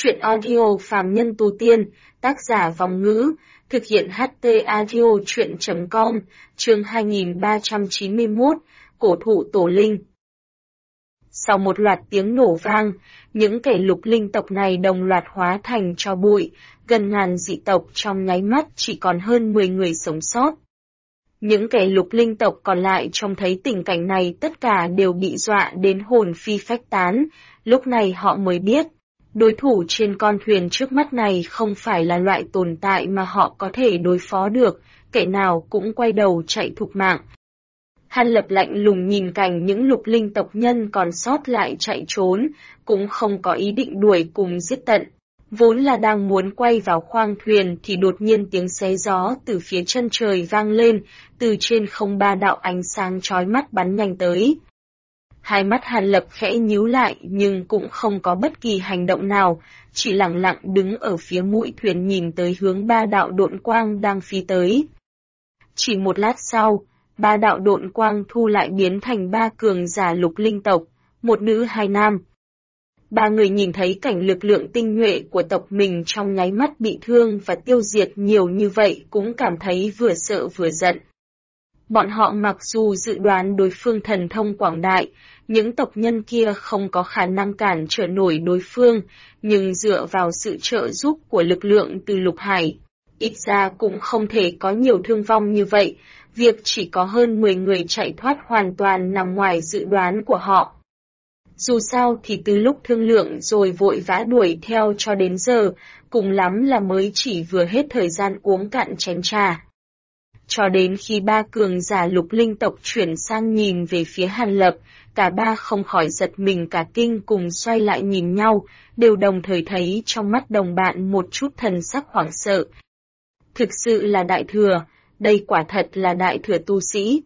Chuyện audio phàm nhân tu tiên, tác giả Vòng Ngữ, thực hiện HT audio chuyện.com, chương 2391, cổ thụ tổ linh. Sau một loạt tiếng nổ vang, những kẻ lục linh tộc này đồng loạt hóa thành tro bụi, gần ngàn dị tộc trong nháy mắt chỉ còn hơn 10 người sống sót. Những kẻ lục linh tộc còn lại trông thấy tình cảnh này tất cả đều bị dọa đến hồn phi phách tán, lúc này họ mới biết. Đối thủ trên con thuyền trước mắt này không phải là loại tồn tại mà họ có thể đối phó được, kẻ nào cũng quay đầu chạy thục mạng. Hàn Lập lạnh lùng nhìn cảnh những lục linh tộc nhân còn sót lại chạy trốn, cũng không có ý định đuổi cùng giết tận. Vốn là đang muốn quay vào khoang thuyền thì đột nhiên tiếng xé gió từ phía chân trời vang lên, từ trên không ba đạo ánh sáng chói mắt bắn nhanh tới. Hai mắt Hàn Lập khẽ nhíu lại nhưng cũng không có bất kỳ hành động nào, chỉ lặng lặng đứng ở phía mũi thuyền nhìn tới hướng ba đạo độn quang đang phi tới. Chỉ một lát sau, ba đạo độn quang thu lại biến thành ba cường giả lục linh tộc, một nữ hai nam. Ba người nhìn thấy cảnh lực lượng tinh nhuệ của tộc mình trong nháy mắt bị thương và tiêu diệt nhiều như vậy cũng cảm thấy vừa sợ vừa giận. Bọn họ mặc dù dự đoán đối phương thần thông quảng đại, những tộc nhân kia không có khả năng cản trở nổi đối phương, nhưng dựa vào sự trợ giúp của lực lượng từ lục hải, ít ra cũng không thể có nhiều thương vong như vậy, việc chỉ có hơn 10 người chạy thoát hoàn toàn nằm ngoài dự đoán của họ. Dù sao thì từ lúc thương lượng rồi vội vã đuổi theo cho đến giờ, cùng lắm là mới chỉ vừa hết thời gian uống cạn chén trà. Cho đến khi ba cường giả lục linh tộc chuyển sang nhìn về phía Hàn Lập, cả ba không khỏi giật mình cả kinh cùng xoay lại nhìn nhau, đều đồng thời thấy trong mắt đồng bạn một chút thần sắc hoảng sợ. Thực sự là đại thừa, đây quả thật là đại thừa tu sĩ.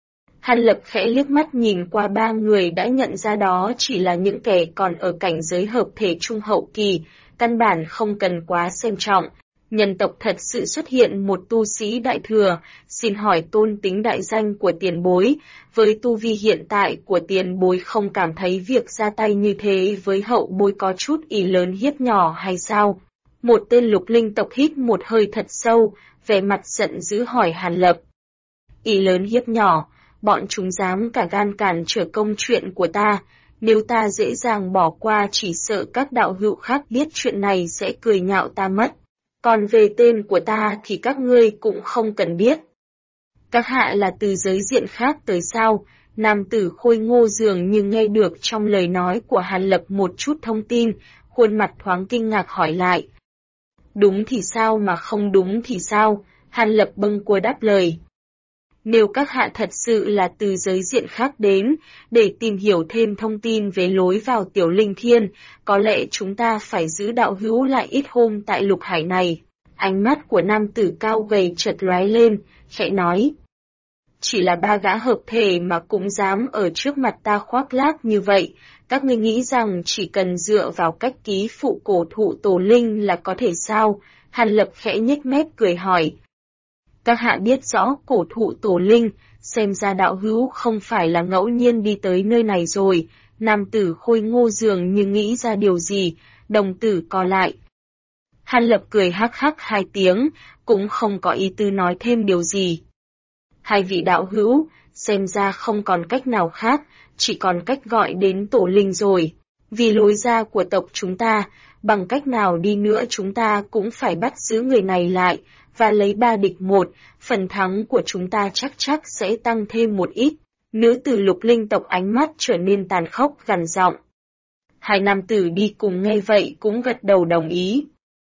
Hàn Lập khẽ liếc mắt nhìn qua ba người đã nhận ra đó chỉ là những kẻ còn ở cảnh giới hợp thể trung hậu kỳ, căn bản không cần quá xem trọng. Nhân tộc thật sự xuất hiện một tu sĩ đại thừa, xin hỏi tôn tính đại danh của tiền bối, với tu vi hiện tại của tiền bối không cảm thấy việc ra tay như thế với hậu bối có chút ỷ lớn hiếp nhỏ hay sao? Một tên lục linh tộc hít một hơi thật sâu, vẻ mặt giận dữ hỏi Hàn Lập. Ỷ lớn hiếp nhỏ, bọn chúng dám cả gan cản trở công chuyện của ta, nếu ta dễ dàng bỏ qua chỉ sợ các đạo hữu khác biết chuyện này sẽ cười nhạo ta mất. Còn về tên của ta thì các ngươi cũng không cần biết. Các hạ là từ giới diện khác tới sao? Nam tử khôi ngô dường như nghe được trong lời nói của Hàn Lập một chút thông tin, khuôn mặt thoáng kinh ngạc hỏi lại. Đúng thì sao mà không đúng thì sao? Hàn Lập bâng quơ đáp lời. Nếu các hạ thật sự là từ giới diện khác đến, để tìm hiểu thêm thông tin về lối vào Tiểu Linh Thiên, có lẽ chúng ta phải giữ đạo hữu lại ít hôm tại lục hải này. Ánh mắt của nam tử cao gầy chợt lóe lên, khẽ nói. Chỉ là ba gã hợp thể mà cũng dám ở trước mặt ta khoác lác như vậy, các ngươi nghĩ rằng chỉ cần dựa vào cách ký phụ cổ thụ tổ linh là có thể sao? Hàn Lập khẽ nhếch mép cười hỏi. Các hạ biết rõ cổ thụ tổ linh, xem ra đạo hữu không phải là ngẫu nhiên đi tới nơi này rồi. Nam tử khôi ngô dường như nghĩ ra điều gì, đồng tử co lại. Hàn Lập cười hắc hắc hai tiếng, cũng không có ý tư nói thêm điều gì. Hai vị đạo hữu, xem ra không còn cách nào khác, chỉ còn cách gọi đến tổ linh rồi. Vì lối ra của tộc chúng ta, bằng cách nào đi nữa chúng ta cũng phải bắt giữ người này lại, và lấy 3 địch 1, phần thắng của chúng ta chắc sẽ tăng thêm một ít. Nữ tử lục linh tộc ánh mắt trở nên tàn khốc gằn giọng. Hai nam tử đi cùng nghe vậy cũng gật đầu đồng ý.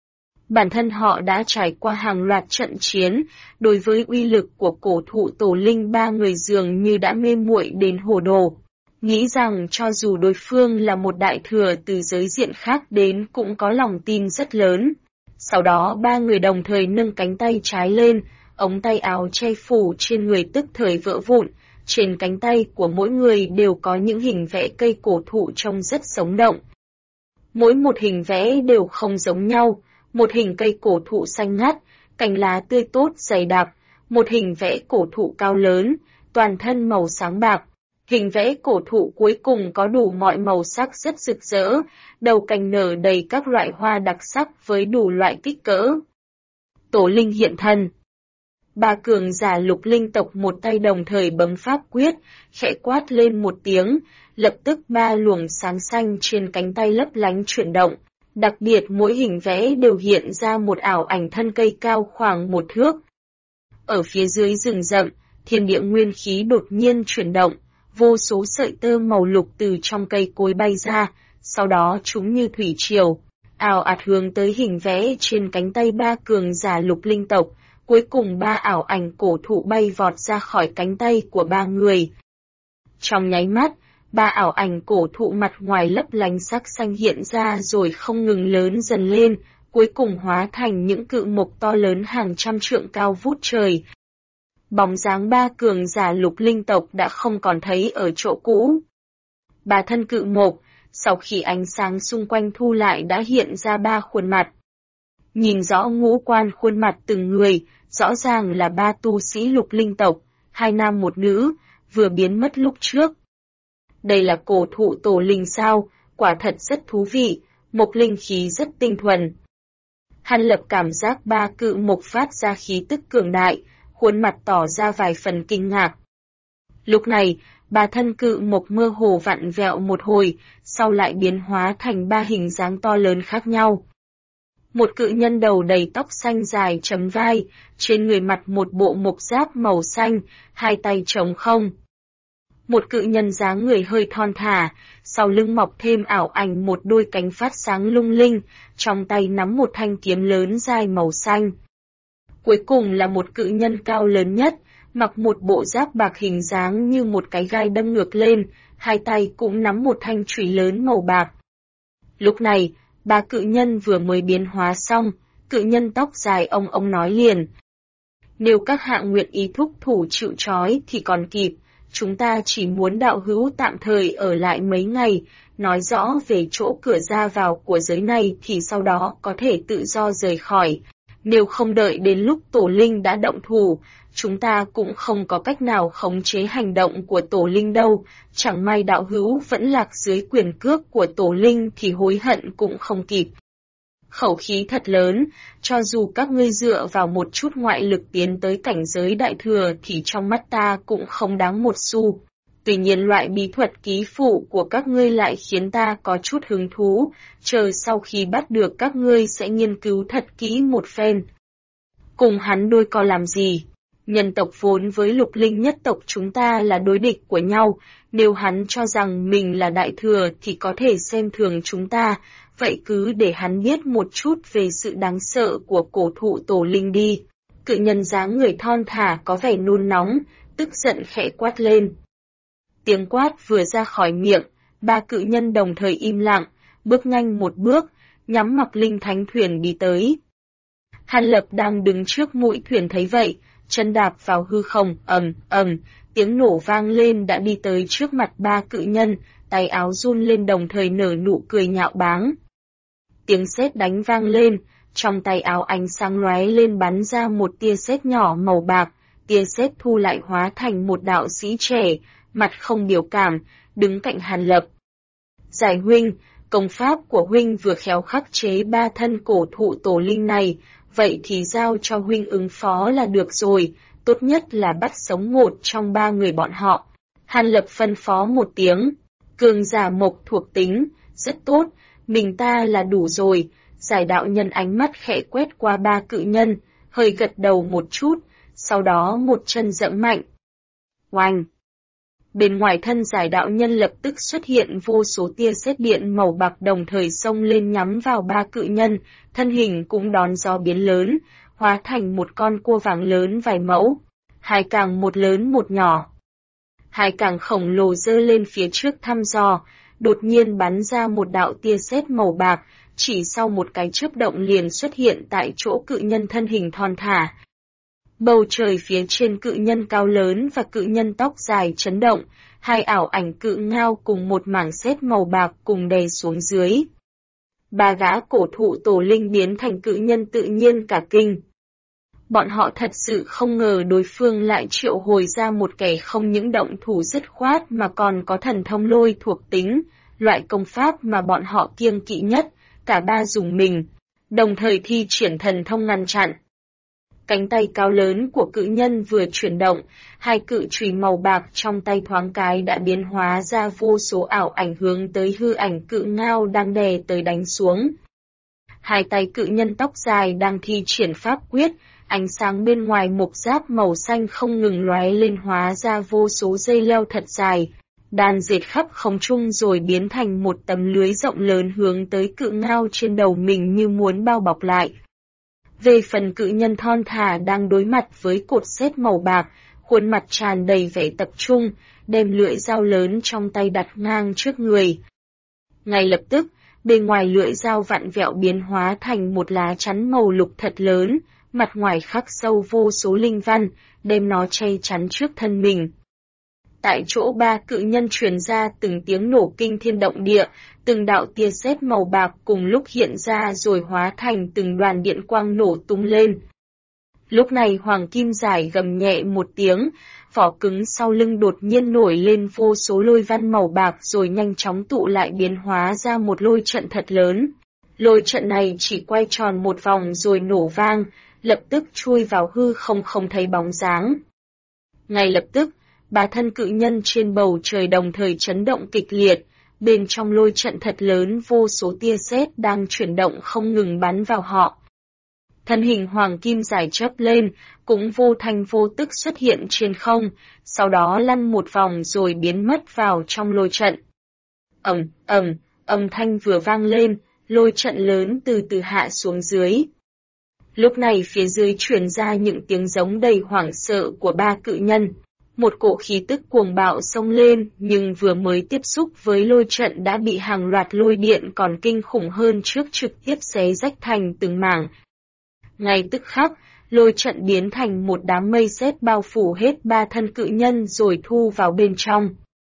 Bản thân họ đã trải qua hàng loạt trận chiến, đối với uy lực của cổ thụ tổ linh ba người dường như đã mê muội đến hồ đồ. Nghĩ rằng cho dù đối phương là một đại thừa từ giới diện khác đến cũng có lòng tin rất lớn. Sau đó ba người đồng thời nâng cánh tay trái lên, ống tay áo che phủ trên người tức thời vỡ vụn, trên cánh tay của mỗi người đều có những hình vẽ cây cổ thụ trông rất sống động. Mỗi một hình vẽ đều không giống nhau, một hình cây cổ thụ xanh ngắt, cành lá tươi tốt dày đặc, một hình vẽ cổ thụ cao lớn, toàn thân màu sáng bạc, Hình vẽ cổ thụ cuối cùng có đủ mọi màu sắc rất rực rỡ, đầu cành nở đầy các loại hoa đặc sắc với đủ loại kích cỡ. Tổ linh hiện thân. Ba cường giả lục linh tộc một tay đồng thời bấm pháp quyết, khẽ quát lên một tiếng, lập tức ba luồng sáng xanh trên cánh tay lấp lánh chuyển động. Đặc biệt mỗi hình vẽ đều hiện ra một ảo ảnh thân cây cao khoảng 1 thước. Ở phía dưới rừng rậm, thiên địa nguyên khí đột nhiên chuyển động, vô số sợi tơ màu lục từ trong cây cối bay ra, sau đó chúng như thủy triều, ào ạt hướng tới hình vẽ trên cánh tay ba cường giả lục linh tộc. Cuối cùng ba ảo ảnh cổ thụ bay vọt ra khỏi cánh tay của ba người. Trong nháy mắt, ba ảo ảnh cổ thụ mặt ngoài lấp lánh sắc xanh hiện ra rồi không ngừng lớn dần lên, cuối cùng hóa thành những cự mộc to lớn hàng trăm trượng cao vút trời. Bóng dáng ba cường giả lục linh tộc đã không còn thấy ở chỗ cũ. Ba thân cự mộc, sau khi ánh sáng xung quanh thu lại đã hiện ra ba khuôn mặt. Nhìn rõ ngũ quan khuôn mặt từng người, rõ ràng là ba tu sĩ lục linh tộc, 2 nam 1 nữ, vừa biến mất lúc trước. Đây là cổ thụ tổ linh sao, quả thật rất thú vị, mộc linh khí rất tinh thuần. Hàn Lập cảm giác ba cự mộc phát ra khí tức cường đại, khuôn mặt tỏ ra vài phần kinh ngạc. Lúc này, ba thân cự mộc mơ hồ vặn vẹo một hồi, sau lại biến hóa thành ba hình dáng to lớn khác nhau. Một cự nhân đầu đầy tóc xanh dài chấm vai, trên người mặc một bộ mộc giáp màu xanh, 2 tay trống không. Một cự nhân dáng người hơi thon thả, sau lưng mọc thêm ảo ảnh một đôi cánh phát sáng lung linh, trong tay nắm một thanh kiếm lớn dài màu xanh. Cuối cùng là một cự nhân cao lớn nhất, mặc một bộ giáp bạc hình dáng như một cái gai đâm ngược lên, 2 tay cũng nắm một thanh chùy lớn màu bạc. Lúc này, ba cự nhân vừa mới biến hóa xong, cự nhân tóc dài ông nói liền. Nếu các hạng nguyện ý thúc thủ chịu trói thì còn kịp, chúng ta chỉ muốn đạo hữu tạm thời ở lại mấy ngày, nói rõ về chỗ cửa ra vào của giới này thì sau đó có thể tự do rời khỏi. Nếu không đợi đến lúc tổ linh đã động thủ, chúng ta cũng không có cách nào khống chế hành động của tổ linh đâu, chẳng may đạo hữu vẫn lạc dưới quyền cước của tổ linh thì hối hận cũng không kịp. Khẩu khí thật lớn, cho dù các ngươi dựa vào một chút ngoại lực tiến tới cảnh giới đại thừa thì trong mắt ta cũng không đáng một xu. Tuy nhiên loại bí thuật ký phụ của các ngươi lại khiến ta có chút hứng thú, chờ sau khi bắt được các ngươi sẽ nghiên cứu thật kỹ một phen. Cùng hắn đôi co làm gì? Nhân tộc vốn với lục linh nhất tộc chúng ta là đối địch của nhau, nếu hắn cho rằng mình là đại thừa thì có thể xem thường chúng ta, vậy cứ để hắn biết một chút về sự đáng sợ của cổ thụ tổ linh đi. Cự nhân dáng người thon thả có vẻ nôn nóng, tức giận khẽ quát lên. Tiếng quát vừa ra khỏi miệng, ba cự nhân đồng thời im lặng, bước nhanh một bước, nhắm mặc linh thánh thuyền đi tới. Hàn Lập đang đứng trước mũi thuyền thấy vậy, chân đạp vào hư không, tiếng nổ vang lên đã đi tới trước mặt ba cự nhân, tay áo run lên đồng thời nở nụ cười nhạo báng. Tiếng sét đánh vang lên, trong tay áo ánh sáng lóe lên bắn ra một tia sét nhỏ màu bạc, tia sét thu lại hóa thành một đạo sĩ trẻ, mặt không biểu cảm, đứng cạnh Hàn Lập. Giải huynh, công pháp của huynh vừa khéo khắc chế ba thân cổ thụ tổ linh này, vậy thì giao cho huynh ứng phó là được rồi, tốt nhất là bắt sống một trong ba người bọn họ. Hàn Lập phân phó một tiếng, cường giả mộc thuộc tính, rất tốt, mình ta là đủ rồi. Giải đạo nhân ánh mắt khẽ quét qua ba cự nhân, hơi gật đầu một chút, sau đó một chân giẫm mạnh. Oanh! Bên ngoài thân giải đạo nhân lập tức xuất hiện vô số tia sét điện màu bạc đồng thời xông lên nhắm vào ba cự nhân, thân hình cũng đón gió biến lớn, hóa thành một con cua vàng lớn vài mẫu, 2 càng một lớn một nhỏ. 2 càng khổng lồ giơ lên phía trước thăm dò, đột nhiên bắn ra một đạo tia sét màu bạc, chỉ sau một cái chớp động liền xuất hiện tại chỗ cự nhân thân hình thon thả. Bầu trời phía trên cự nhân cao lớn và cự nhân tóc dài chấn động, 2 ảo ảnh cự ngao cùng một mảng sét màu bạc cùng đè xuống dưới. 3 gã cổ thụ tổ linh biến thành cự nhân tự nhiên cả kinh. Bọn họ thật sự không ngờ đối phương lại triệu hồi ra một kẻ không những động thủ dứt khoát mà còn có thần thông lôi thuộc tính, loại công pháp mà bọn họ kiêng kỵ nhất, cả ba dùng mình, đồng thời thi triển thần thông ngăn chặn. Cánh tay cao lớn của cự nhân vừa chuyển động, hai cự chùy màu bạc trong tay thoáng cái đã biến hóa ra vô số ảo ảnh hướng tới hư ảnh cự ngao đang đè tới đánh xuống. Hai tay cự nhân tóc dài đang thi triển pháp quyết, ánh sáng bên ngoài mộc giáp màu xanh không ngừng lóe lên hóa ra vô số dây leo thật dài, đan dệt khắp không trung rồi biến thành một tấm lưới rộng lớn hướng tới cự ngao trên đầu mình như muốn bao bọc lại. Về phần cự nhân thon thả đang đối mặt với cột sét màu bạc, khuôn mặt tràn đầy vẻ tập trung, đem lưỡi dao lớn trong tay đặt ngang trước người. Ngay lập tức, bên ngoài lưỡi dao vặn vẹo biến hóa thành một lá chắn màu lục thật lớn, mặt ngoài khắc sâu vô số linh văn, đem nó che chắn trước thân mình. Tại chỗ ba cự nhân truyền ra từng tiếng nổ kinh thiên động địa, từng đạo tia sét màu bạc cùng lúc hiện ra rồi hóa thành từng đoàn điện quang nổ tung lên. Lúc này Hoàng Kim Giải gầm nhẹ một tiếng, vỏ cứng sau lưng đột nhiên nổi lên vô số lôi văn màu bạc rồi nhanh chóng tụ lại biến hóa ra một lôi trận thật lớn. Lôi trận này chỉ quay tròn một vòng rồi nổ vang, lập tức chui vào hư không thấy bóng dáng. Ngay lập tức, ba thân cự nhân trên bầu trời đồng thời chấn động kịch liệt, bên trong lôi trận thật lớn vô số tia sét đang chuyển động không ngừng bắn vào họ. Thân hình Hoàng Kim Giải chớp lên, cũng vô thanh vô tức xuất hiện trên không, sau đó lăn một vòng rồi biến mất vào trong lôi trận. Âm thanh vừa vang lên, lôi trận lớn từ từ hạ xuống dưới. Lúc này phía dưới truyền ra những tiếng giống đầy hoảng sợ của ba cự nhân. Một cỗ khí tức cuồng bạo xông lên, nhưng vừa mới tiếp xúc với lôi trận đã bị hàng loạt lôi điện còn kinh khủng hơn trước trực tiếp xé rách thành từng mảng. Ngay tức khắc, lôi trận biến thành một đám mây sét bao phủ hết ba thân cự nhân rồi thu vào bên trong.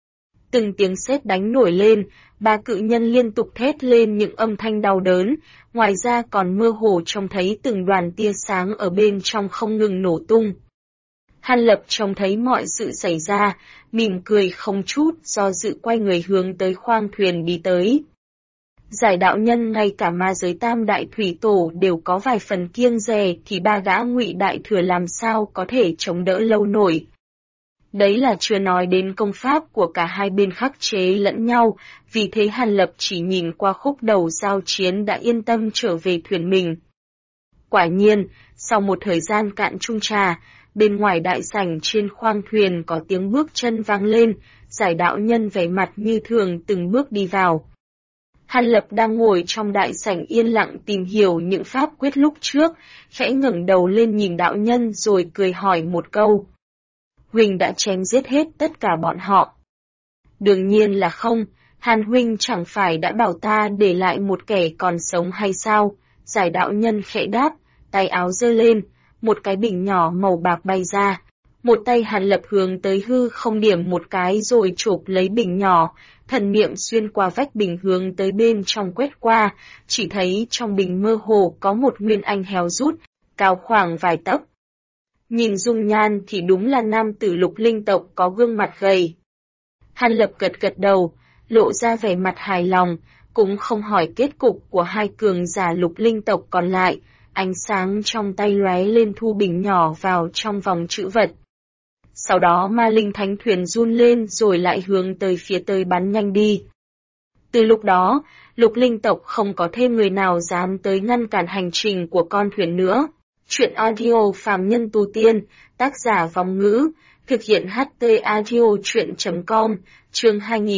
Từng tiếng sét đánh nổi lên, ba cự nhân liên tục thét lên những âm thanh đau đớn, ngoài ra còn mơ hồ trông thấy từng đoàn tia sáng ở bên trong không ngừng nổ tung. Hàn Lập trông thấy mọi sự xảy ra, mỉm cười không chút do dự quay người hướng tới khoang thuyền đi tới. Giải đạo nhân ngay cả ma giới tam đại thủy tổ đều có vài phần kiêng dè thì ba gã Ngụy đại thừa làm sao có thể chống đỡ lâu nổi. Đấy là chưa nói đến công pháp của cả hai bên khắc chế lẫn nhau, vì thế Hàn Lập chỉ nhìn qua khúc đầu giao chiến đã yên tâm trở về thuyền mình. Quả nhiên, sau một thời gian cạn chung trà, bên ngoài đại sảnh trên khoang thuyền có tiếng bước chân vang lên, giải đạo nhân vẻ mặt như thường từng bước đi vào. Hàn Lập đang ngồi trong đại sảnh yên lặng tìm hiểu những pháp quyết lúc trước, khẽ ngẩng đầu lên nhìn đạo nhân rồi cười hỏi một câu. Huynh đã chém giết hết tất cả bọn họ. Đương nhiên là không, Hàn Huynh chẳng phải đã bảo ta để lại một kẻ còn sống hay sao? Giải đạo nhân khẽ đáp, tay áo giơ lên, một cái bình nhỏ màu bạc bay ra. Một tay Hàn Lập hướng tới hư không điểm một cái rồi chộp lấy bình nhỏ, thần niệm xuyên qua vách bình hướng tới bên trong quét qua, chỉ thấy trong bình mơ hồ có một nguyên anh héo rút, cao khoảng vài tấc. Nhìn dung nhan thì đúng là nam tử Lục Linh tộc có gương mặt gầy. Hàn Lập gật gật đầu, lộ ra vẻ mặt hài lòng, cũng không hỏi kết cục của hai cường giả Lục Linh tộc còn lại, ánh sáng trong tay lóe lên thu bình nhỏ vào trong vòng trữ vật. Sau đó ma linh thánh thuyền run lên rồi lại hướng tới phía tây bắn nhanh đi. Từ lúc đó, Lục Linh tộc không có thêm người nào dám tới ngăn cản hành trình của con thuyền nữa. Chuyện audio phàm nhân tu tiên, tác giả Vong Ngữ, thực hiện HT audio chuyện.com, chương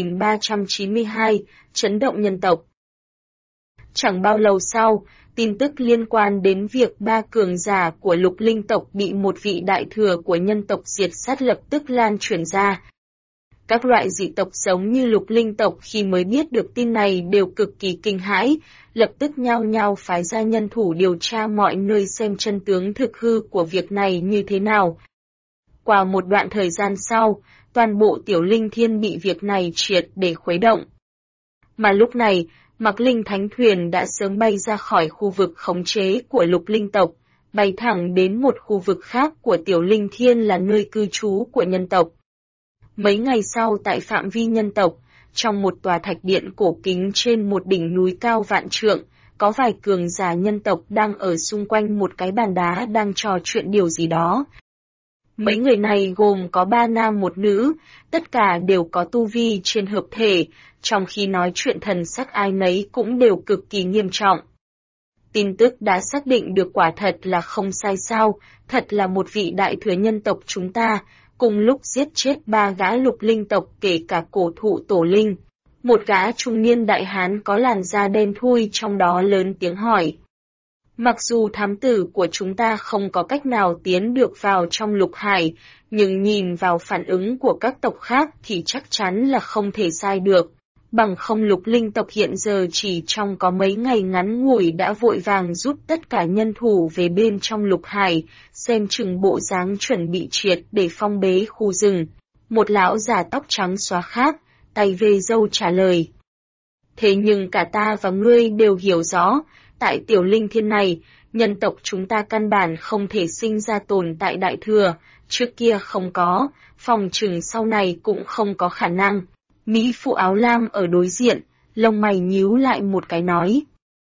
2392, chấn động nhân tộc. Chẳng bao lâu sau, tin tức liên quan đến việc ba cường giả của Lục Linh tộc bị một vị đại thừa của nhân tộc diệt sát lập tức lan truyền ra. Các loại dị tộc giống như Lục Linh tộc khi mới biết được tin này đều cực kỳ kinh hãi, lập tức nhao nhao phái ra nhân thủ điều tra mọi nơi xem chân tướng thực hư của việc này như thế nào. Qua một đoạn thời gian sau, toàn bộ tiểu linh thiên bị việc này triệt để khuấy động. Mà lúc này, Mặc Linh Thánh Thuyền đã sớm bay ra khỏi khu vực khống chế của Lục Linh tộc, bay thẳng đến một khu vực khác của Tiểu Linh Thiên là nơi cư trú của nhân tộc. Mấy ngày sau tại phạm vi nhân tộc, trong một tòa thạch điện cổ kính trên một đỉnh núi cao vạn trượng, có vài cường giả nhân tộc đang ở xung quanh một cái bàn đá đang trò chuyện điều gì đó. Mấy người này gồm có 3 nam một nữ, tất cả đều có tu vi trên hợp thể, trong khi nói chuyện thần sắc ai nấy cũng đều cực kỳ nghiêm trọng. Tin tức đã xác định được quả thật là không sai sao, thật là một vị đại thừa nhân tộc chúng ta, cùng lúc giết chết 3 gã lục linh tộc kể cả cổ thụ tổ linh. Một gã trung niên đại hán có làn da đen thui trong đó lớn tiếng hỏi. Mặc dù thám tử của chúng ta không có cách nào tiến được vào trong lục hải, nhưng nhìn vào phản ứng của các tộc khác thì chắc chắn là không thể sai được. Bằng không lục linh tộc hiện giờ chỉ trong có mấy ngày ngắn ngủi đã vội vàng rút tất cả nhân thủ về bên trong lục hải, xem chừng bộ dáng chuẩn bị triệt để phong bế khu rừng. Một lão già tóc trắng xóa khác, tay về râu trả lời. Thế nhưng cả ta và ngươi đều hiểu rõ, tại Tiểu Linh Thiên này, nhân tộc chúng ta căn bản không thể sinh ra tồn tại đại thừa, trước kia không có, phòng chừng sau này cũng không có khả năng. Mỹ phụ áo lam ở đối diện, lông mày nhíu lại một cái nói.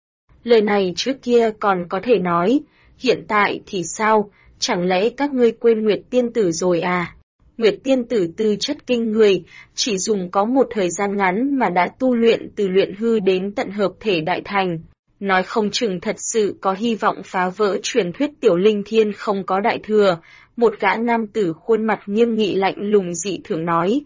Lời này trước kia còn có thể nói, hiện tại thì sao, chẳng lẽ các ngươi quên Nguyệt Tiên Tử rồi à? Nguyệt Tiên Tử tư chất kinh người, chỉ dùng có một thời gian ngắn mà đã tu luyện từ luyện hư đến tận hợp thể đại thành. Nói không chừng thật sự có hy vọng phá vỡ truyền thuyết Tiểu Linh Thiên không có đại thừa, một gã nam tử khuôn mặt nghiêm nghị lạnh lùng dị thường nói.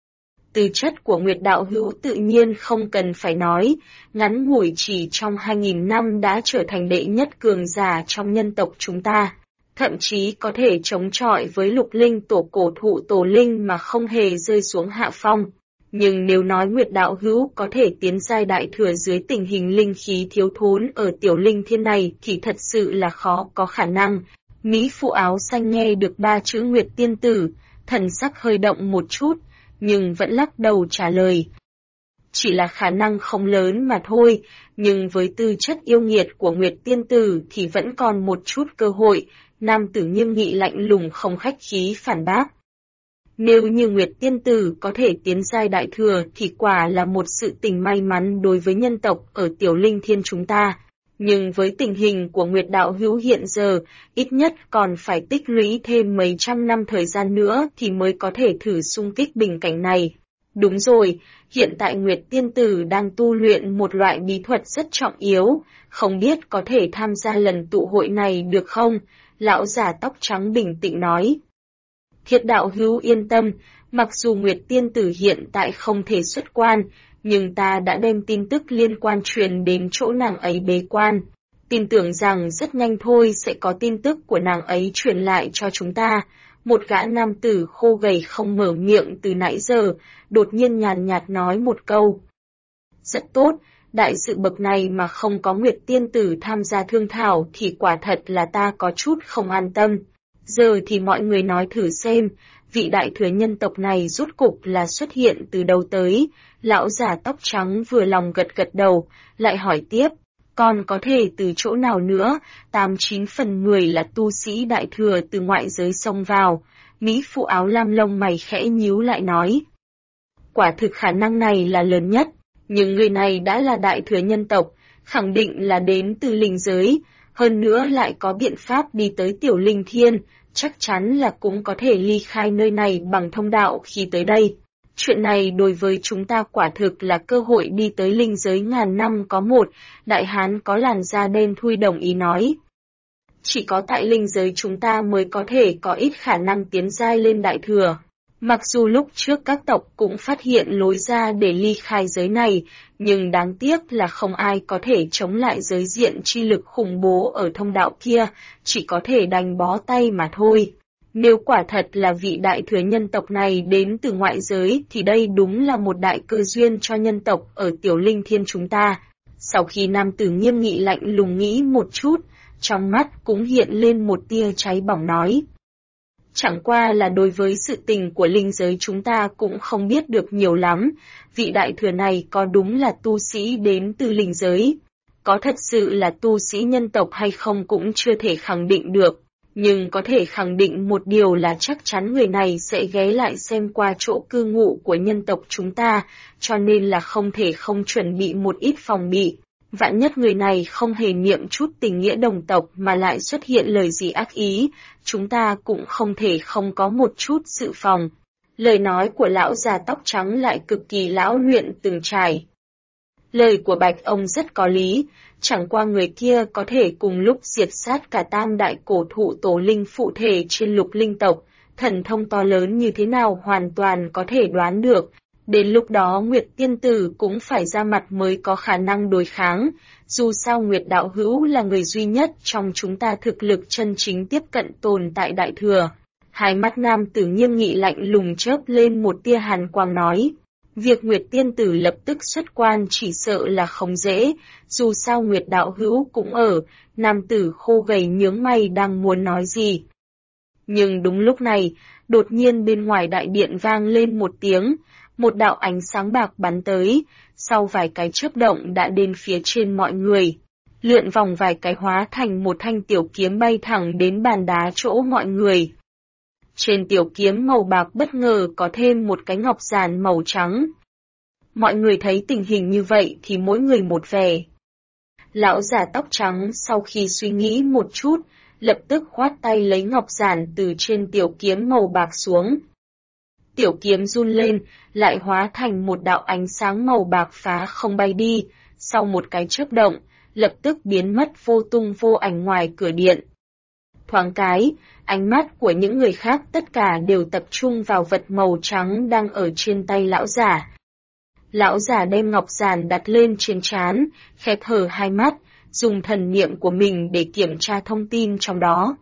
Tư chất của Nguyệt đạo hữu tự nhiên không cần phải nói, ngắn ngủi chỉ trong 2000 năm đã trở thành đệ nhất cường giả trong nhân tộc chúng ta, thậm chí có thể chống chọi với lục linh tổ cổ thụ tổ linh mà không hề rơi xuống hạ phong. Nhưng nếu nói Nguyệt đạo hữu có thể tiến giai đại thừa dưới tình hình linh khí thiếu thốn ở Tiểu Linh Thiên này thì thật sự là khó có khả năng. Mỹ phụ áo xanh nghe được 3 chữ Nguyệt Tiên Tử, thần sắc hơi động một chút, nhưng vẫn lắc đầu trả lời. Chỉ là khả năng không lớn mà thôi, nhưng với tư chất yêu nghiệt của Nguyệt Tiên Tử thì vẫn còn một chút cơ hội, nam tử nghiêm nghị lạnh lùng không khách khí phản bác. Nếu như Nguyệt Tiên Tử có thể tiến giai đại thừa thì quả là một sự tình may mắn đối với nhân tộc ở Tiểu Linh Thiên chúng ta. Nhưng với tình hình của Nguyệt đạo hữu hiện giờ, ít nhất còn phải tích lũy thêm mấy trăm năm thời gian nữa thì mới có thể thử xung kích bình cảnh này. Đúng rồi, hiện tại Nguyệt Tiên Tử đang tu luyện một loại bí thuật rất trọng yếu, không biết có thể tham gia lần tụ hội này được không? Lão già tóc trắng bình tĩnh nói. Thiệt đạo hữu yên tâm, mặc dù Nguyệt Tiên Tử hiện tại không thể xuất quan, nhưng ta đã đem tin tức liên quan truyền đến chỗ nàng ấy bế quan. Tin tưởng rằng rất nhanh thôi sẽ có tin tức của nàng ấy truyền lại cho chúng ta. Một gã nam tử khô gầy không mở miệng từ nãy giờ, đột nhiên nhàn nhạt nói một câu. Rất tốt, đại sự bậc này mà không có Nguyệt Tiên Tử tham gia thương thảo thì quả thật là ta có chút không an tâm. Giờ thì mọi người nói thử xem, vị đại thừa nhân tộc này rốt cục là xuất hiện từ đâu tới. Lão già tóc trắng vừa lòng gật gật đầu, lại hỏi tiếp, còn có thể từ chỗ nào nữa, 89 phần 10 là tu sĩ đại thừa từ ngoại giới xông vào. Mỹ phụ áo lam lông mày khẽ nhíu lại nói. Quả thực khả năng này là lớn nhất, nhưng người này đã là đại thừa nhân tộc, khẳng định là đến từ linh giới, hơn nữa lại có biện pháp đi tới Tiểu Linh Thiên, chắc chắn là cũng có thể ly khai nơi này bằng thông đạo khi tới đây. Chuyện này đối với chúng ta quả thực là cơ hội đi tới linh giới ngàn năm có một, đại hán có làn da đen thui đồng ý nói. Chỉ có tại linh giới chúng ta mới có thể có ít khả năng tiến giai lên đại thừa. Mặc dù lúc trước các tộc cũng phát hiện lối ra để ly khai giới này, nhưng đáng tiếc là không ai có thể chống lại giới diện chi lực khủng bố ở thông đạo kia, chỉ có thể đành bó tay mà thôi. Nếu quả thật là vị đại thừa nhân tộc này đến từ ngoại giới thì đây đúng là một đại cơ duyên cho nhân tộc ở Tiểu Linh Thiên chúng ta. Sau khi nam tử nghiêm nghị lạnh lùng nghĩ một chút, trong mắt cũng hiện lên một tia cháy bỏng nói. Chẳng qua là đối với sự tình của linh giới chúng ta cũng không biết được nhiều lắm, vị đại thừa này có đúng là tu sĩ đến từ linh giới. Có thật sự là tu sĩ nhân tộc hay không cũng chưa thể khẳng định được, nhưng có thể khẳng định một điều là chắc chắn người này sẽ ghé lại xem qua chỗ cư ngụ của nhân tộc chúng ta, cho nên là không thể không chuẩn bị một ít phòng bị. Vạn nhất người này không hề niệm chút tình nghĩa đồng tộc mà lại xuất hiện lời gì ác ý, chúng ta cũng không thể không có một chút dự phòng. Lời nói của lão già tóc trắng lại cực kỳ lão luyện từng trải. Lời của Bạch ông rất có lý, chẳng qua người kia có thể cùng lúc diệt sát cả tam đại cổ thụ tổ linh phụ thể trên lục linh tộc, thần thông to lớn như thế nào hoàn toàn có thể đoán được. Đến lúc đó Nguyệt Tiên Tử cũng phải ra mặt mới có khả năng đối kháng, dù sao Nguyệt Đạo Hữu là người duy nhất trong chúng ta thực lực chân chính tiếp cận tồn tại Đại Thừa. Hai mắt nam tử nghiêm nghị lạnh lùng chớp lên một tia hàn quang nói. Việc Nguyệt Tiên Tử lập tức xuất quan chỉ sợ là không dễ, dù sao Nguyệt Đạo Hữu cũng ở, nam tử khô gầy nhướng mày đang muốn nói gì. Nhưng đúng lúc này, đột nhiên bên ngoài đại điện vang lên một tiếng, một đạo ánh sáng bạc bắn tới, sau vài cái chớp động đã đến phía trên mọi người. Lượn vòng vài cái hóa thành một thanh tiểu kiếm bay thẳng đến bàn đá chỗ mọi người. Trên tiểu kiếm màu bạc bất ngờ có thêm một cái ngọc giản màu trắng. Mọi người thấy tình hình như vậy thì mỗi người một vẻ. Lão già tóc trắng sau khi suy nghĩ một chút, lập tức khoát tay lấy ngọc giản từ trên tiểu kiếm màu bạc xuống. Tiểu kiếm run lên, lại hóa thành một đạo ánh sáng màu bạc phá không bay đi, sau một cái chớp động, lập tức biến mất vô tung vô ảnh ngoài cửa điện. Thoáng cái, ánh mắt của những người khác tất cả đều tập trung vào vật màu trắng đang ở trên tay lão giả. Lão giả đem ngọc giản đặt lên trên trán, khép hờ hai mắt, dùng thần niệm của mình để kiểm tra thông tin trong đó.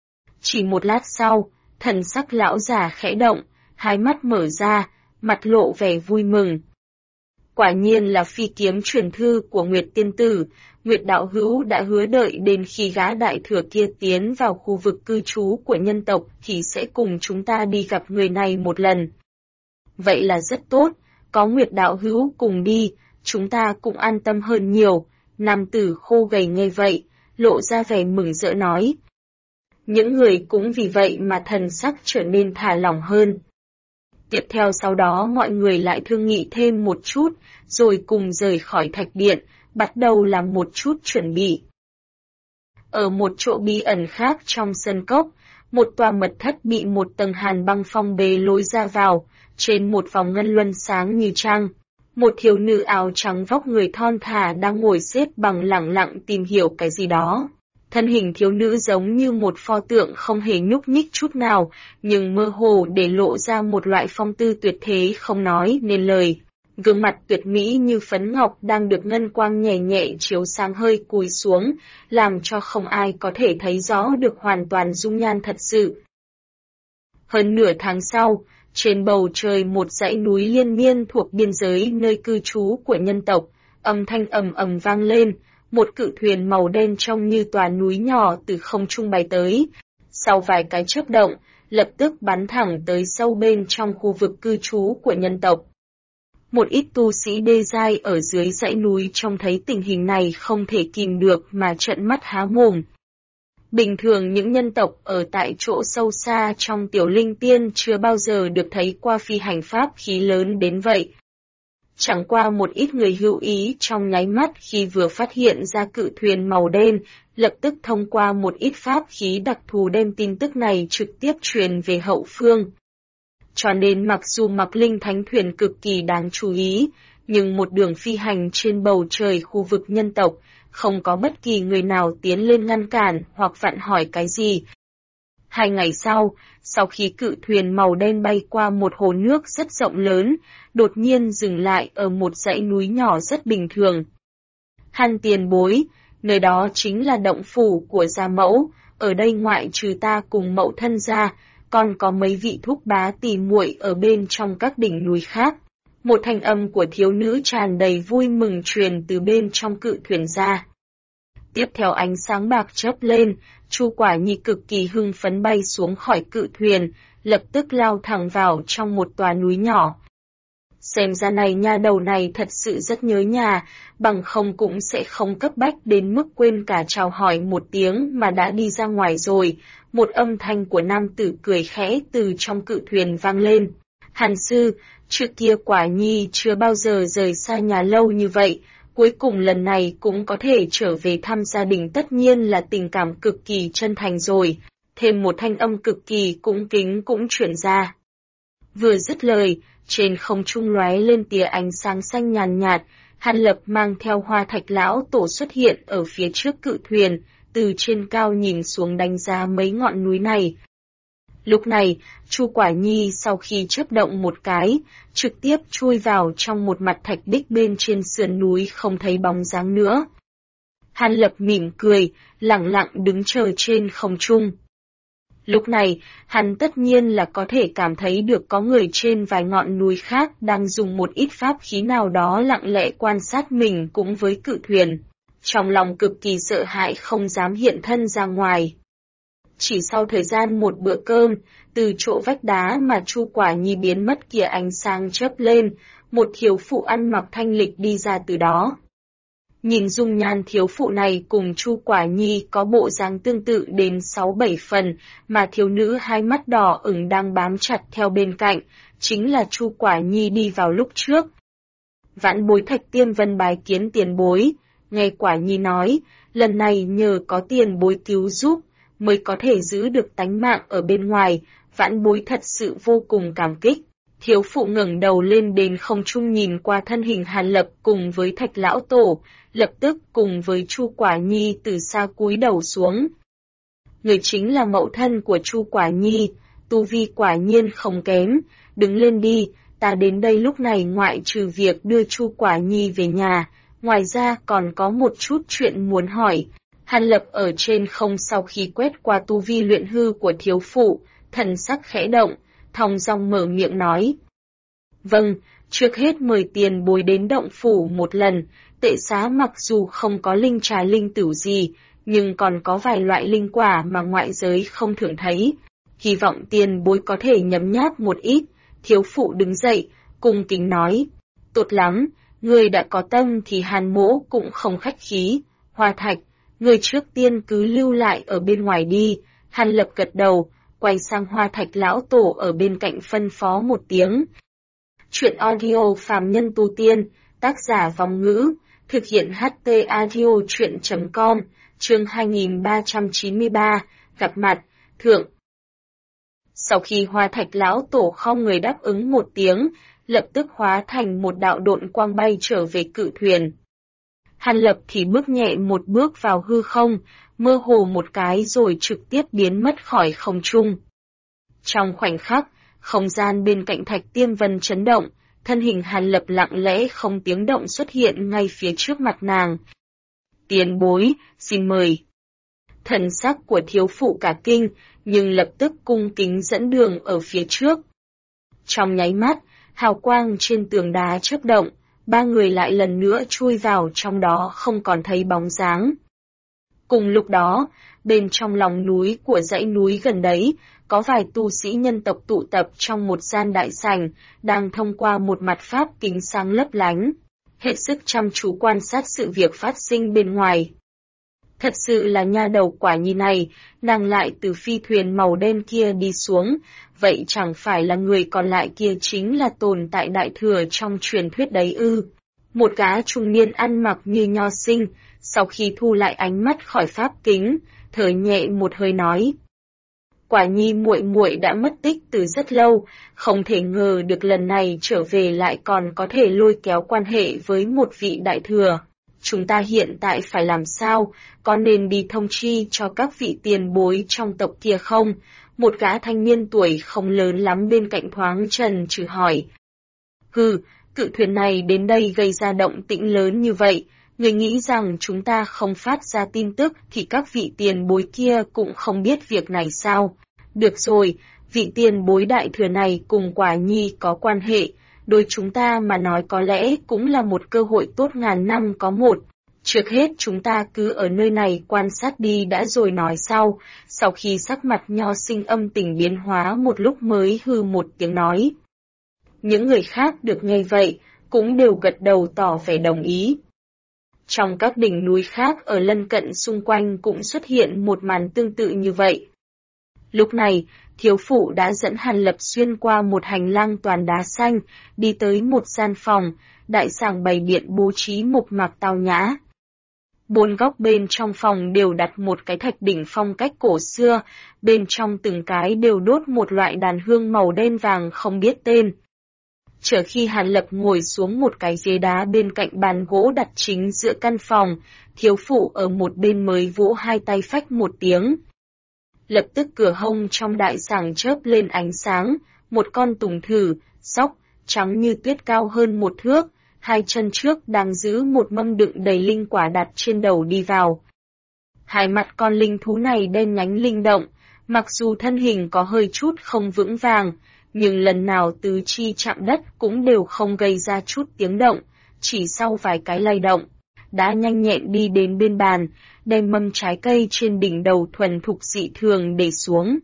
Chỉ một lát sau, thần sắc lão giả khẽ động, hai mắt mở ra, mặt lộ vẻ vui mừng. Quả nhiên là phi kiếm truyền thư của Nguyệt Tiên Tử, Nguyệt Đạo Hữu đã hứa đợi đến khi gã đại thừa kia tiến vào khu vực cư trú của nhân tộc thì sẽ cùng chúng ta đi gặp người này một lần. Vậy là rất tốt, có Nguyệt Đạo Hữu cùng đi, chúng ta cũng an tâm hơn nhiều. Nam tử khô gầy nghe vậy, lộ ra vẻ mừng rỡ nói. Những người cũng vì vậy mà thần sắc trở nên thả lỏng hơn. Tiếp theo sau đó mọi người lại thương nghị thêm một chút, rồi cùng rời khỏi thạch điện, bắt đầu làm một chút chuẩn bị. Ở một chỗ bí ẩn khác trong sân cốc, một tòa mật thất bị một tầng hàn băng phong bế lối ra vào, trên một vòng ngân luân sáng như trăng. Một thiếu nữ áo trắng vóc người thon thả đang ngồi xếp bằng lẳng lặng tìm hiểu cái gì đó. Thân hình thiếu nữ giống như một pho tượng không hề nhúc nhích chút nào, nhưng mơ hồ để lộ ra một loại phong tư tuyệt thế không nói nên lời. Gương mặt tuyệt mỹ như phấn ngọc đang được ngân quang nhẹ nhẹ chiếu sáng hơi cúi xuống, làm cho không ai có thể thấy rõ được hoàn toàn dung nhan thật sự. Hơn nửa tháng sau, trên bầu trời một dãy núi liên miên thuộc biên giới nơi cư trú của nhân tộc, âm thanh ầm ầm vang lên, một cự thuyền màu đen trông như tòa núi nhỏ từ không trung bay tới. Sau vài cái chớp động, lập tức bắn thẳng tới sâu bên trong khu vực cư trú của nhân tộc. Một ít tu sĩ đê giai ở dưới dãy núi trông thấy tình hình này không thể kìm được mà trợn mắt há mồm. Bình thường những nhân tộc ở tại chỗ sâu xa trong tiểu linh tiên chưa bao giờ được thấy qua phi hành pháp khí lớn đến vậy. Chẳng qua một ít người hữu ý trong nháy mắt khi vừa phát hiện ra cự thuyền màu đen, lập tức thông qua một ít pháp khí đặc thù đem tin tức này trực tiếp truyền về hậu phương. Cho nên mặc dù mặc linh thánh thuyền cực kỳ đáng chú ý, nhưng một đường phi hành trên bầu trời khu vực nhân tộc, không có bất kỳ người nào tiến lên ngăn cản hoặc vặn hỏi cái gì. 2 ngày sau khi cự thuyền màu đen bay qua một hồ nước rất rộng lớn, đột nhiên dừng lại ở một dãy núi nhỏ rất bình thường. Hàn tiền bối, nơi đó chính là động phủ của gia mẫu, ở đây ngoại trừ ta cùng mẫu thân ra, còn có mấy vị thúc bá tỉ muội ở bên trong các đỉnh núi khác. Một thanh âm của thiếu nữ tràn đầy vui mừng truyền từ bên trong cự thuyền ra. Tiếp theo ánh sáng bạc chớp lên, Chu Quả Nhi cực kỳ hưng phấn bay xuống khỏi cự thuyền, lập tức lao thẳng vào trong một tòa núi nhỏ. Xem ra này nha đầu này thật sự rất nhớ nhà, bằng không cũng sẽ không cấp bách đến mức quên cả chào hỏi một tiếng mà đã đi ra ngoài rồi. Một âm thanh của nam tử cười khẽ từ trong cự thuyền vang lên. Hàn sư, trước kia quả nhi chưa bao giờ rời xa nhà lâu như vậy, cuối cùng lần này cũng có thể trở về thăm gia đình, tất nhiên là tình cảm cực kỳ chân thành rồi. Thêm một thanh âm cực kỳ cung kính cũng chuyển ra. Vừa dứt lời, trên không trung lóe lên tia ánh sáng xanh nhàn nhạt, Hàn Lập mang theo Hoa Thạch lão tổ xuất hiện ở phía trước cự thuyền, từ trên cao nhìn xuống đánh giá mấy ngọn núi này. Lúc này, Chu Quả Nhi sau khi chớp động một cái, trực tiếp chui vào trong một mặt thạch bích bên trên sườn núi không thấy bóng dáng nữa. Hàn Lập mỉm cười, lẳng lặng đứng chờ trên không trung. Lúc này, hắn tất nhiên là có thể cảm thấy được có người trên vài ngọn núi khác đang dùng một ít pháp khí nào đó lặng lẽ quan sát mình cũng với cự thuyền. Trong lòng cực kỳ sợ hãi không dám hiện thân ra ngoài. Chỉ sau thời gian một bữa cơm, từ chỗ vách đá mà Chu Quả Nhi biến mất kia ánh sáng chớp lên, một thiếu phụ ăn mặc thanh lịch đi ra từ đó. Nhìn dung nhan thiếu phụ này cùng Chu Quả Nhi có bộ dáng tương tự đến 6-7 phần, mà thiếu nữ hai mắt đỏ ửng đang bám chặt theo bên cạnh, chính là Chu Quả Nhi đi vào lúc trước. Vãn bối Thạch Tiên Vân bái kiến tiền bối, nghe Quả Nhi nói, lần này nhờ có tiền bối cứu giúp, mới có thể giữ được tánh mạng ở bên ngoài, vãn bối thật sự vô cùng cảm kích. Thiếu phụ ngẩng đầu lên đến không trung nhìn qua thân hình Hàn Lập cùng với Thạch lão tổ, lập tức cùng với Chu Quả Nhi từ xa cúi đầu xuống. Người chính là mẫu thân của Chu Quả Nhi, tu vi quả nhiên không kém, đứng lên đi, ta đến đây lúc này ngoại trừ việc đưa Chu Quả Nhi về nhà, ngoài ra còn có một chút chuyện muốn hỏi. Hàn Lập ở trên không sau khi quét qua tu vi luyện hư của thiếu phụ, thần sắc khẽ động, thong dong mở miệng nói. Vâng, trước hết mời tiền bối đến động phủ một lần, tệ xá mặc dù không có linh trà linh tửu gì, nhưng còn có vài loại linh quả mà ngoại giới không thường thấy. Hy vọng tiền bối có thể nhấm nháp một ít. Thiếu phụ đứng dậy, cung kính nói. Tốt lắm, người đã có tâm thì Hàn mỗ cũng không khách khí. Hoa Thạch, người trước tiên cứ lưu lại ở bên ngoài đi. Hàn Lập gật đầu, quay sang Hoa Thạch lão tổ ở bên cạnh phân phó một tiếng. Chuyện audio phàm nhân tu tiên, tác giả Vong Ngữ, thực hiện HT audio chuyện.com, chương 2393, gặp mặt, thượng. Sau khi Hoa Thạch lão tổ không người đáp ứng một tiếng, lập tức hóa thành một đạo độn quang bay trở về cự thuyền. Hàn Lập thì bước nhẹ một bước vào hư không, mơ hồ một cái rồi trực tiếp biến mất khỏi không trung. Trong khoảnh khắc, không gian bên cạnh Thạch Tiên Vân chấn động, thân hình Hàn Lập lặng lẽ không tiếng động xuất hiện ngay phía trước mặt nàng. Tiền bối, xin mời. Thần sắc của thiếu phụ cả kinh, nhưng lập tức cung kính dẫn đường ở phía trước. Trong nháy mắt, hào quang trên tường đá chớp động, ba người lại lần nữa chui vào trong đó không còn thấy bóng dáng. Cùng lúc đó, bên trong lòng núi của dãy núi gần đấy, có vài tu sĩ nhân tộc tụ tập trong một gian đại sảnh, đang thông qua một mặt pháp kính sáng lấp lánh, hết sức chăm chú quan sát sự việc phát sinh bên ngoài. Thật sự là nha đầu Quả Nhi này, nàng lại từ phi thuyền màu đen kia đi xuống, vậy chẳng phải là người còn lại kia chính là tồn tại đại thừa trong truyền thuyết đấy ư? Một gã trung niên ăn mặc như nho sinh, sau khi thu lại ánh mắt khỏi pháp kính, thở nhẹ một hơi nói. Quả Nhi muội muội đã mất tích từ rất lâu, không thể ngờ được lần này trở về lại còn có thể lôi kéo quan hệ với một vị đại thừa. Chúng ta hiện tại phải làm sao, có nên đi thông chi cho các vị tiền bối trong tộc kia không? Một gã thanh niên tuổi không lớn lắm bên cạnh thoáng trần trừ hỏi. Cự thuyền này đến đây gây ra động tĩnh lớn như vậy, người nghĩ rằng chúng ta không phát ra tin tức thì các vị tiền bối kia cũng không biết việc này sao? Được rồi, vị tiền bối đại thừa này cùng Quả Nhi có quan hệ, đối chúng ta mà nói có lẽ cũng là một cơ hội tốt ngàn năm có một. Trước hết chúng ta cứ ở nơi này quan sát đi đã rồi nói sau. Sau khi sắc mặt nho sinh âm tình biến hóa một lúc mới hừ một tiếng nói. Những người khác được nghe vậy, cũng đều gật đầu tỏ vẻ đồng ý. Trong các đỉnh núi khác ở lân cận xung quanh cũng xuất hiện một màn tương tự như vậy. Lúc này, thiếu phụ đã dẫn Hàn Lập xuyên qua một hành lang toàn đá xanh, đi tới một gian phòng, đại sảnh bày biện bố trí mộc mạc tao nhã. 4 góc bên trong phòng đều đặt một cái thạch đỉnh phong cách cổ xưa, bên trong từng cái đều đốt một loại đàn hương màu đen vàng không biết tên. Chờ khi Hàn Lập ngồi xuống một cái ghế đá bên cạnh bàn gỗ đặt chính giữa căn phòng, thiếu phụ ở một bên mới vỗ hai tay phách một tiếng. Lập tức cửa hông trong đại sảnh chớp lên ánh sáng, một con tùng thử, sóc, trắng như tuyết cao hơn 1 thước, 2 chân trước đang giữ một mâm đựng đầy linh quả đặt trên đầu đi vào. Hai mặt con linh thú này đen nhánh linh động, mặc dù thân hình có hơi chút không vững vàng, nhưng lần nào tứ chi chạm đất cũng đều không gây ra chút tiếng động, chỉ sau vài cái lay động, đã nhanh nhẹn đi đến bên bàn, đem mâm trái cây trên đỉnh đầu thuần thục dị thường để xuống.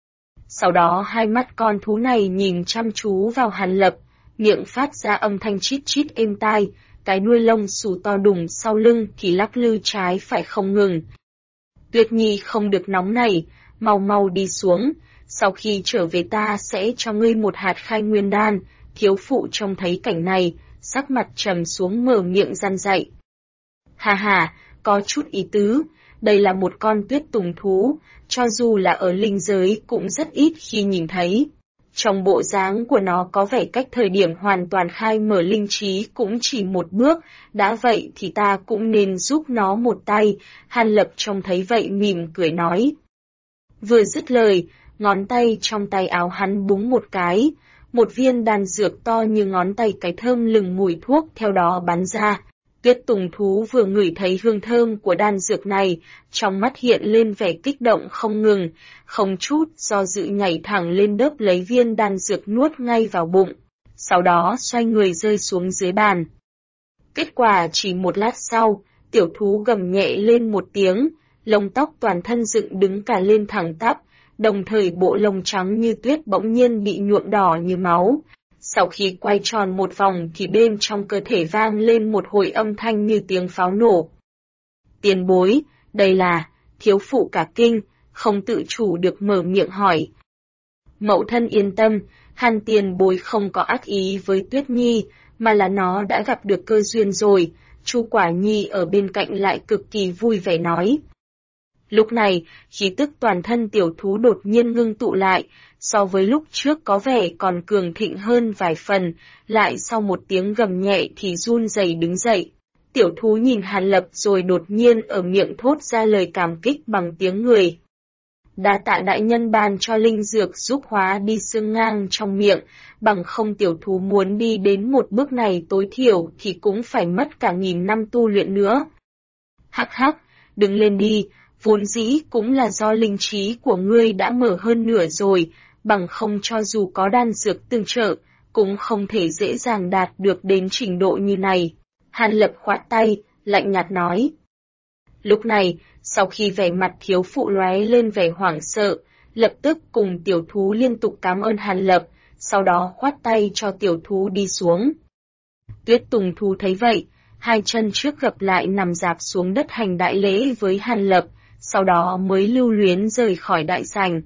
Sau đó hai mắt con thú này nhìn chăm chú vào Hàn Lập, miệng phát ra âm thanh chít chít êm tai, cái đuôi lông xù to đùng sau lưng thì lắc lư trái phải không ngừng. Tuyết Nhi không được nóng nảy, mau mau đi xuống, sau khi trở về ta sẽ cho ngươi một hạt khai nguyên đan. Thiếu phụ trông thấy cảnh này, sắc mặt trầm xuống mở miệng răn dạy. Hà hà, có chút ý tứ, đây là một con tuyết tùng thú, cho dù là ở linh giới cũng rất ít khi nhìn thấy. Trong bộ dáng của nó có vẻ cách thời điểm hoàn toàn khai mở linh trí cũng chỉ một bước, đã vậy thì ta cũng nên giúp nó một tay. Hàn Lập trông thấy vậy mỉm cười nói. Vừa dứt lời, ngón tay trong tay áo hắn búng một cái, một viên đan dược to như ngón tay cái thơm lừng mùi thuốc theo đó bắn ra. Tuyết tùng thú vừa ngửi thấy hương thơm của đan dược này, trong mắt hiện lên vẻ kích động không ngừng, không chút do dự nhảy thẳng lên đớp lấy viên đan dược nuốt ngay vào bụng, sau đó xoay người rơi xuống dưới bàn. Kết quả chỉ một lát sau, tiểu thú gầm nhẹ lên một tiếng, lông tóc toàn thân dựng đứng cả lên thẳng tắp, đồng thời bộ lông trắng như tuyết bỗng nhiên bị nhuộm đỏ như máu. Sau khi quay tròn một vòng thì bên trong cơ thể vang lên một hồi âm thanh như tiếng pháo nổ. Tiền bối, đây là, thiếu phụ cả kinh, không tự chủ được mở miệng hỏi. Mẫu thân yên tâm, Hàn tiền bối không có ác ý với Tuyết Nhi, mà là nó đã gặp được cơ duyên rồi, Chu Quả Nhi ở bên cạnh lại cực kỳ vui vẻ nói. Lúc này, khí tức toàn thân tiểu thú đột nhiên ngưng tụ lại, so với lúc trước có vẻ còn cường thịnh hơn vài phần, lại sau một tiếng gầm nhẹ thì run rẩy đứng dậy. Tiểu thú nhìn Hàn Lập rồi đột nhiên ở miệng thốt ra lời cảm kích bằng tiếng người. Đa tạ đại nhân ban cho linh dược giúp hóa đi xương ngang trong miệng, bằng không tiểu thú muốn đi đến một bước này tối thiểu thì cũng phải mất cả 1000 năm tu luyện nữa. Hắc hắc, đứng lên đi, vốn dĩ cũng là do linh trí của ngươi đã mở hơn nửa rồi, bằng không cho dù có đan dược tương trợ, cũng không thể dễ dàng đạt được đến trình độ như này. Hàn Lập khoát tay, lạnh nhạt nói. Lúc này, sau khi vẻ mặt thiếu phụ lóe lên vẻ hoảng sợ, lập tức cùng tiểu thú liên tục cảm ơn Hàn Lập, sau đó khoát tay cho tiểu thú đi xuống. Tuyết tùng thú thấy vậy, hai chân trước gập lại nằm rạp xuống đất hành đại lễ với Hàn Lập, sau đó mới lưu luyến rời khỏi đại sảnh.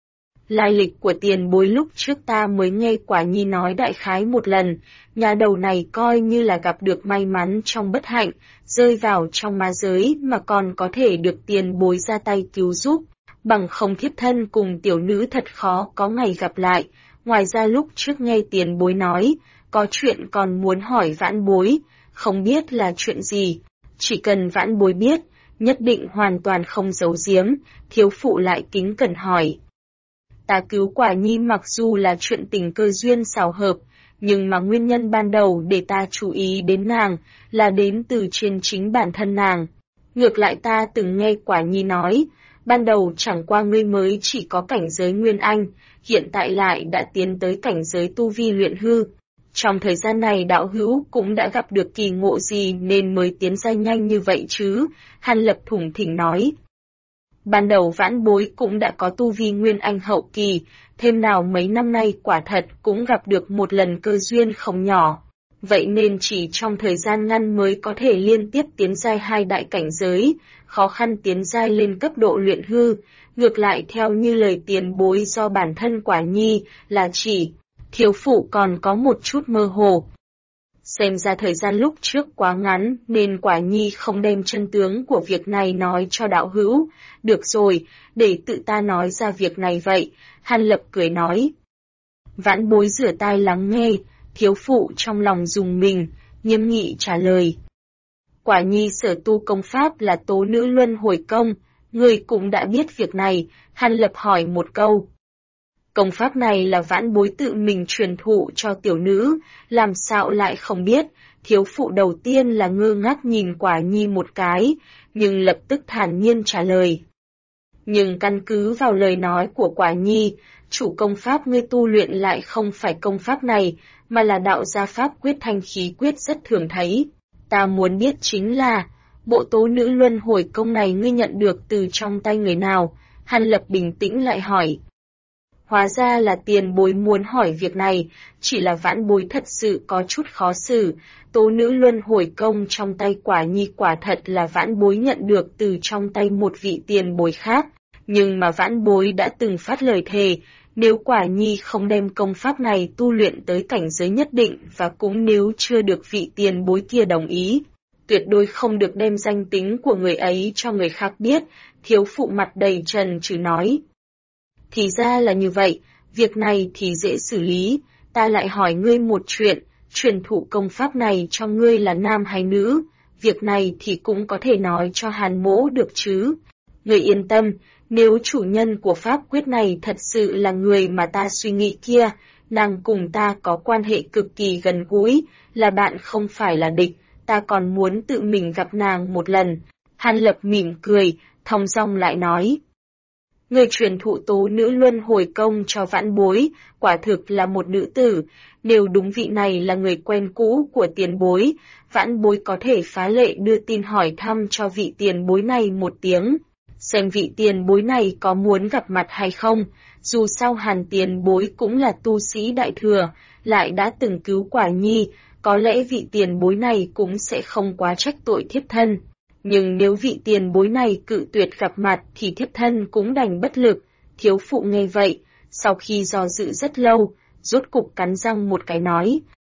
Lai lịch của tiền bối lúc trước ta mới nghe Quả Nhi nói đại khái một lần, nhà đầu này coi như là gặp được may mắn trong bất hạnh, rơi vào trong ma giới mà còn có thể được tiền bối ra tay cứu giúp, bằng không thiếp thân cùng tiểu nữ thật khó có ngày gặp lại. Ngoài ra lúc trước nghe tiền bối nói, có chuyện còn muốn hỏi vãn bối, không biết là chuyện gì, chỉ cần vãn bối biết, nhất định hoàn toàn không giấu giếm. Thiếu phụ lại kính cẩn hỏi. Ta cứu Quả Nhi mặc dù là chuyện tình cơ duyên xảo hợp, nhưng mà nguyên nhân ban đầu để ta chú ý đến nàng là đến từ trên chính bản thân nàng. Ngược lại ta từng nghe Quả Nhi nói, ban đầu chẳng qua ngươi mới chỉ có cảnh giới Nguyên Anh, hiện tại lại đã tiến tới cảnh giới tu vi luyện hư. Trong thời gian này đạo hữu cũng đã gặp được kỳ ngộ gì nên mới tiến ra nhanh như vậy chứ? Hàn Lập thủng thỉnh nói. Ban đầu vãn bối cũng đã có tu vi nguyên anh hậu kỳ, thêm nào mấy năm nay quả thật cũng gặp được một lần cơ duyên không nhỏ. Vậy nên chỉ trong thời gian ngắn mới có thể liên tiếp tiến giai 2 đại cảnh giới, khó khăn tiến giai lên cấp độ luyện hư. Ngược lại theo như lời tiền bối do bản thân Quả Nhi là chỉ, thiếu phụ còn có một chút mơ hồ. Xem ra thời gian lúc trước quá ngắn nên Quả Nhi không đem chân tướng của việc này nói cho đạo hữu. Được rồi, để tự ta nói ra việc này vậy, Hàn Lập cười nói. Vãn bối rửa tai lắng nghe, thiếu phụ trong lòng rùng mình, nghiêm nghị trả lời. Quả Nhi sở tu công pháp là Tố Nữ Luân Hồi Công, người cũng đã biết việc này, Hàn Lập hỏi một câu. Công pháp này là vãn bối tự mình truyền thụ cho tiểu nữ, làm sao lại không biết, thiếu phụ đầu tiên là ngơ ngác nhìn Quả Nhi một cái, nhưng lập tức thản nhiên trả lời. Nhưng căn cứ vào lời nói của Quả Nhi, chủ công pháp ngươi tu luyện lại không phải công pháp này, mà là đạo gia pháp quyết thanh khí quyết rất thường thấy. Ta muốn biết chính là, bộ Tố Nữ Luân Hồi Công này ngươi nhận được từ trong tay người nào? Hàn Lập bình tĩnh lại hỏi. Hóa ra là tiền bối muốn hỏi việc này, chỉ là vãn bối thật sự có chút khó xử. Tố Nữ Luân Hồi Công trong tay Quả Nhi quả thật là vãn bối nhận được từ trong tay một vị tiền bối khác, nhưng mà vãn bối đã từng phát lời thề, nếu Quả Nhi không đem công pháp này tu luyện tới cảnh giới nhất định và cũng nếu chưa được vị tiền bối kia đồng ý, tuyệt đối không được đem danh tính của người ấy cho người khác biết. Thiếu phụ mặt đầy trần trừ nói. Thì ra là như vậy, việc này thì dễ xử lý, ta lại hỏi ngươi một chuyện, truyền thụ công pháp này cho ngươi là nam hay nữ, việc này thì cũng có thể nói cho Hàn mỗ được chứ. Ngươi yên tâm, nếu chủ nhân của pháp quyết này thật sự là người mà ta suy nghĩ kia, nàng cùng ta có quan hệ cực kỳ gần gũi, là bạn không phải là địch, ta còn muốn tự mình gặp nàng một lần. Hàn Lập mỉm cười, thong dong lại nói. Người truyền thụ Tố Nữ Luân Hồi Công cho vãn bối, quả thực là một nữ tử, nếu đúng vị này là người quen cũ của tiền bối, vãn bối có thể phá lệ đưa tin hỏi thăm cho vị tiền bối này một tiếng, xem vị tiền bối này có muốn gặp mặt hay không, dù sao Hàn tiền bối cũng là tu sĩ đại thừa, lại đã từng cứu Quả Nhi, có lẽ vị tiền bối này cũng sẽ không quá trách tội thiếp thân. Nhưng nếu vị tiền bối này cự tuyệt gặp mặt thì thiếp thân cũng đành bất lực. Thiếu phụ nghe vậy, sau khi do dự rất lâu, rốt cục cắn răng một cái nói.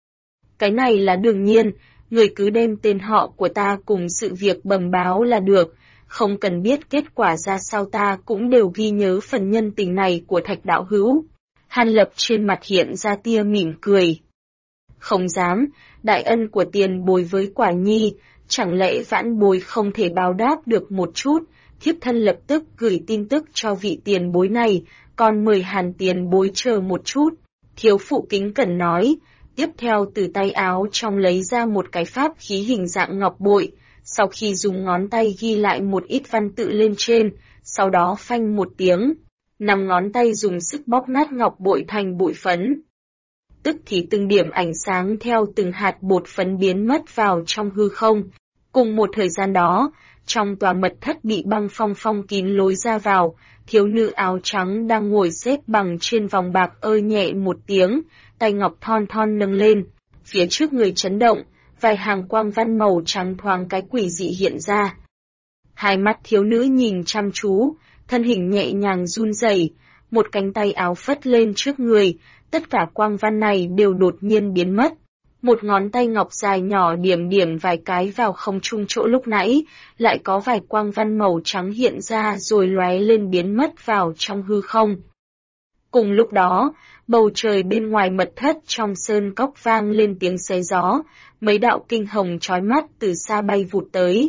Cái này là đương nhiên, người cứ đem tên họ của ta cùng sự việc bẩm báo là được, không cần biết kết quả ra sao ta cũng đều ghi nhớ phần nhân tình này của Thạch đạo hữu. Hàn Lập trên mặt hiện ra tia mỉm cười. Không dám, đại ân của tiền bối với Quả Nhi, chẳng lẽ vãn bối không thể báo đáp được một chút, thiếp thân lập tức gửi tin tức cho vị tiền bối này, còn mời Hàn tiền bối chờ một chút. Thiếu phụ kính cẩn nói, tiếp theo từ tay áo trong lấy ra một cái pháp khí hình dạng ngọc bội, sau khi dùng ngón tay ghi lại một ít văn tự lên trên, sau đó phanh một tiếng, 5 ngón tay dùng sức bóp nát ngọc bội thành bụi phấn. Tức thì từng điểm ánh sáng theo từng hạt bột phấn biến mất vào trong hư không. Cùng một thời gian đó, trong tòa mật thất bị băng phong phong kín lối ra vào, thiếu nữ áo trắng đang ngồi xếp bằng trên vòng bạc ơi nhẹ một tiếng, tay ngọc thon thon nâng lên, phía trước người chấn động, vài hàng quang văn màu trắng thoáng cái quỷ dị hiện ra. Hai mắt thiếu nữ nhìn chăm chú, thân hình nhẹ nhàng run rẩy, một cánh tay áo phất lên trước người, tất cả quang văn này đều đột nhiên biến mất. Một ngón tay ngọc dài nhỏ điểm điểm vài cái vào không trung chỗ lúc nãy, lại có vài quang văn màu trắng hiện ra rồi lóe lên biến mất vào trong hư không. Cùng lúc đó, bầu trời bên ngoài mật thất trong sơn cốc vang lên tiếng xé gió, mấy đạo kinh hồng chói mắt từ xa bay vụt tới.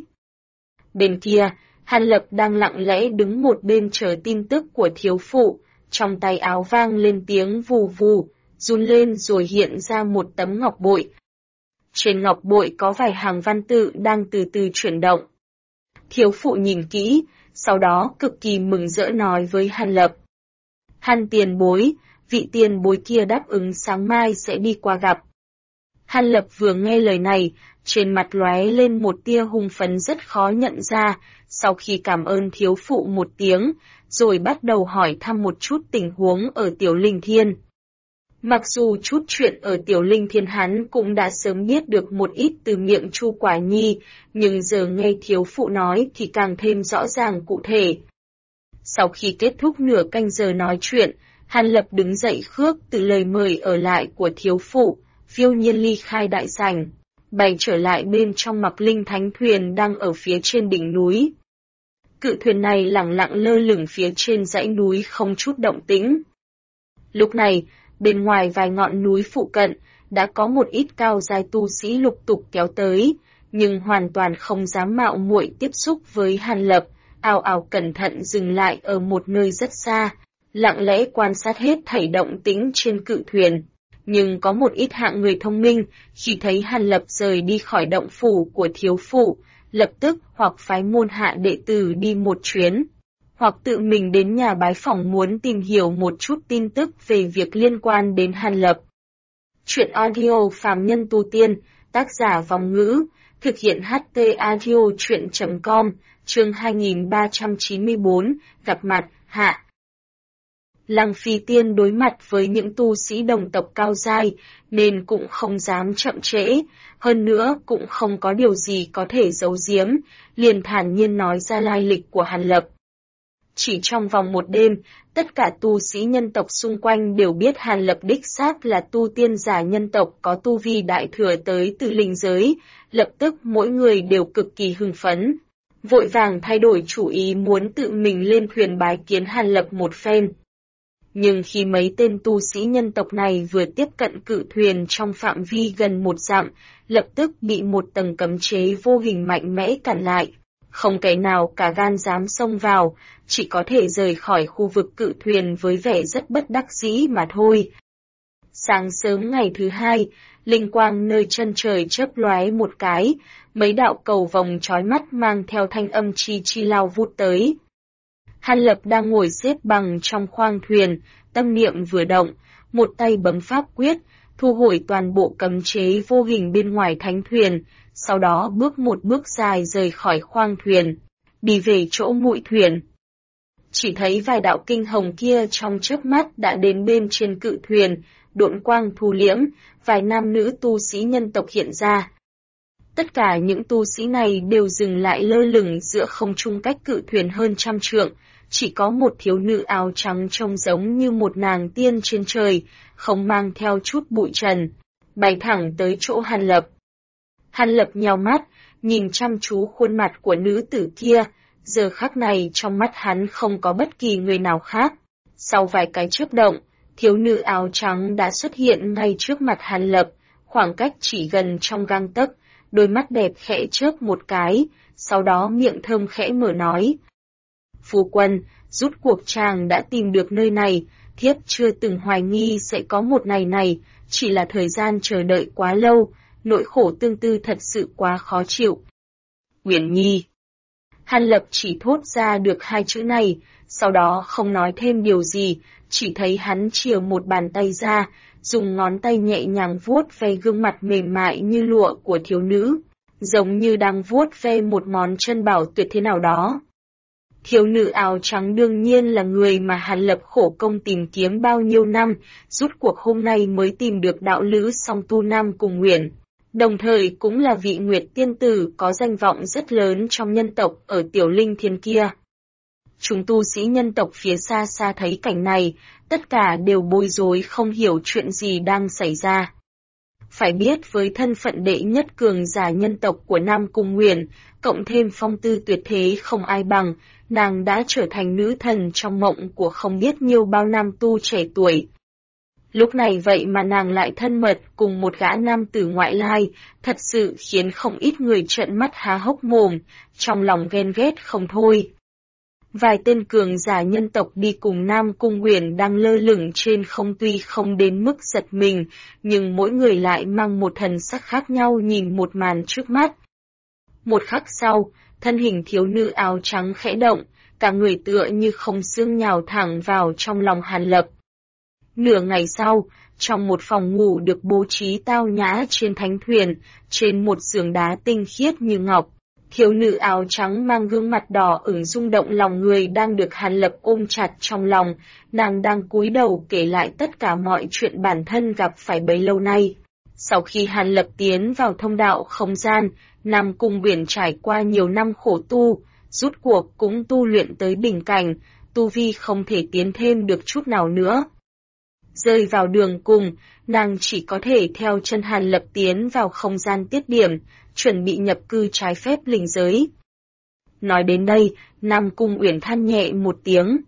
Bên kia, Hàn Lập đang lặng lẽ đứng một bên chờ tin tức của thiếu phụ, trong tay áo vang lên tiếng vù vù, run lên rồi hiện ra một tấm ngọc bội. Trên ngọc bội có vài hàng văn tự đang từ từ chuyển động. Thiếu phụ nhìn kỹ, sau đó cực kỳ mừng rỡ nói với Hàn Lập. Hàn tiền bối, vị tiền bối kia đáp ứng sáng mai sẽ đi qua gặp. Hàn Lập vừa nghe lời này, trên mặt lóe lên một tia hung phấn rất khó nhận ra, sau khi cảm ơn thiếu phụ một tiếng, rồi bắt đầu hỏi thăm một chút tình huống ở Tiểu Linh Thiên. Mặc dù chút chuyện ở Tiểu Linh Thiên hắn cũng đã sớm biết được một ít từ miệng Chu Quả Nhi, nhưng giờ nghe thiếu phụ nói thì càng thêm rõ ràng cụ thể. Sau khi kết thúc nửa canh giờ nói chuyện, Hàn Lập đứng dậy khước từ lời mời ở lại của thiếu phụ, phiêu nhiên ly khai đại sảnh, bay trở lại bên trong Mặc Linh Thánh thuyền đang ở phía trên đỉnh núi. Cự thuyền này lẳng lặng lơ lửng phía trên dãy núi không chút động tĩnh. Lúc này, bên ngoài vài ngọn núi phụ cận, đã có một ít cao giai tu sĩ lục tục kéo tới, nhưng hoàn toàn không dám mạo muội tiếp xúc với Hàn Lập, ào ào cẩn thận dừng lại ở một nơi rất xa, lặng lẽ quan sát hết thảy động tĩnh trên cự thuyền. Nhưng có một ít hạng người thông minh, khi thấy Hàn Lập rời đi khỏi động phủ của thiếu phụ, lập tức hoặc phái môn hạ đệ tử đi một chuyến, hoặc tự mình đến nhà bái phỏng muốn tìm hiểu một chút tin tức về việc liên quan đến Hàn Lập. Chuyện audio phàm nhân tu tiên, tác giả Vòng Ngữ, thực hiện HT audio chuyện.com, chương 2394, gặp mặt, hạ. Lăng Phi Tiên đối mặt với những tu sĩ đồng tộc cao giai, nên cũng không dám chậm trễ, hơn nữa cũng không có điều gì có thể giấu giếm, liền thản nhiên nói ra lai lịch của Hàn Lập. Chỉ trong vòng một đêm, tất cả tu sĩ nhân tộc xung quanh đều biết Hàn Lập đích xác là tu tiên giả nhân tộc có tu vi đại thừa tới từ linh giới, lập tức mỗi người đều cực kỳ hưng phấn, vội vàng thay đổi chủ ý muốn tự mình lên thuyền bái kiến Hàn Lập một phen. Nhưng khi mấy tên tu sĩ nhân tộc này vừa tiếp cận cự thuyền trong phạm vi gần 1 dặm, lập tức bị một tầng cấm chế vô hình mạnh mẽ cản lại. Không kẻ nào cả gan dám xông vào, chỉ có thể rời khỏi khu vực cự thuyền với vẻ rất bất đắc dĩ mà thôi. Sáng sớm ngày thứ hai, linh quang nơi chân trời chớp lóe một cái, mấy đạo cầu vồng chói mắt mang theo thanh âm chi chi lao vút tới. Hàn Lập đang ngồi xếp bằng trong khoang thuyền, tâm niệm vừa động, một tay bấm pháp quyết, thu hồi toàn bộ cấm chế vô hình bên ngoài thánh thuyền, sau đó bước một bước dài rời khỏi khoang thuyền, đi về chỗ mũi thuyền. Chỉ thấy vài đạo kinh hồng kia trong chớp mắt đã đến bên trên cự thuyền, độn quang thu liễm, vài nam nữ tu sĩ nhân tộc hiện ra. Tất cả những tu sĩ này đều dừng lại lơ lửng giữa không trung cách cự thuyền hơn 100 trượng, chỉ có một thiếu nữ áo trắng trông giống như một nàng tiên trên trời, không mang theo chút bụi trần, bay thẳng tới chỗ Hàn Lập. Hàn Lập nheo mắt, nhìn chăm chú khuôn mặt của nữ tử kia, giờ khắc này trong mắt hắn không có bất kỳ người nào khác. Sau vài cái chớp động, thiếu nữ áo trắng đã xuất hiện ngay trước mặt Hàn Lập, khoảng cách chỉ gần trong gang tấc, đôi mắt đẹp khẽ chớp một cái, sau đó miệng thơm khẽ mở nói. Phu quân, rút cuộc chàng đã tìm được nơi này, thiếp chưa từng hoài nghi sẽ có một ngày này, chỉ là thời gian chờ đợi quá lâu, nỗi khổ tương tư thật sự quá khó chịu. Uyển Nhi. Hàn Lập chỉ thốt ra được 2 chữ này, sau đó không nói thêm điều gì, chỉ thấy hắn chìa một bàn tay ra, dùng ngón tay nhẹ nhàng vuốt ve gương mặt mềm mại như lụa của thiếu nữ, giống như đang vuốt ve một món chân bảo tuyệt thế nào đó. Thiếu nữ áo trắng đương nhiên là người mà Hàn Lập khổ công tìm kiếm bao nhiêu năm, rút cuộc hôm nay mới tìm được đạo lữ song tu Nam Cung Uyển, đồng thời cũng là vị Nguyệt tiên tử có danh vọng rất lớn trong nhân tộc ở Tiểu Linh Thiên kia. Chúng tu sĩ nhân tộc phía xa xa thấy cảnh này, tất cả đều bối rối không hiểu chuyện gì đang xảy ra. Phải biết với thân phận đệ nhất cường giả nhân tộc của Nam Cung Uyển, cộng thêm phong tư tuyệt thế không ai bằng, nàng đã trở thành nữ thần trong mộng của không biết nhiêu bao nam tu trẻ tuổi. Lúc này vậy mà nàng lại thân mật cùng một gã nam tử ngoại lai, thật sự khiến không ít người trợn mắt há hốc mồm, trong lòng ghen ghét không thôi. Vài tên cường giả nhân tộc đi cùng Nam Cung Uyển đang lơ lửng trên không tuy không đến mức giật mình, nhưng mỗi người lại mang một thần sắc khác nhau nhìn một màn trước mắt. Một khắc sau, thân hình thiếu nữ áo trắng khẽ động, cả người tựa như không xương nhào thẳng vào trong lòng Hàn Lập. Nửa ngày sau, trong một phòng ngủ được bố trí tao nhã trên thánh thuyền, trên một giường đá tinh khiết như ngọc, thiếu nữ áo trắng mang gương mặt đỏ ửng rung động lòng người đang được Hàn Lập ôm chặt trong lòng, nàng đang cúi đầu kể lại tất cả mọi chuyện bản thân gặp phải bấy lâu nay. Sau khi Hàn Lập tiến vào thông đạo không gian, Nam Cung Uyển trải qua nhiều năm khổ tu, rút cuộc cũng tu luyện tới đỉnh cảnh, tu vi không thể tiến thêm được chút nào nữa. Rơi vào đường cùng, nàng chỉ có thể theo chân Hàn Lập tiến vào không gian tiết điểm, chuẩn bị nhập cư trái phép linh giới. Nói đến đây, Nam Cung Uyển than nhẹ một tiếng.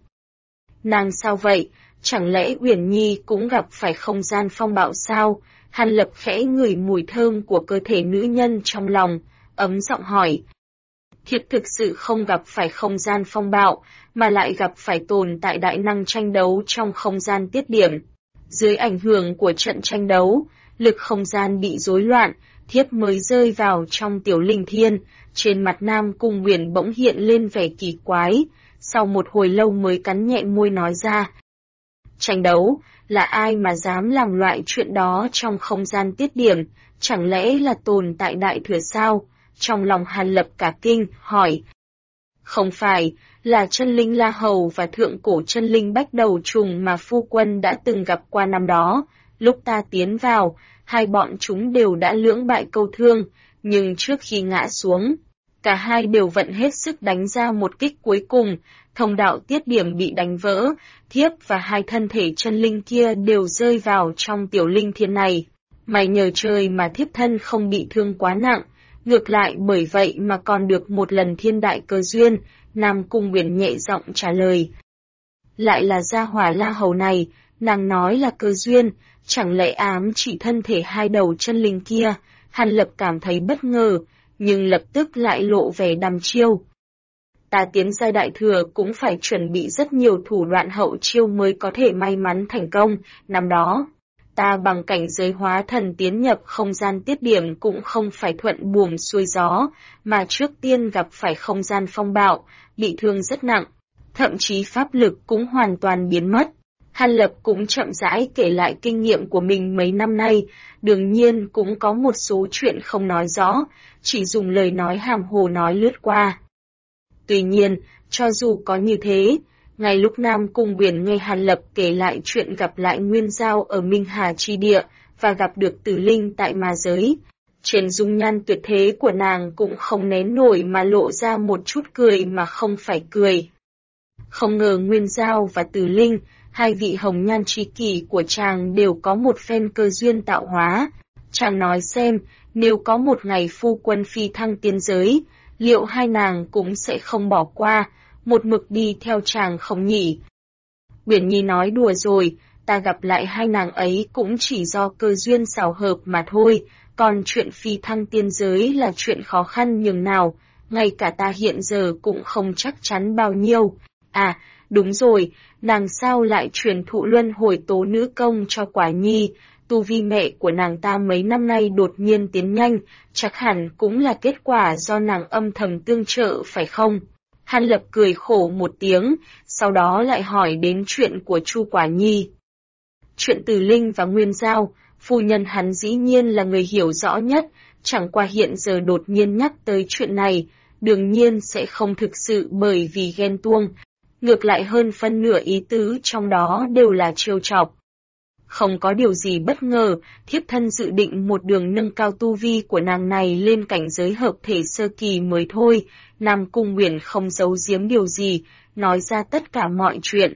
Nàng sao vậy, chẳng lẽ Uyển Nhi cũng gặp phải không gian phong bạo sao? Hàn Lập khẽ ngửi mùi thơm của cơ thể nữ nhân trong lòng, ấm giọng hỏi. Thiếp thực sự không gặp phải không gian phong bạo, mà lại gặp phải tồn tại đại năng tranh đấu trong không gian tiết điểm. Dưới ảnh hưởng của trận tranh đấu, lực không gian bị rối loạn, thiếp mới rơi vào trong tiểu linh thiên, trên mặt Nam Cung Uyển bỗng hiện lên vẻ kỳ quái, sau một hồi lâu mới cắn nhẹ môi nói ra. Tranh đấu, là ai mà dám làm loại chuyện đó trong không gian tiết điểm, chẳng lẽ là tồn tại đại thừa sao? Trong lòng Hàn Lập cả kinh, hỏi. Không phải, là chân linh La Hầu và thượng cổ chân linh Bách Đầu Trùng mà phu quân đã từng gặp qua năm đó. Lúc ta tiến vào, hai bọn chúng đều đã lưỡng bại câu thương, nhưng trước khi ngã xuống, cả hai đều vận hết sức đánh ra một kích cuối cùng, thông đạo tiết điểm bị đánh vỡ, thiếp và hai thân thể chân linh kia đều rơi vào trong tiểu linh thiên này. May nhờ trời mà thiếp thân không bị thương quá nặng, ngược lại bởi vậy mà còn được một lần thiên đại cơ duyên, Nam Cung Uyển nhẹ giọng trả lời. Lại là gia hỏa La Hầu này, nàng nói là cơ duyên, chẳng lẽ ám chỉ thân thể hai đầu chân linh kia? Hàn Lập cảm thấy bất ngờ, nhưng lập tức lại lộ vẻ đăm chiêu. Ta tiến giai đại thừa cũng phải chuẩn bị rất nhiều thủ đoạn hậu chiêu mới có thể may mắn thành công, năm đó. Ta bằng cảnh giới hóa thần tiến nhập không gian tiết điểm cũng không phải thuận buồm xuôi gió, mà trước tiên gặp phải không gian phong bạo, bị thương rất nặng, thậm chí pháp lực cũng hoàn toàn biến mất. Hàn Lập cũng chậm rãi kể lại kinh nghiệm của mình mấy năm nay, đương nhiên cũng có một số chuyện không nói rõ, chỉ dùng lời nói hàm hồ nói lướt qua. Tuy nhiên, cho dù có như thế, ngay lúc Nam Cung Uyển nghe Hàn Lập kể lại chuyện gặp lại Nguyên Giao ở Minh Hà Chi Địa và gặp được Tử Linh tại Ma Giới, trên dung nhan tuyệt thế của nàng cũng không nén nổi mà lộ ra một chút cười mà không phải cười. Không ngờ Nguyên Giao và Tử Linh, hai vị hồng nhan tri kỷ của chàng đều có một phen cơ duyên tạo hóa. Chàng nói xem, nếu có một ngày phu quân phi thăng tiên giới, liệu hai nàng cũng sẽ không bỏ qua, một mực đi theo chàng không nhỉ? Uyển Nhi nói đùa rồi, ta gặp lại hai nàng ấy cũng chỉ do cơ duyên xảo hợp mà thôi, còn chuyện phi thăng tiên giới là chuyện khó khăn nhường nào, ngay cả ta hiện giờ cũng không chắc chắn bao nhiêu. À, đúng rồi, nàng sao lại truyền thụ luân hồi tố nữ công cho Quả Nhi, tu vi mẹ của nàng ta mấy năm nay đột nhiên tiến nhanh, chắc hẳn cũng là kết quả do nàng âm thầm tương trợ phải không? Hàn Lập cười khổ một tiếng, sau đó lại hỏi đến chuyện của Chu Quả Nhi. Chuyện Tử Linh và Nguyên Giao, phu nhân hắn dĩ nhiên là người hiểu rõ nhất, chẳng qua hiện giờ đột nhiên nhắc tới chuyện này, đương nhiên sẽ không thực sự bởi vì ghen tuông, ngược lại hơn phân nửa ý tứ trong đó đều là trêu chọc. Không có điều gì bất ngờ, thiếp thân dự định một đường nâng cao tu vi của nàng này lên cảnh giới hợp thể sơ kỳ mới thôi. Nam Cung Uyển không giấu giếm điều gì, nói ra tất cả mọi chuyện.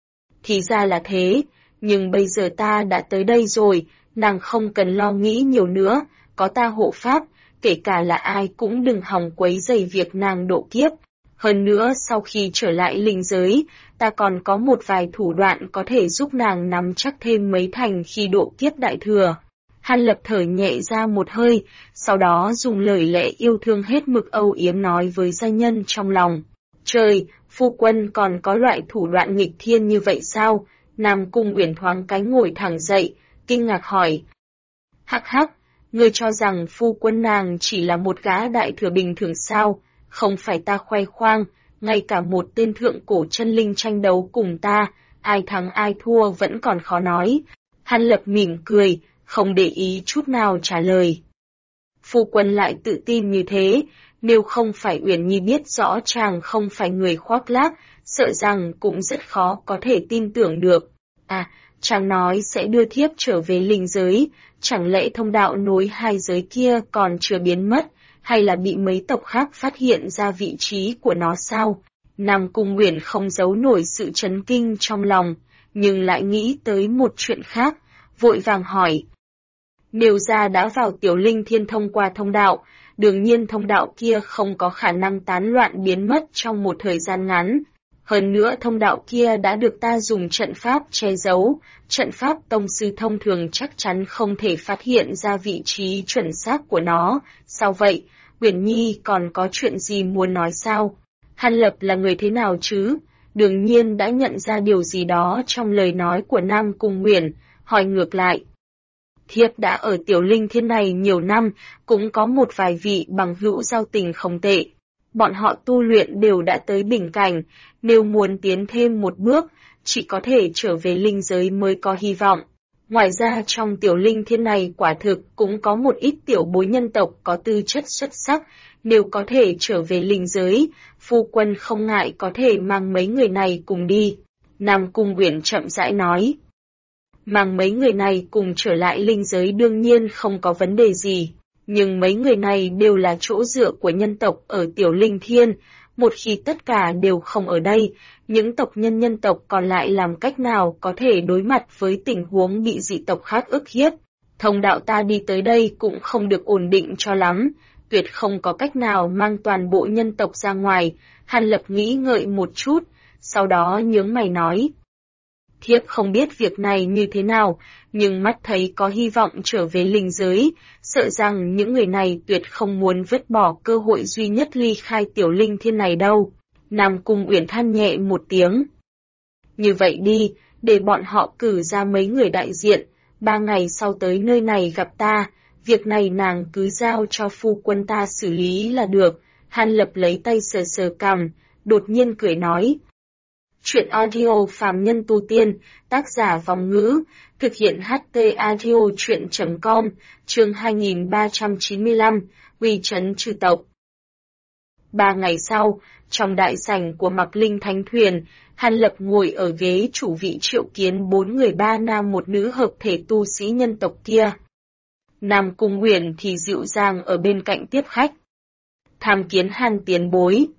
Thì ra là thế, nhưng bây giờ ta đã tới đây rồi, nàng không cần lo nghĩ nhiều nữa, có ta hộ pháp, kể cả là ai cũng đừng hòng quấy rầy việc nàng độ kiếp. Hơn nữa sau khi trở lại linh giới, ta còn có một vài thủ đoạn có thể giúp nàng nắm chắc thêm mấy thành khi độ kiếp đại thừa. Hàn Lập thở nhẹ ra một hơi, sau đó dùng lời lẽ yêu thương hết mực âu yếm nói với gia nhân trong lòng. Trời, phu quân còn có loại thủ đoạn nghịch thiên như vậy sao? Nam Cung Uyển thoáng cái ngồi thẳng dậy, kinh ngạc hỏi. Hắc hắc, ngươi cho rằng phu quân nàng chỉ là một gã đại thừa bình thường sao? Không phải ta khoe khoang, ngay cả một tên thượng cổ chân linh tranh đấu cùng ta, ai thắng ai thua vẫn còn khó nói. Hàn Lập mỉm cười, không để ý chút nào trả lời. Phu quân lại tự tin như thế, nếu không phải Uyển Nhi biết rõ chàng không phải người khoác lác, sợ rằng cũng rất khó có thể tin tưởng được. À, chàng nói sẽ đưa thiếp trở về linh giới, chẳng lẽ thông đạo nối hai giới kia còn chưa biến mất, hay là bị mấy tộc khác phát hiện ra vị trí của nó sao? Nam Cung Uyển không giấu nổi sự chấn kinh trong lòng, nhưng lại nghĩ tới một chuyện khác, vội vàng hỏi. Nếu ra đã vào Tiểu Linh Thiên thông qua thông đạo, đương nhiên thông đạo kia không có khả năng tán loạn biến mất trong một thời gian ngắn. Hơn nữa thông đạo kia đã được ta dùng trận pháp che giấu, trận pháp tông sư thông thường chắc chắn không thể phát hiện ra vị trí chuẩn xác của nó. Sao vậy, Uyển Nhi còn có chuyện gì muốn nói sao? Hàn Lập là người thế nào chứ? Đương nhiên đã nhận ra điều gì đó trong lời nói của Nam Cung Uyển, hỏi ngược lại. Thiếp đã ở Tiểu Linh Thiên này nhiều năm, cũng có một vài vị bằng hữu giao tình không tệ. Bọn họ tu luyện đều đã tới bình cảnh, nếu muốn tiến thêm một bước, chỉ có thể trở về linh giới mới có hy vọng. Ngoài ra trong Tiểu Linh Thiên này quả thực cũng có một ít tiểu bối nhân tộc có tư chất xuất sắc, nếu có thể trở về linh giới, phu quân không ngại có thể mang mấy người này cùng đi. Nam Cung Uyển chậm rãi nói. Mang mấy người này cùng trở lại linh giới đương nhiên không có vấn đề gì, nhưng mấy người này đều là chỗ dựa của nhân tộc ở Tiểu Linh Thiên, một khi tất cả đều không ở đây, những tộc nhân tộc còn lại làm cách nào có thể đối mặt với tình huống bị dị tộc khác ức hiếp. Thông đạo ta đi tới đây cũng không được ổn định cho lắm, tuyệt không có cách nào mang toàn bộ nhân tộc ra ngoài. Hàn Lập nghĩ ngợi một chút, sau đó nhướng mày nói. Thiếp không biết việc này như thế nào, nhưng mắt thấy có hy vọng trở về linh giới, sợ rằng những người này tuyệt không muốn vứt bỏ cơ hội duy nhất ly khai Tiểu Linh Thiên này đâu. Nam Cung Uyển than nhẹ một tiếng. Như vậy đi, để bọn họ cử ra mấy người đại diện, 3 ngày sau tới nơi này gặp ta, việc này nàng cứ giao cho phu quân ta xử lý là được. Hàn Lập lấy tay sờ sờ cằm, đột nhiên cười nói. Chuyện audio phàm nhân tu tiên, tác giả Vòng Ngữ, thực hiện HT audio chuyện.com, chương 2395, uy trấn trừ tộc. 3 ngày sau, trong đại sảnh của Mạc Linh Thánh Thuyền, Hàn Lập ngồi ở ghế chủ vị triệu kiến 4 người 3 nam 1 nữ hợp thể tu sĩ nhân tộc kia. Nam Cung Uyển thì dịu dàng ở bên cạnh tiếp khách. Tham kiến Hàn tiền bối.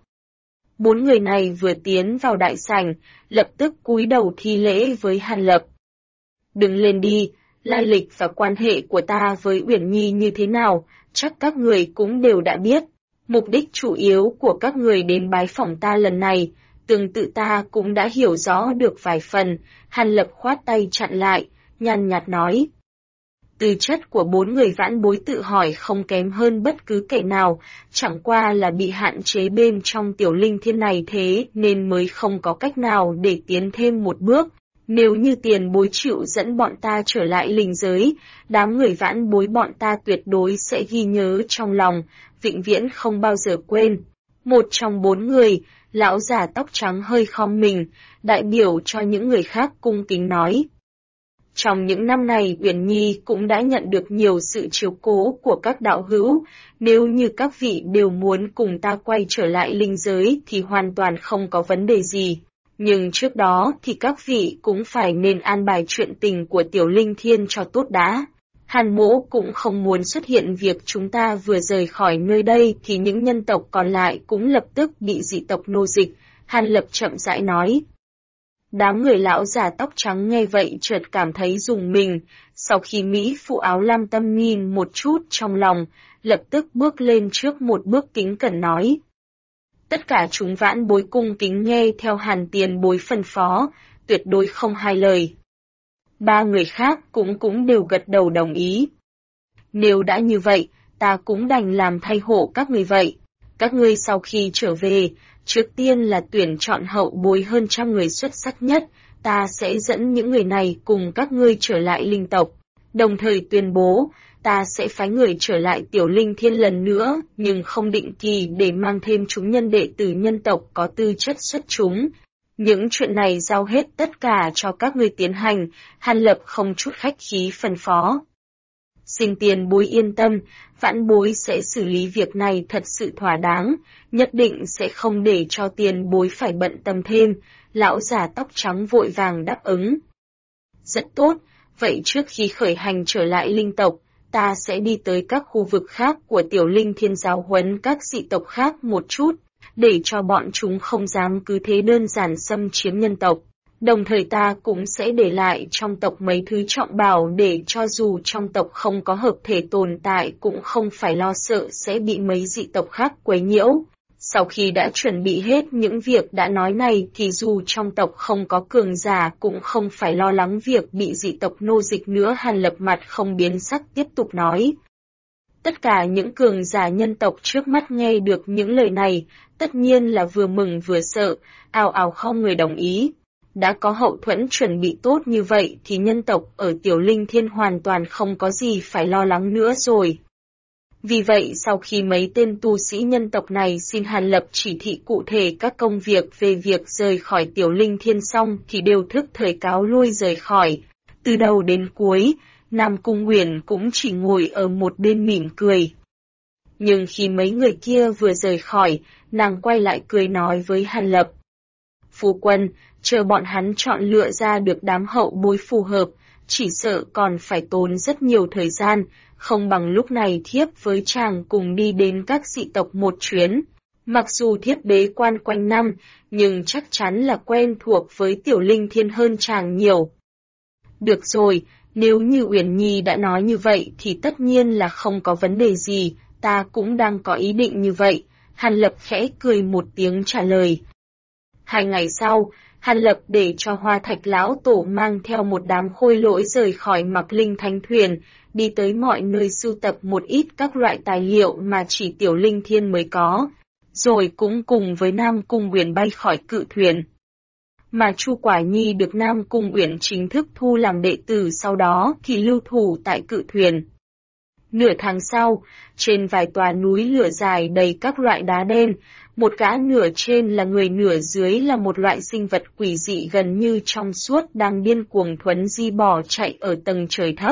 4 người này vừa tiến vào đại sảnh, lập tức cúi đầu thi lễ với Hàn Lập. Đừng lên đi, lai lịch và quan hệ của ta với Uyển Nhi như thế nào, chắc các người cũng đều đã biết. Mục đích chủ yếu của các người đến bái phỏng ta lần này, tương tự ta cũng đã hiểu rõ được vài phần. Hàn Lập khoát tay chặn lại, nhàn nhạt nói. Tư chất của 4 người vãn bối tự hỏi không kém hơn bất cứ kẻ nào, chẳng qua là bị hạn chế bên trong Tiểu Linh Thiên này thế nên mới không có cách nào để tiến thêm một bước. Nếu như tiền bối chịu dẫn bọn ta trở lại linh giới, đám người vãn bối bọn ta tuyệt đối sẽ ghi nhớ trong lòng, vĩnh viễn không bao giờ quên. Một trong 4 người, lão già tóc trắng hơi khom mình, đại biểu cho những người khác cung kính nói. Trong những năm này Uyển Nhi cũng đã nhận được nhiều sự chiếu cố của các đạo hữu, nếu như các vị đều muốn cùng ta quay trở lại linh giới thì hoàn toàn không có vấn đề gì. Nhưng trước đó thì các vị cũng phải nên an bài chuyện tình của Tiểu Linh Thiên cho tốt đã. Hàn Mỗ cũng không muốn xuất hiện việc chúng ta vừa rời khỏi nơi đây thì những nhân tộc còn lại cũng lập tức bị dị tộc nô dịch, Hàn Lập chậm rãi nói. Đám người lão già tóc trắng nghe vậy chợt cảm thấy rùng mình, sau khi Mỹ phụ áo lam tâm nhìn một chút trong lòng, lập tức bước lên trước một bước kính cẩn nói. Tất cả chúng vãn bối cung kính nghe theo Hàn tiền bối phân phó, tuyệt đối không hai lời. 3 người khác cũng đều gật đầu đồng ý. Nếu đã như vậy, ta cũng đành làm thay hộ các người vậy. Các ngươi sau khi trở về, trước tiên là tuyển chọn hậu bối hơn 100 người xuất sắc nhất, ta sẽ dẫn những người này cùng các ngươi trở lại linh tộc. Đồng thời tuyên bố, ta sẽ phái người trở lại Tiểu Linh Thiên lần nữa, nhưng không định kỳ để mang thêm chúng nhân đệ tử nhân tộc có tư chất xuất chúng. Những chuyện này giao hết tất cả cho các ngươi tiến hành, Hàn Lập không chút khách khí phân phó. Xin tiền bối yên tâm, vãn bối sẽ xử lý việc này thật sự thỏa đáng, nhất định sẽ không để cho tiền bối phải bận tâm thêm, lão già tóc trắng vội vàng đáp ứng. Rất tốt, vậy trước khi khởi hành trở lại linh tộc, ta sẽ đi tới các khu vực khác của tiểu linh thiên giáo huấn các dị tộc khác một chút, để cho bọn chúng không dám cứ thế đơn giản xâm chiếm nhân tộc. Đồng thời ta cũng sẽ để lại trong tộc mấy thứ trọng bảo để cho dù trong tộc không có hợp thể tồn tại cũng không phải lo sợ sẽ bị mấy dị tộc khác quấy nhiễu. Sau khi đã chuẩn bị hết những việc đã nói này thì dù trong tộc không có cường giả cũng không phải lo lắng việc bị dị tộc nô dịch nữa. Hàn Lập mặt không biến sắc tiếp tục nói. Tất cả những cường giả nhân tộc trước mắt nghe được những lời này, tất nhiên là vừa mừng vừa sợ, ào ào không người đồng ý. Đã có hậu thuẫn chuẩn bị tốt như vậy thì nhân tộc ở Tiểu Linh Thiên hoàn toàn không có gì phải lo lắng nữa rồi. Vì vậy sau khi mấy tên tu sĩ nhân tộc này xin Hàn Lập chỉ thị cụ thể các công việc về việc rời khỏi Tiểu Linh Thiên xong thì đều thức thời cáo lui rời khỏi. Từ đầu đến cuối, Nam Cung Uyển cũng chỉ ngồi ở một bên mỉm cười. Nhưng khi mấy người kia vừa rời khỏi, nàng quay lại cười nói với Hàn Lập. Phu quân, chờ bọn hắn chọn lựa ra được đám hậu bối phù hợp, chỉ sợ còn phải tốn rất nhiều thời gian, không bằng lúc này thiếp với chàng cùng đi đến các dị tộc một chuyến. Mặc dù thiếp bế quan quanh năm, nhưng chắc chắn là quen thuộc với Tiểu Linh Thiên hơn chàng nhiều. Được rồi, nếu như Uyển Nhi đã nói như vậy thì tất nhiên là không có vấn đề gì, ta cũng đang có ý định như vậy. Hàn Lập khẽ cười một tiếng trả lời. 2 ngày sau, Hàn Lập để cho Hoa Thạch Lão Tổ mang theo một đám khôi lỗi rời khỏi Mặc Linh Thánh Thuyền, đi tới mọi nơi sưu tập một ít các loại tài liệu mà chỉ Tiểu Linh Thiên mới có, rồi cũng cùng với Nam Cung Uyển bay khỏi Cự Thuyền. Mà Chu Quả Nhi được Nam Cung Uyển chính thức thu làm đệ tử sau đó thì lưu thủ tại Cự Thuyền. Nửa tháng sau, trên vài tòa núi lửa dài đầy các loại đá đen, một gã nửa trên là người nửa dưới là một loại sinh vật quỷ dị gần như trong suốt đang điên cuồng thuấn di bò chạy ở tầng trời thấp.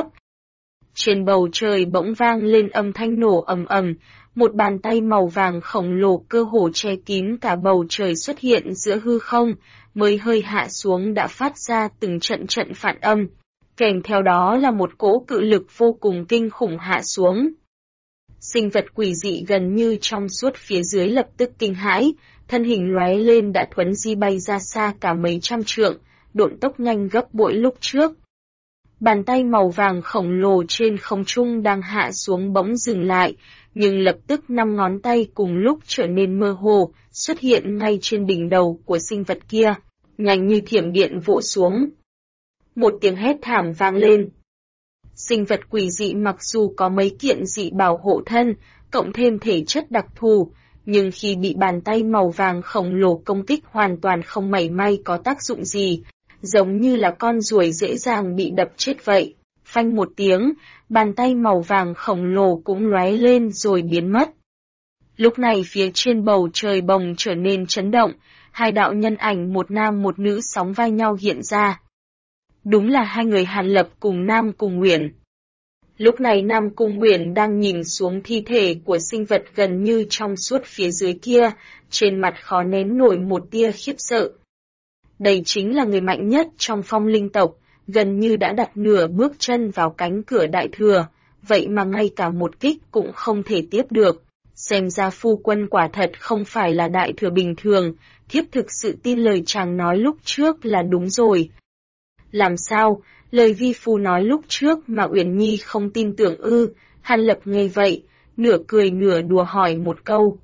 Trên bầu trời bỗng vang lên âm thanh nổ ầm ầm, một bàn tay màu vàng khổng lồ cơ hồ che kín cả bầu trời xuất hiện giữa hư không, mới hơi hạ xuống đã phát ra từng trận trận phản âm, kèm theo đó là một cỗ cự lực vô cùng kinh khủng hạ xuống. Sinh vật quỷ dị gần như trong suốt phía dưới lập tức kinh hãi, thân hình lóe lên đã thuấn di bay ra xa cả mấy trăm trượng, độn tốc nhanh gấp bội lúc trước. Bàn tay màu vàng khổng lồ trên không trung đang hạ xuống bỗng dừng lại, nhưng lập tức 5 ngón tay cùng lúc trở nên mơ hồ, xuất hiện ngay trên đỉnh đầu của sinh vật kia, nhanh như thiểm điện vỗ xuống. Một tiếng hét thảm vang lên. Sinh vật quỷ dị mặc dù có mấy kiện dị bảo hộ thân, cộng thêm thể chất đặc thù, nhưng khi bị bàn tay màu vàng khổng lồ công kích hoàn toàn không mảy may có tác dụng gì, giống như là con ruồi dễ dàng bị đập chết vậy. Phanh một tiếng, bàn tay màu vàng khổng lồ cũng lóe lên rồi biến mất. Lúc này phía trên bầu trời bồng trở nên chấn động, 2 đạo nhân ảnh một nam một nữ sóng vai nhau hiện ra. Đúng là 2 người Hàn Lập cùng Nam Cung Uyển. Lúc này Nam Cung Uyển đang nhìn xuống thi thể của sinh vật gần như trong suốt phía dưới kia, trên mặt khó nén nổi một tia khiếp sợ. Đây chính là người mạnh nhất trong Phong Linh tộc, gần như đã đặt nửa bước chân vào cánh cửa đại thừa, vậy mà ngay cả một kích cũng không thể tiếp được. Xem ra phu quân quả thật không phải là đại thừa bình thường, thiếp thực sự tin lời chàng nói lúc trước là đúng rồi. Làm sao, lời vi phu nói lúc trước mà Uyển Nhi không tin tưởng ư? Hàn Lập nghe vậy, nửa cười nửa đùa hỏi một câu.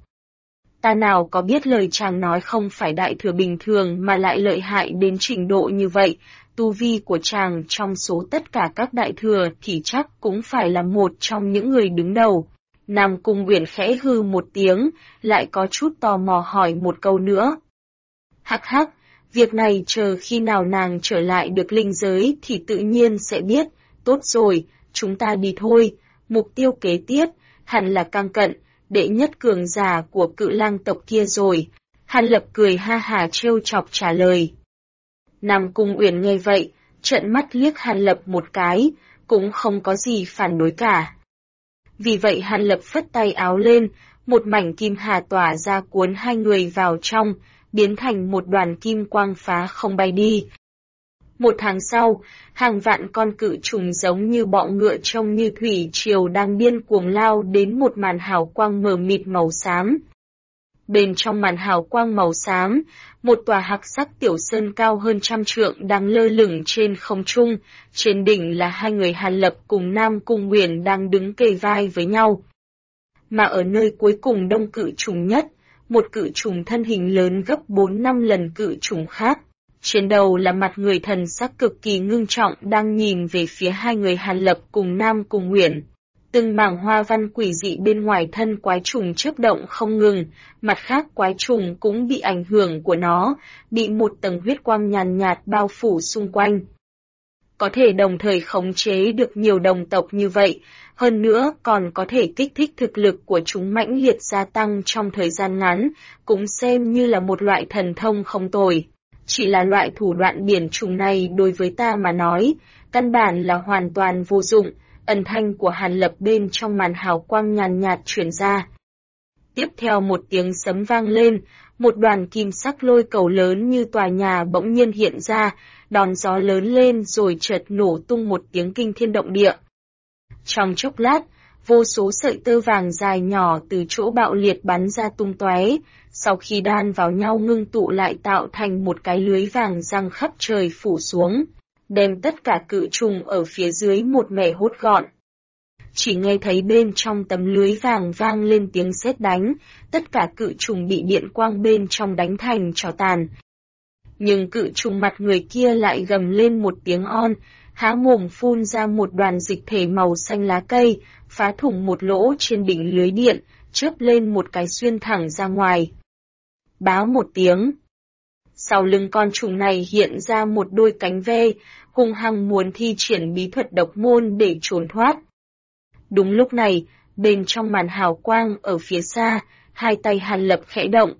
Ta nào có biết lời chàng nói không phải đại thừa bình thường mà lại lợi hại đến trình độ như vậy, tu vi của chàng trong số tất cả các đại thừa thì chắc cũng phải là một trong những người đứng đầu. Nam Cung Uyển khẽ hư một tiếng, lại có chút tò mò hỏi một câu nữa. Hắc hắc, việc này chờ khi nào nàng trở lại được linh giới thì tự nhiên sẽ biết. Tốt rồi, chúng ta đi thôi. Mục tiêu kế tiếp hẳn là Cang Cận, đệ nhất cường giả của Cự Lang tộc kia rồi. Hàn Lập cười ha hả trêu chọc trả lời. Nam Cung Uyển nghe vậy, trợn mắt liếc Hàn Lập một cái, cũng không có gì phản đối cả. Vì vậy Hàn Lập phất tay áo lên, một mảnh kim hà tỏa ra cuốn hai người vào trong, biến thành một đoàn kim quang phá không bay đi. Một tháng sau, hàng vạn con cự trùng giống như bọ ngựa trông như thủy triều đang điên cuồng lao đến một màn hào quang mờ mịt màu xám. Bên trong màn hào quang màu xám, một tòa hắc sắc tiểu sơn cao hơn 100 trượng đang lơ lửng trên không trung, trên đỉnh là hai người Hàn Lập cùng Nam Cung Uyển đang đứng kề vai với nhau. Mà ở nơi cuối cùng đông cự trùng nhất, một cự trùng thân hình lớn gấp 4-5 lần cự trùng khác. Trên đầu là mặt người thần sắc cực kỳ ngưng trọng đang nhìn về phía hai người Hàn Lập cùng Nam Cung Uyển. Từng mảng hoa văn quỷ dị bên ngoài thân quái trùng chớp động không ngừng, mặt khác quái trùng cũng bị ảnh hưởng của nó, bị một tầng huyết quang nhàn nhạt bao phủ xung quanh. Có thể đồng thời khống chế được nhiều đồng tộc như vậy, hơn nữa còn có thể kích thích thực lực của chúng mãnh liệt gia tăng trong thời gian ngắn, cũng xem như là một loại thần thông không tồi. Chỉ là loại thủ đoạn biển trùng này đối với ta mà nói, căn bản là hoàn toàn vô dụng. Ẩn thanh của Hàn Lập bên trong màn hào quang nhàn nhạt truyền ra. Tiếp theo một tiếng sấm vang lên, một đoàn kim sắc lôi cầu lớn như tòa nhà bỗng nhiên hiện ra, đòn gió lớn lên rồi chợt nổ tung một tiếng kinh thiên động địa. Trong chốc lát, vô số sợi tơ vàng dài nhỏ từ chỗ bạo liệt bắn ra tung tóe, sau khi đan vào nhau ngưng tụ lại tạo thành một cái lưới vàng giăng khắp trời phủ xuống, đem tất cả cự trùng ở phía dưới một mẻ hốt gọn. Chỉ nghe thấy bên trong tấm lưới vàng vang lên tiếng sét đánh, tất cả cự trùng bị điện quang bên trong đánh thành tro tàn. Nhưng cự trùng mặt người kia lại gầm lên một tiếng on, há mồm phun ra một đoàn dịch thể màu xanh lá cây, phá thủng một lỗ trên đỉnh lưới điện, chớp lên một cái xuyên thẳng ra ngoài. Báo một tiếng. Sau lưng con trùng này hiện ra một đôi cánh ve, hung hăng muốn thi triển bí thuật độc môn để trốn thoát. Đúng lúc này, bên trong màn hào quang ở phía xa, hai tay Hàn Lập khẽ động.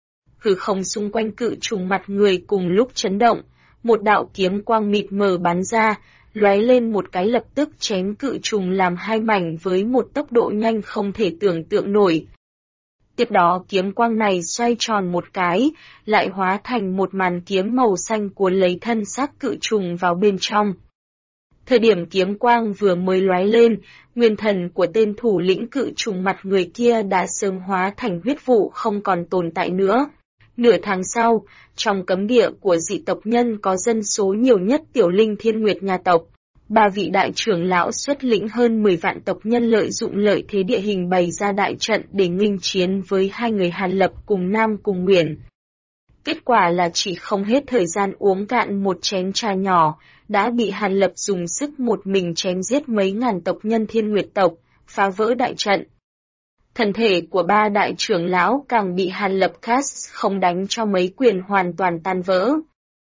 Hư không xung quanh cự trùng mặt người cùng lúc chấn động, một đạo kiếm quang mịt mờ bắn ra, lóe lên một cái lập tức chém cự trùng làm hai mảnh với một tốc độ nhanh không thể tưởng tượng nổi. Tiếp đó kiếm quang này xoay tròn một cái, lại hóa thành một màn kiếm màu xanh cuốn lấy thân xác cự trùng vào bên trong. Thời điểm kiếm quang vừa mới lóe lên, nguyên thần của tên thủ lĩnh cự trùng mặt người kia đã sớm hóa thành huyết vụ không còn tồn tại nữa. Nửa tháng sau, trong cấm địa của dị tộc nhân có dân số nhiều nhất Tiểu Linh Thiên Nguyệt nhà tộc, 3 vị đại trưởng lão xuất lĩnh hơn 10 vạn tộc nhân lợi dụng lợi thế địa hình bày ra đại trận để nghênh chiến với hai người Hàn Lập cùng Nam Cung Uyển. Kết quả là chỉ không hết thời gian uống cạn một chén trà nhỏ, đã bị Hàn Lập dùng sức một mình chém giết mấy ngàn tộc nhân Thiên Nguyệt tộc, phá vỡ đại trận. Thân thể của 3 đại trưởng lão càng bị Hàn Lập cast không đánh cho mấy quyền hoàn toàn tan vỡ.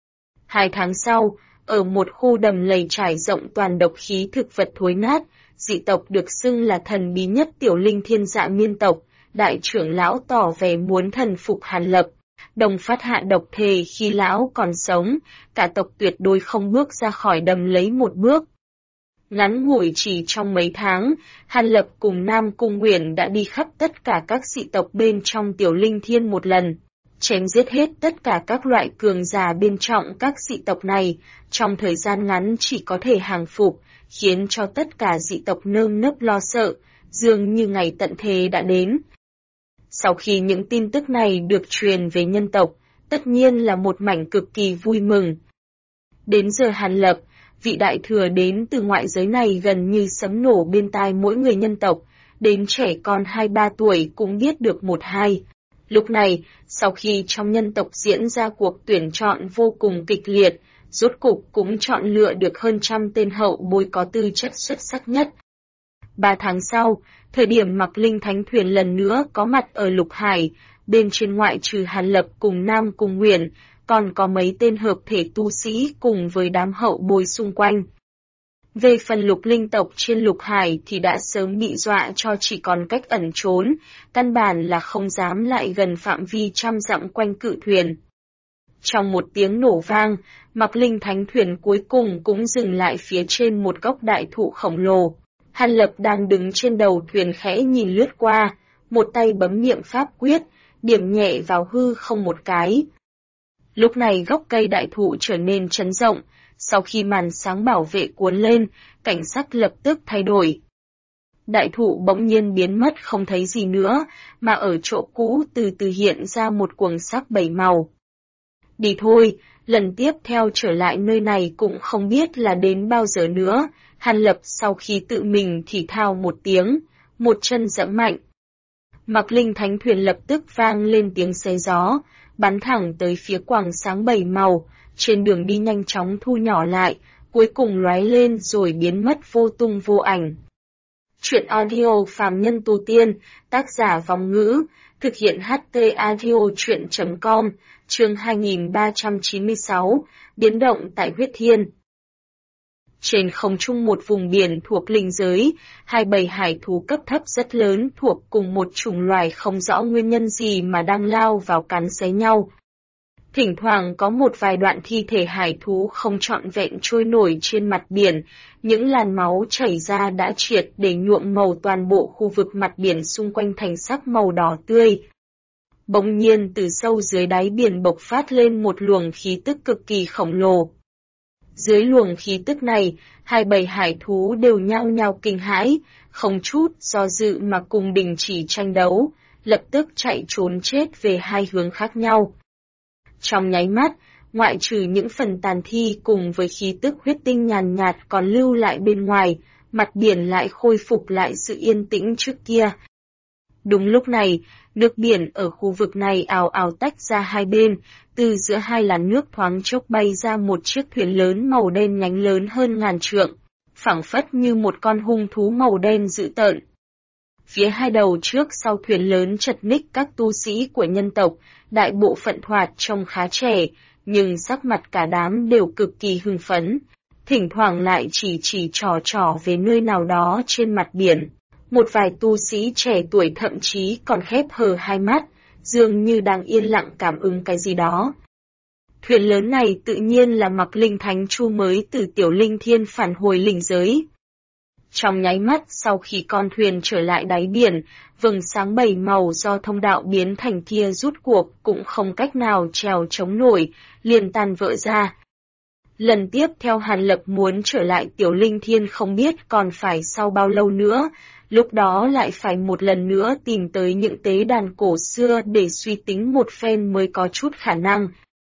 2 tháng sau, ở một khu đầm lầy trải rộng toàn độc khí thực vật thối nát, dị tộc được xưng là thần bí nhất Tiểu Linh Thiên Dạ Miên tộc, đại trưởng lão tỏ vẻ muốn thần phục Hàn Lập, đồng phát hạ độc thề khi lão còn sống, cả tộc tuyệt đối không bước ra khỏi đầm lấy một bước. Ngắn ngủi chỉ trong mấy tháng, Hàn Lập cùng Nam Cung Uyển đã đi khắp tất cả các dị tộc bên trong Tiểu Linh Thiên một lần, chém giết hết tất cả các loại cường giả bên trong các dị tộc này, trong thời gian ngắn chỉ có thể hàng phục, khiến cho tất cả dị tộc nơm nớp lo sợ, dường như ngày tận thế đã đến. Sau khi những tin tức này được truyền về nhân tộc, tất nhiên là một mảnh cực kỳ vui mừng. Đến giờ Hàn Lập, vị đại thừa đến từ ngoại giới này gần như sấm nổ bên tai mỗi người nhân tộc, đến trẻ con 2-3 tuổi cũng biết được 1-2. Lúc này, sau khi trong nhân tộc diễn ra cuộc tuyển chọn vô cùng kịch liệt, rốt cục cũng chọn lựa được hơn 100 tên hậu bối có tư chất xuất sắc nhất. 3 tháng sau, thời điểm Mặc Linh Thánh Thuyền lần nữa có mặt ở Lục Hải, bên trên ngoại trừ Hàn Lập cùng Nam Cung Uyển, còn có mấy tên hợp thể tu sĩ cùng với đám hậu bối xung quanh. Về phần lục linh tộc trên lục hải thì đã sớm bị dọa cho chỉ còn cách ẩn trốn, căn bản là không dám lại gần phạm vi trăm dặm quanh cự thuyền. Trong một tiếng nổ vang, Mạc Linh thánh thuyền cuối cùng cũng dừng lại phía trên một gốc đại thụ khổng lồ. Hàn Lập đang đứng trên đầu thuyền khẽ nhìn lướt qua, một tay bấm niệm pháp quyết, điểm nhẹ vào hư không một cái. Lúc này gốc cây đại thụ trở nên chấn rộng, sau khi màn sáng bảo vệ cuốn lên, cảnh sắc lập tức thay đổi. Đại thụ bỗng nhiên biến mất không thấy gì nữa, mà ở chỗ cũ từ từ hiện ra một quầng sắc bảy màu. Đi thôi, lần tiếp theo trở lại nơi này cũng không biết là đến bao giờ nữa. Hàn Lập sau khi tự mình thì thào một tiếng, một chân giẫm mạnh. Mạc Linh thánh thuyền lập tức vang lên tiếng xé gió, bắn thẳng tới phía quầng sáng bảy màu, trên đường đi nhanh chóng thu nhỏ lại, cuối cùng lóe lên rồi biến mất vô tung vô ảnh. Chuyện audio phàm nhân tu tiên, tác giả Vong Ngữ, thực hiện HT Audio Chuyện.com, chương 2396, biến động tại huyết thiên. Trên không trung một vùng biển thuộc linh giới, hai bầy hải thú cấp thấp rất lớn thuộc cùng một chủng loài không rõ nguyên nhân gì mà đang lao vào cắn xé nhau. Thỉnh thoảng có một vài đoạn thi thể hải thú không trọn vẹn trôi nổi trên mặt biển, những làn máu chảy ra đã triệt để nhuộm màu toàn bộ khu vực mặt biển xung quanh thành sắc màu đỏ tươi. Bỗng nhiên từ sâu dưới đáy biển bộc phát lên một luồng khí tức cực kỳ khổng lồ. Dưới luồng khí tức này, hai bầy hải thú đều nhao nhao kinh hãi, không chút do dự mà cùng đình chỉ tranh đấu, lập tức chạy trốn chết về hai hướng khác nhau. Trong nháy mắt, ngoại trừ những phần tàn thi cùng với khí tức huyết tinh nhàn nhạt còn lưu lại bên ngoài, mặt biển lại khôi phục lại sự yên tĩnh trước kia. Đúng lúc này, nước biển ở khu vực này ào ào tách ra hai bên, từ giữa hai làn nước thoáng chốc bay ra một chiếc thuyền lớn màu đen nhánh lớn hơn ngàn trượng, phảng phất như một con hung thú màu đen dữ tợn. Phía hai đầu trước sau thuyền lớn chật ních các tu sĩ của nhân tộc, đại bộ phận thoạt trông khá trẻ, nhưng sắc mặt cả đám đều cực kỳ hưng phấn, thỉnh thoảng lại chỉ trò về nơi nào đó trên mặt biển. Một vài tu sĩ trẻ tuổi thậm chí còn khép hờ hai mắt, dường như đang yên lặng cảm ứng cái gì đó. Thuyền lớn này tự nhiên là Mạc Linh Thánh Chu mới từ Tiểu Linh Thiên phản hồi linh giới. Trong nháy mắt sau khi con thuyền trở lại đáy biển, vầng sáng bảy màu do thông đạo biến thành kia rút cuộc cũng không cách nào trèo chống nổi, liền tan vỡ ra. Lần tiếp theo Hàn Lập muốn trở lại Tiểu Linh Thiên không biết còn phải sau bao lâu nữa, lúc đó lại phải một lần nữa tìm tới những tế đàn cổ xưa để suy tính một phen mới có chút khả năng.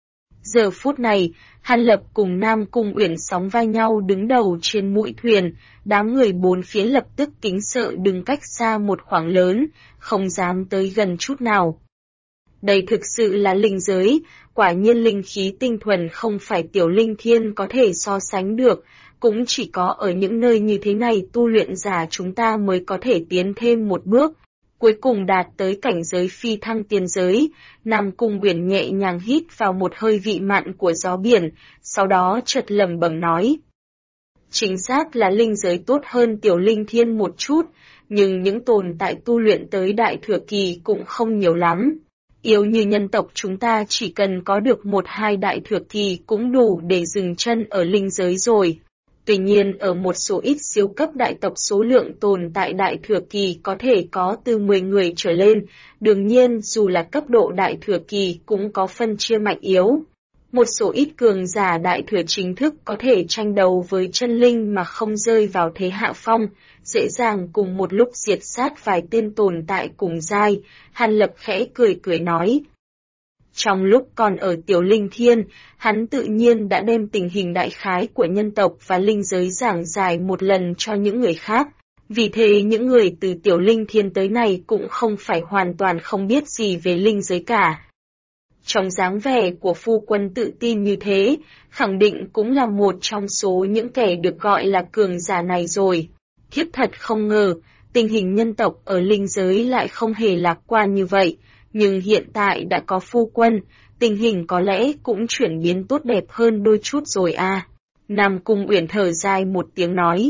Giờ phút này, Hàn Lập cùng Nam Cung Uyển sóng vai nhau đứng đầu trên mũi thuyền, đám người bốn phía lập tức kính sợ đứng cách xa một khoảng lớn, không dám tới gần chút nào. Đây thực sự là linh giới, quả nhiên linh khí tinh thuần không phải Tiểu Linh Thiên có thể so sánh được, cũng chỉ có ở những nơi như thế này tu luyện giả chúng ta mới có thể tiến thêm một bước, cuối cùng đạt tới cảnh giới phi thăng tiên giới. Nam Cung Uyển nhẹ nhàng hít vào một hơi vị mặn của gió biển, sau đó chợt lẩm bẩm nói. Chính xác là linh giới tốt hơn Tiểu Linh Thiên một chút, nhưng những tồn tại tu luyện tới đại thừa kỳ cũng không nhiều lắm. Yếu như nhân tộc chúng ta chỉ cần có được một hai đại thừa kỳ cũng đủ để dừng chân ở linh giới rồi. Tuy nhiên ở một số ít siêu cấp đại tộc số lượng tồn tại đại thừa kỳ có thể có từ 10 người trở lên, đương nhiên dù là cấp độ đại thừa kỳ cũng có phân chia mạnh yếu. Một số ít cường giả đại thừa chính thức có thể tranh đấu với chân linh mà không rơi vào thế hạ phong, dễ dàng cùng một lúc diệt sát vài tên tồn tại cùng giai. Hàn Lập khẽ cười nói. Trong lúc còn ở Tiểu Linh Thiên, hắn tự nhiên đã đem tình hình đại khái của nhân tộc và linh giới giảng giải một lần cho những người khác. Vì thế những người từ Tiểu Linh Thiên tới này cũng không phải hoàn toàn không biết gì về linh giới cả. Trong dáng vẻ của phu quân tự tin như thế, khẳng định cũng là một trong số những kẻ được gọi là cường giả này rồi. Thiếp thật không ngờ, tình hình nhân tộc ở linh giới lại không hề lạc quan như vậy. Nhưng hiện tại đã có phu quân, tình hình có lẽ cũng chuyển biến tốt đẹp hơn đôi chút rồi à. Nam Cung Uyển thở dài một tiếng nói.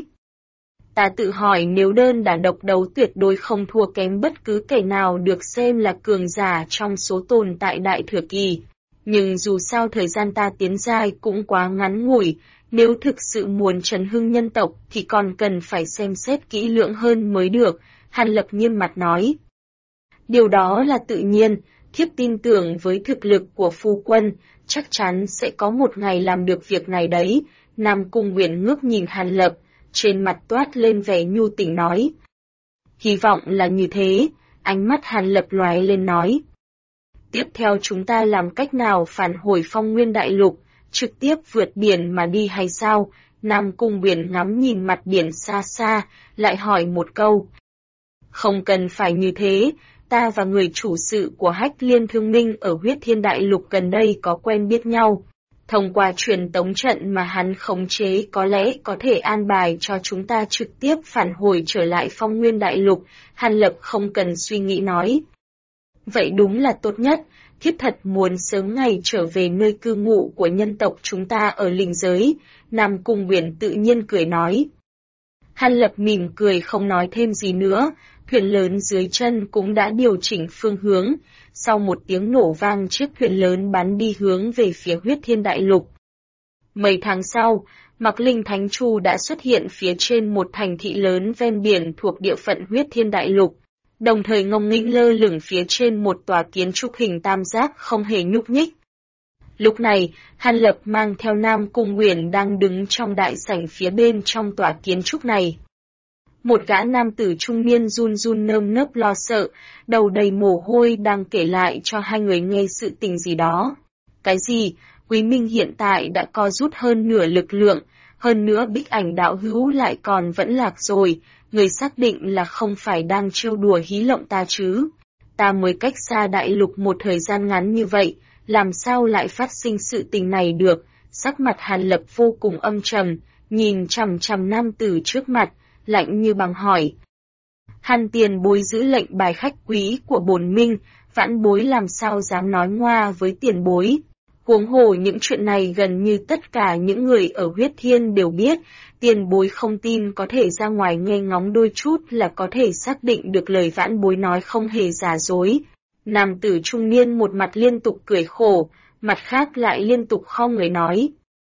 Ta tự hỏi nếu đơn đả độc đấu tuyệt đối không thua kém bất cứ kẻ nào được xem là cường giả trong số tồn tại Đại Thừa Kỳ. Nhưng dù sao thời gian ta tiến giai cũng quá ngắn ngủi, nếu thực sự muốn trấn hưng nhân tộc thì còn cần phải xem xét kỹ lưỡng hơn mới được, Hàn Lập nghiêm mặt nói. Điều đó là tự nhiên, thiếp tin tưởng với thực lực của phu quân, chắc chắn sẽ có một ngày làm được việc này đấy. Nam Cung Uyển ngước nhìn Hàn Lập, trên mặt toát lên vẻ nhu tình nói. Hy vọng là như thế, ánh mắt Hàn Lập lóe lên nói. Tiếp theo chúng ta làm cách nào phản hồi Phong Nguyên Đại Lục, trực tiếp vượt biển mà đi hay sao? Nam Cung Uyển ngắm nhìn mặt biển xa xa, lại hỏi một câu. Không cần phải như thế, ta và người chủ sự của Hách Liên Thương Minh ở Huyết Thiên Đại Lục gần đây có quen biết nhau. Thông qua truyền tống trận mà hắn khống chế có lẽ có thể an bài cho chúng ta trực tiếp phản hồi trở lại Phong Nguyên Đại Lục, Hàn Lập không cần suy nghĩ nói. Vậy đúng là tốt nhất, thiếp thật muốn sớm ngày trở về nơi cư ngụ của nhân tộc chúng ta ở linh giới, Nam Cung Uyển tự nhiên cười nói. Hàn Lập mỉm cười không nói thêm gì nữa, thuyền lớn dưới chân cũng đã điều chỉnh phương hướng, sau một tiếng nổ vang chiếc thuyền lớn bắn đi hướng về phía Huyết Thiên Đại Lục. Mấy tháng sau, Mạc Linh Thánh Chu đã xuất hiện phía trên một thành thị lớn ven biển thuộc địa phận Huyết Thiên Đại Lục, đồng thời ngông nghênh lơ lửng phía trên một tòa kiến trúc hình tam giác không hề nhúc nhích. Lúc này, Hàn Lập mang theo Nam Cung Uyển đang đứng trong đại sảnh phía bên trong tòa kiến trúc này. Một gã nam tử trung niên run run nơm nớp lo sợ, đầu đầy mồ hôi đang kể lại cho hai người nghe sự tình gì đó. Cái gì? Quý Minh hiện tại đã co rút hơn nửa lực lượng, hơn nữa Bích Ảnh đạo hữu lại còn vẫn lạc rồi, người xác định là không phải đang trêu đùa hí lộng ta chứ. Ta mới cách xa đại lục một thời gian ngắn như vậy, làm sao lại phát sinh sự tình này được? Sắc mặt Hàn Lập vô cùng âm trầm, nhìn chằm chằm nam tử trước mặt, lạnh như băng hỏi. Hàn tiền bối giữ lệnh bài khách quý của bổn minh, vãn bối làm sao dám nói ngoa với tiền bối. Huống hồ những chuyện này gần như tất cả những người ở Huyết Thiên đều biết, tiền bối không tin có thể ra ngoài nghe ngóng đôi chút là có thể xác định được lời vãn bối nói không hề giả dối. Nam tử trung niên một mặt liên tục cười khổ, mặt khác lại liên tục khom người nói.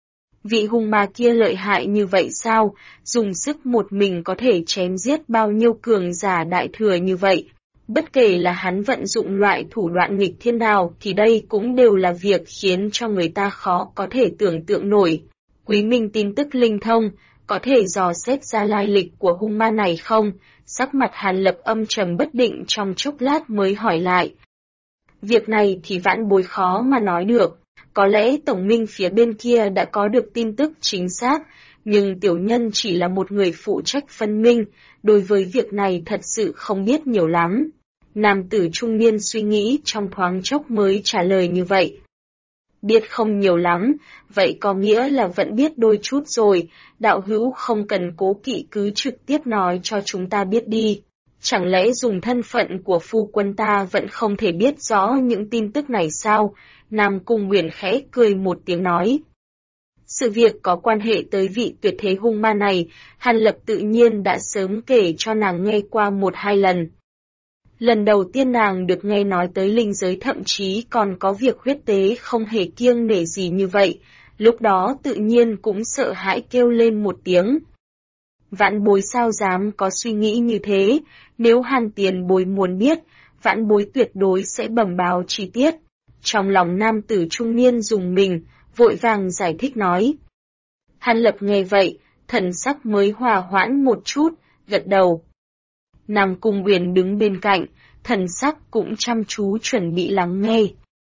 Vị hung ma kia lợi hại như vậy sao, dùng sức một mình có thể chém giết bao nhiêu cường giả đại thừa như vậy. Bất kể là hắn vận dụng loại thủ đoạn nghịch thiên nào thì đây cũng đều là việc khiến cho người ta khó có thể tưởng tượng nổi. Quý Minh tin tức linh thông, có thể dò xét ra lai lịch của hung ma này không? Sắc mặt Hàn Lập âm trầm bất định trong chốc lát mới hỏi lại. Việc này thì vãn bối khó mà nói được. Có lẽ tổng minh phía bên kia đã có được tin tức chính xác, nhưng tiểu nhân chỉ là một người phụ trách phân minh, đối với việc này thật sự không biết nhiều lắm. Nam tử trung niên suy nghĩ trong thoáng chốc mới trả lời như vậy. Biết không nhiều lắm, vậy có nghĩa là vẫn biết đôi chút rồi, đạo hữu không cần cố kỵ cứ trực tiếp nói cho chúng ta biết đi. Chẳng lẽ dùng thân phận của phu quân ta vẫn không thể biết rõ những tin tức này sao? Nam Cung Uyển khẽ cười một tiếng nói. Sự việc có quan hệ tới vị tuyệt thế hung ma này, Hàn Lập tự nhiên đã sớm kể cho nàng nghe qua 1-2 lần. Lần đầu tiên nàng được nghe nói tới linh giới thậm chí còn có việc huyết tế không hề kiêng nể gì như vậy, lúc đó tự nhiên cũng sợ hãi kêu lên một tiếng. Vãn bối sao dám có suy nghĩ như thế, nếu Hàn tiền bối muốn biết, vãn bối tuyệt đối sẽ bẩm báo chi tiết. Trong lòng nam tử trung niên dùng mình, vội vàng giải thích nói. Hàn Lập nghe vậy, thần sắc mới hòa hoãn một chút, gật đầu. Nam Cung Uyển đứng bên cạnh, thần sắc cũng chăm chú chuẩn bị lắng nghe.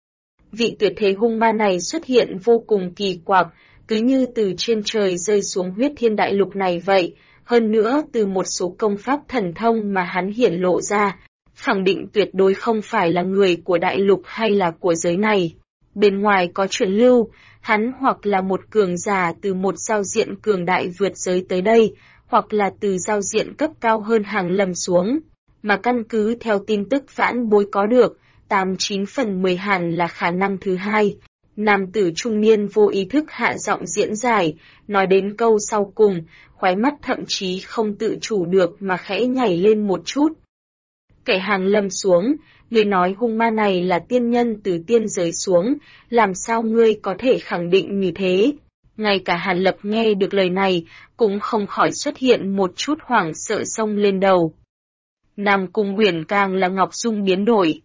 Vị tuyệt thế hung ma này xuất hiện vô cùng kỳ quặc, cứ như từ trên trời rơi xuống Huyết Thiên Đại Lục này vậy, hơn nữa từ một số công pháp thần thông mà hắn hiển lộ ra, khẳng định tuyệt đối không phải là người của đại lục hay là của giới này. Bên ngoài có truyền lưu, hắn hoặc là một cường giả từ một giao diện cường đại vượt giới tới đây, hoặc là từ giao diện cấp cao hơn hàng lầm xuống. Mà căn cứ theo tin tức vãn bối có được, 89 phần 10 hẳn là khả năng thứ hai. Nam tử trung niên vô ý thức hạ giọng diễn giải, nói đến câu sau cùng, khóe mắt thậm chí không tự chủ được mà khẽ nhảy lên một chút. Kẻ Hàng Lâm xuống, ngươi nói hung ma này là tiên nhân từ tiên giới xuống, làm sao ngươi có thể khẳng định như thế? Ngay cả Hàn Lập nghe được lời này, cũng không khỏi xuất hiện một chút hoảng sợ xông lên đầu. Nam Cung Uyển càng là Ngọc Dung biến đổi.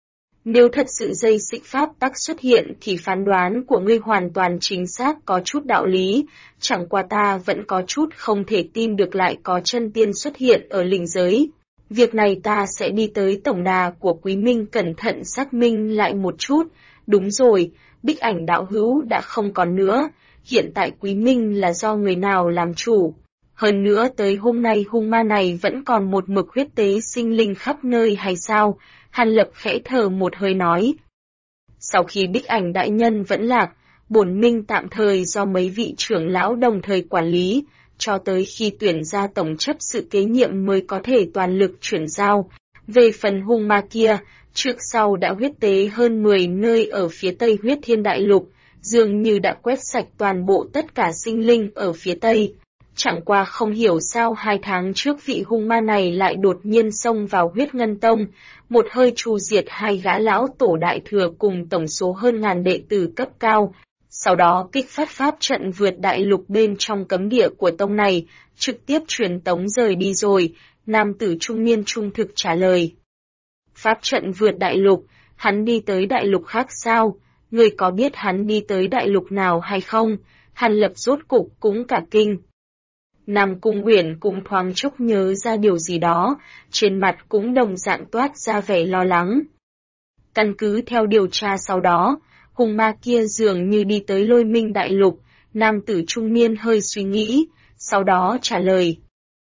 Nếu thật sự dây xích pháp tắc xuất hiện thì phán đoán của ngươi hoàn toàn chính xác có chút đạo lý, chẳng qua ta vẫn có chút không thể tin được lại có chân tiên xuất hiện ở linh giới. Việc này ta sẽ đi tới tổng đà của Quý Minh cẩn thận xác minh lại một chút. Đúng rồi, Bích Ảnh đạo hữu đã không còn nữa, hiện tại Quý Minh là do người nào làm chủ. Hơn nữa tới hôm nay hung ma này vẫn còn một mực huyết tế sinh linh khắp nơi hay sao? Hàn Lập khẽ thở một hơi nói. Sau khi Bích Ảnh đại nhân vẫn lạc, bổn minh tạm thời do mấy vị trưởng lão đồng thời quản lý, cho tới khi tuyển ra tổng chấp sự kế nhiệm mới có thể toàn lực chuyển giao. Về phần hung ma kia, trước sau đã huyết tế hơn 10 nơi ở phía tây huyết thiên đại lục, dường như đã quét sạch toàn bộ tất cả sinh linh ở phía tây. Chẳng qua không hiểu sao 2 tháng trước vị hung ma này lại đột nhiên xông vào huyết ngân tông, một hơi tru diệt 2 gã lão tổ đại thừa cùng tổng số hơn ngàn đệ tử cấp cao. Sau đó kích phát pháp trận vượt đại lục bên trong cấm địa của tông này, trực tiếp truyền tống rời đi rồi, nam tử trung niên trung thực trả lời. Pháp trận vượt đại lục, hắn đi tới đại lục khác sao? Người có biết hắn đi tới đại lục nào hay không? Hàn Lập rốt cục cũng cả kinh. Nam Cung Uyển cũng thoáng chốc nhớ ra điều gì đó, trên mặt cũng đồng dạng toát ra vẻ lo lắng. Căn cứ theo điều tra sau đó, hung ma kia dường như đi tới Lôi Minh đại lục, nam tử trung niên hơi suy nghĩ, sau đó trả lời.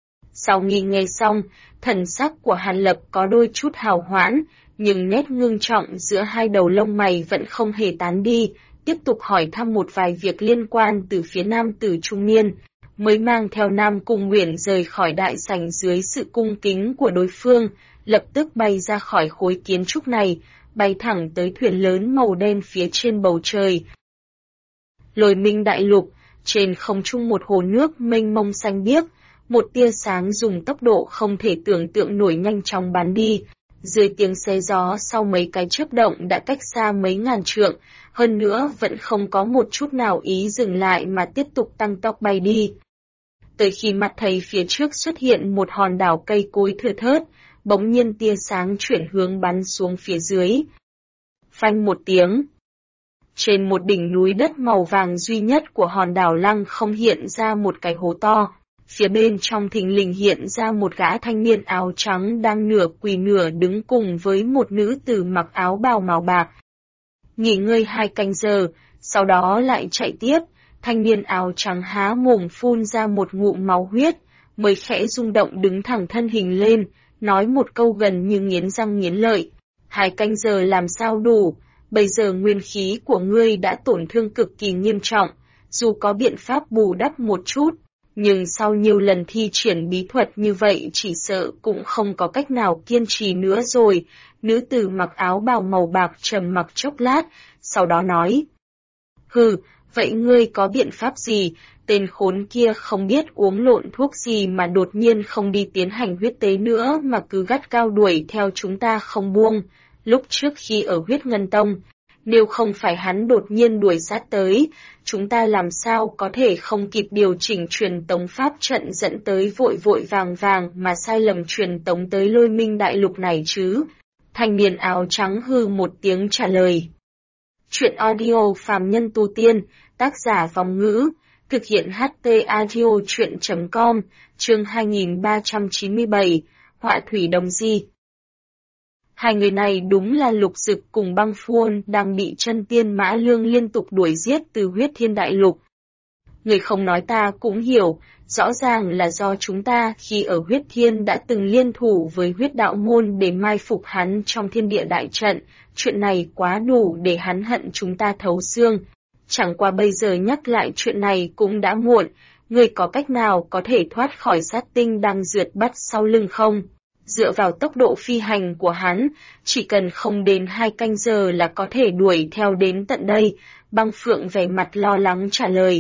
Sau nghe xong, thần sắc của Hàn Lập có đôi chút hào hoãn, nhưng nét ngưng trọng giữa hai đầu lông mày vẫn không hề tán đi, tiếp tục hỏi thăm một vài việc liên quan từ phía nam tử trung niên, mới mang theo Nam Cung Uyển rời khỏi đại sảnh dưới sự cung kính của đối phương, lập tức bay ra khỏi khối kiến trúc này, bay thẳng tới thuyền lớn màu đen phía trên bầu trời. Lôi Minh đại lục, trên không trung một hồ nước mênh mông xanh biếc, một tia sáng dùng tốc độ không thể tưởng tượng nổi nhanh chóng bắn đi. Dưới tiếng xé gió sau mấy cái chớp động đã cách xa mấy ngàn trượng, hơn nữa vẫn không có một chút nào ý dừng lại mà tiếp tục tăng tốc bay đi. Tới khi mặt thấy phía trước xuất hiện một hòn đảo cây cối thưa thớt, bỗng nhiên tia sáng chuyển hướng bắn xuống phía dưới. Phanh một tiếng. Trên một đỉnh núi đất màu vàng duy nhất của hòn đảo lăng không hiện ra một cái hố to. Phía bên trong thình lình hiện ra một gã thanh niên áo trắng đang nửa quỳ nửa đứng cùng với một nữ tử mặc áo bào màu bạc. Nghỉ ngơi 2 canh giờ, sau đó lại chạy tiếp, thanh niên áo trắng há mồm phun ra một ngụm máu huyết, mới khẽ rung động đứng thẳng thân hình lên, nói một câu gần như nghiến răng nghiến lợi. 2 canh giờ làm sao đủ, bây giờ nguyên khí của ngươi đã tổn thương cực kỳ nghiêm trọng, dù có biện pháp bù đắp một chút. Nhưng sau nhiều lần thi triển bí thuật như vậy chỉ sợ cũng không có cách nào kiên trì nữa rồi. Nữ tử mặc áo bào màu bạc trầm mặc chốc lát, sau đó nói. Hừ, vậy ngươi có biện pháp gì? Tên khốn kia không biết uống lộn thuốc gì mà đột nhiên không đi tiến hành huyết tế nữa mà cứ gắt gao đuổi theo chúng ta không buông. Lúc trước khi ở huyết ngân tông, nếu không phải hắn đột nhiên đuổi sát tới, chúng ta làm sao có thể không kịp điều chỉnh truyền tống pháp trận dẫn tới vội vội vàng vàng mà sai lầm truyền tống tới Lôi Minh đại lục này chứ? Thanh niên áo trắng hư một tiếng trả lời. Chuyện audio phàm nhân tu tiên, tác giả Vong Ngữ, thực hiện HT audio chuyện.com, chương 2397, Họa thủy đồng di. Hai người này đúng là Lục Dực cùng Băng Phuôn đang bị chân tiên Mã Lương liên tục đuổi giết từ huyết thiên đại lục. Người không nói ta cũng hiểu, rõ ràng là do chúng ta khi ở huyết thiên đã từng liên thủ với huyết đạo môn để mai phục hắn trong thiên địa đại trận, chuyện này quá đủ để hắn hận chúng ta thấu xương. Chẳng qua bây giờ nhắc lại chuyện này cũng đã muộn, người có cách nào có thể thoát khỏi sát tinh đang rượt bắt sau lưng không? Dựa vào tốc độ phi hành của hắn, chỉ cần không đến 2 canh giờ là có thể đuổi theo đến tận đây, Băng Phượng vẻ mặt lo lắng trả lời.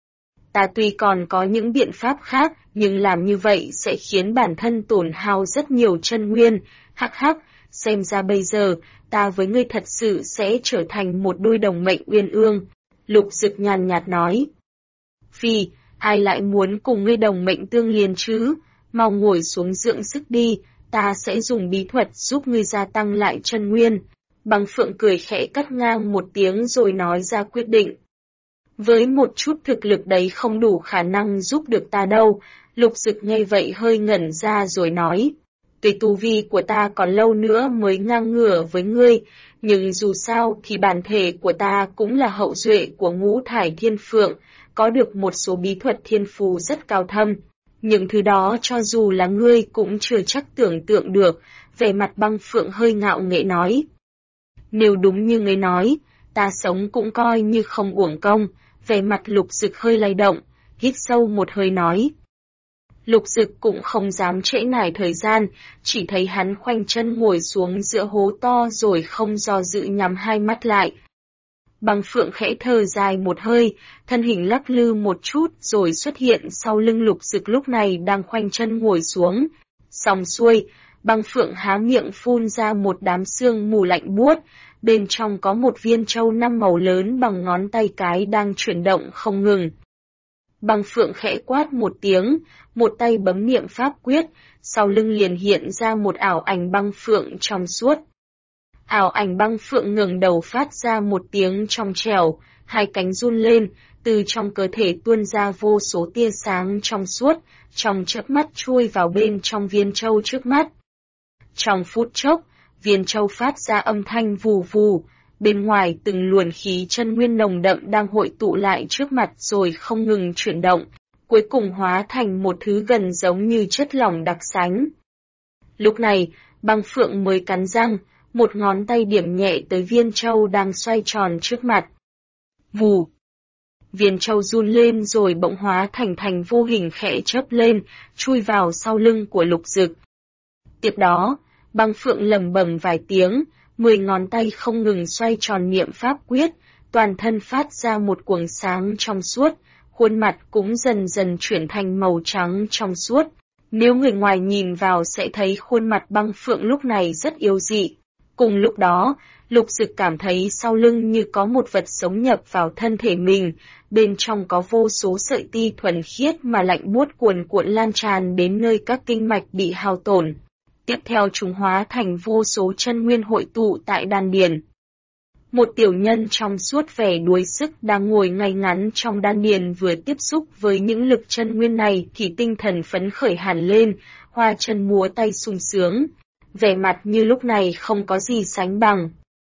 Ta tuy còn có những biện pháp khác, nhưng làm như vậy sẽ khiến bản thân tổn hao rất nhiều chân nguyên, hắc hắc, xem ra bây giờ, ta với ngươi thật sự sẽ trở thành một đôi đồng mệnh uyên ương. Lục Dực nhàn nhạt nói. Phi, ai lại muốn cùng ngươi đồng mệnh tương liền chứ, mau ngồi xuống dưỡng sức đi, ta sẽ dùng bí thuật giúp ngươi gia tăng lại chân nguyên. Băng Phượng cười khẽ cắt ngang một tiếng rồi nói ra quyết định. Với một chút thực lực đấy không đủ khả năng giúp được ta đâu, Lục Dực nghe vậy hơi ngẩn ra rồi nói. Tuy tu vi của ta còn lâu nữa mới ngang ngửa với ngươi, nhưng dù sao thì bản thể của ta cũng là hậu duệ của Ngũ Thải Thiên Phượng, có được một số bí thuật thiên phù rất cao thâm. Những thứ đó cho dù là ngươi cũng chưa chắc tưởng tượng được, vẻ mặt Băng Phượng hơi ngạo nghễ nói. Nếu đúng như ngươi nói, ta sống cũng coi như không uổng công, vẻ mặt Lục Dực hơi lay động, hít sâu một hơi nói. Lục Dực cũng không dám trễ nải thời gian, chỉ thấy hắn khoanh chân ngồi xuống giữa hố to rồi không do dự nhắm hai mắt lại. Băng Phượng khẽ thở dài một hơi, thân hình lắc lư một chút rồi xuất hiện sau lưng Lục Dực lúc này đang khoanh chân ngồi xuống. Xong xuôi, Băng Phượng há miệng phun ra một đám sương mù lạnh buốt, bên trong có một viên châu 5 màu lớn bằng ngón tay cái đang chuyển động không ngừng. Băng Phượng khẽ quát một tiếng, một tay bấm niệm pháp quyết, sau lưng liền hiện ra một ảo ảnh Băng Phượng trong suốt. Ảo ảnh Băng Phượng ngẩng đầu phát ra một tiếng trong trẻo, hai cánh run lên, từ trong cơ thể tuôn ra vô số tia sáng trong suốt, trong chớp mắt chui vào bên trong viên châu trước mắt. Trong phút chốc, viên châu phát ra âm thanh vù vù, bên ngoài từng luồng khí chân nguyên nồng đậm đang hội tụ lại trước mặt rồi không ngừng chuyển động, cuối cùng hóa thành một thứ gần giống như chất lỏng đặc sánh. Lúc này, Băng Phượng mới cắn răng, một ngón tay điểm nhẹ tới viên châu đang xoay tròn trước mặt. Vù! Viên châu run lên rồi bỗng hóa thành vô hình khẽ chớp lên, chui vào sau lưng của Lục Dực. Tiếp đó, Băng Phượng lẩm bẩm vài tiếng, 10 ngón tay không ngừng xoay tròn niệm pháp quyết, toàn thân phát ra một quầng sáng trong suốt, khuôn mặt cũng dần dần chuyển thành màu trắng trong suốt. Nếu người ngoài nhìn vào sẽ thấy khuôn mặt Băng Phượng lúc này rất yếu dị. Cùng lúc đó, Lục Dực cảm thấy sau lưng như có một vật sống nhập vào thân thể mình, bên trong có vô số sợi ti thuần khiết mà lạnh buốt cuồn cuộn lan tràn đến nơi các kinh mạch bị hao tổn. Tiếp theo chúng hóa thành vô số chân nguyên hội tụ tại đan điền. Một tiểu nhân trong suốt vẻ đuối sức đang ngồi ngay ngắn trong đan điền vừa tiếp xúc với những lực chân nguyên này thì tinh thần phấn khởi hẳn lên, hoa chân múa tay sung sướng, vẻ mặt như lúc này không có gì sánh bằng.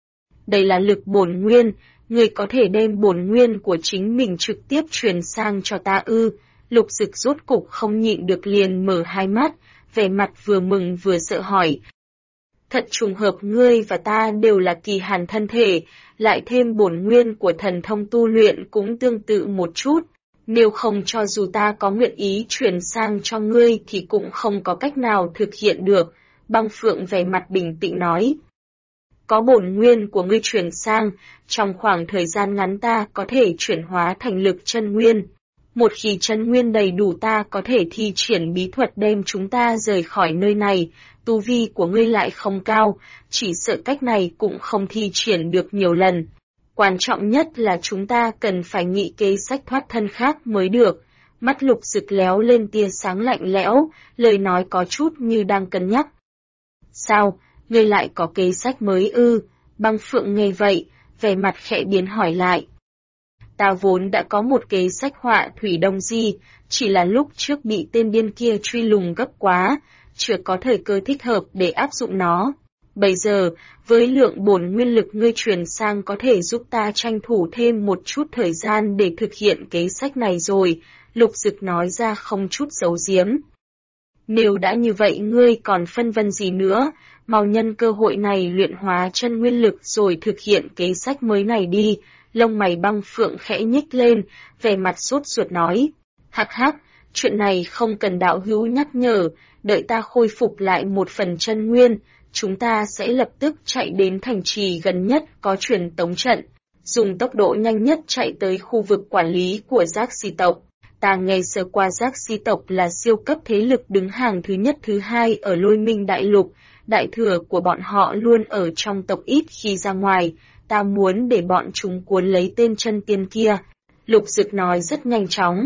Đây là lực bổn nguyên, người có thể đem bổn nguyên của chính mình trực tiếp truyền sang cho ta ư? Lục Dực rốt cục không nhịn được liền mở hai mắt, vẻ mặt vừa mừng vừa sợ hỏi. Thật trùng hợp ngươi và ta đều là kỳ hàn thân thể, lại thêm bổn nguyên của thần thông tu luyện cũng tương tự một chút. Nếu không cho dù ta có nguyện ý chuyển sang cho ngươi thì cũng không có cách nào thực hiện được. Băng Phượng vẻ mặt bình tĩnh nói. Có bổn nguyên của ngươi chuyển sang, trong khoảng thời gian ngắn ta có thể chuyển hóa thành lực chân nguyên. Một khi chân nguyên đầy đủ ta có thể thi triển bí thuật đem chúng ta rời khỏi nơi này, tu vi của ngươi lại không cao, chỉ sợ cách này cũng không thi triển được nhiều lần. Quan trọng nhất là chúng ta cần phải nghĩ kế sách thoát thân khác mới được. Mắt Lục Dực léo lên tia sáng lạnh lẽo, lời nói có chút như đang cân nhắc. Sao, ngươi lại có kế sách mới ư? Băng Phượng nghe vậy, vẻ mặt khẽ biến hỏi lại. Ta vốn đã có một kế sách họa thủy đông di, chỉ là lúc trước bị tên điên kia truy lùng gấp quá, chưa có thời cơ thích hợp để áp dụng nó. Bây giờ, với lượng bổn nguyên lực ngươi truyền sang có thể giúp ta tranh thủ thêm một chút thời gian để thực hiện kế sách này rồi, Lục Dực nói ra không chút giấu giếm. Nếu đã như vậy ngươi còn phân vân gì nữa, mau nhân cơ hội này luyện hóa chân nguyên lực rồi thực hiện kế sách mới này đi. Lông mày Băng Phượng khẽ nhích lên, vẻ mặt sốt ruột nói. Hắc hắc, Chuyện này không cần đạo hữu nhắc nhở, đợi ta khôi phục lại một phần chân nguyên, chúng ta sẽ lập tức chạy đến thành trì gần nhất có truyền tống trận, dùng tốc độ nhanh nhất chạy tới khu vực quản lý của Giác Si tộc. Ta nghe sơ qua Giác Si tộc là siêu cấp thế lực đứng hàng thứ nhất thứ hai ở Lôi Minh Đại Lục, đại thừa của bọn họ luôn ở trong tộc ít khi ra ngoài, ta muốn để bọn chúng cuốn lấy tên chân tiên kia. Lục Dực nói rất nhanh chóng.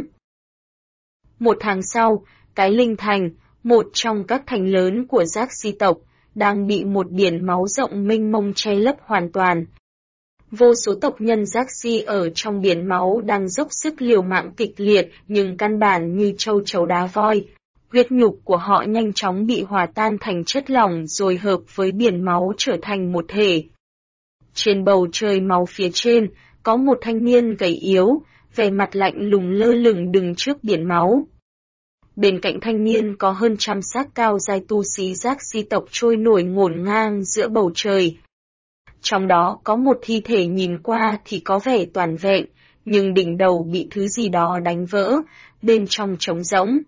Một tháng sau, Cái Linh Thành, một trong các thành lớn của Giác Si tộc, đang bị một biển máu rộng mênh mông che lấp hoàn toàn. Vô số tộc nhân Giác Si ở trong biển máu đang dốc sức liều mạng kịch liệt nhưng căn bản như châu chấu đá voi. Huyết nhục của họ nhanh chóng bị hòa tan thành chất lỏng rồi hợp với biển máu trở thành một thể. Trên bầu trời máu phía trên, có một thanh niên gầy yếu, vẻ mặt lạnh lùng lơ lửng đứng trước biển máu. Bên cạnh thanh niên có hơn trăm xác cao giai tu sĩ Giác Si tộc trôi nổi ngổn ngang giữa bầu trời. Trong đó có một thi thể nhìn qua thì có vẻ toàn vẹn, nhưng đỉnh đầu bị thứ gì đó đánh vỡ, bên trong trống rỗng.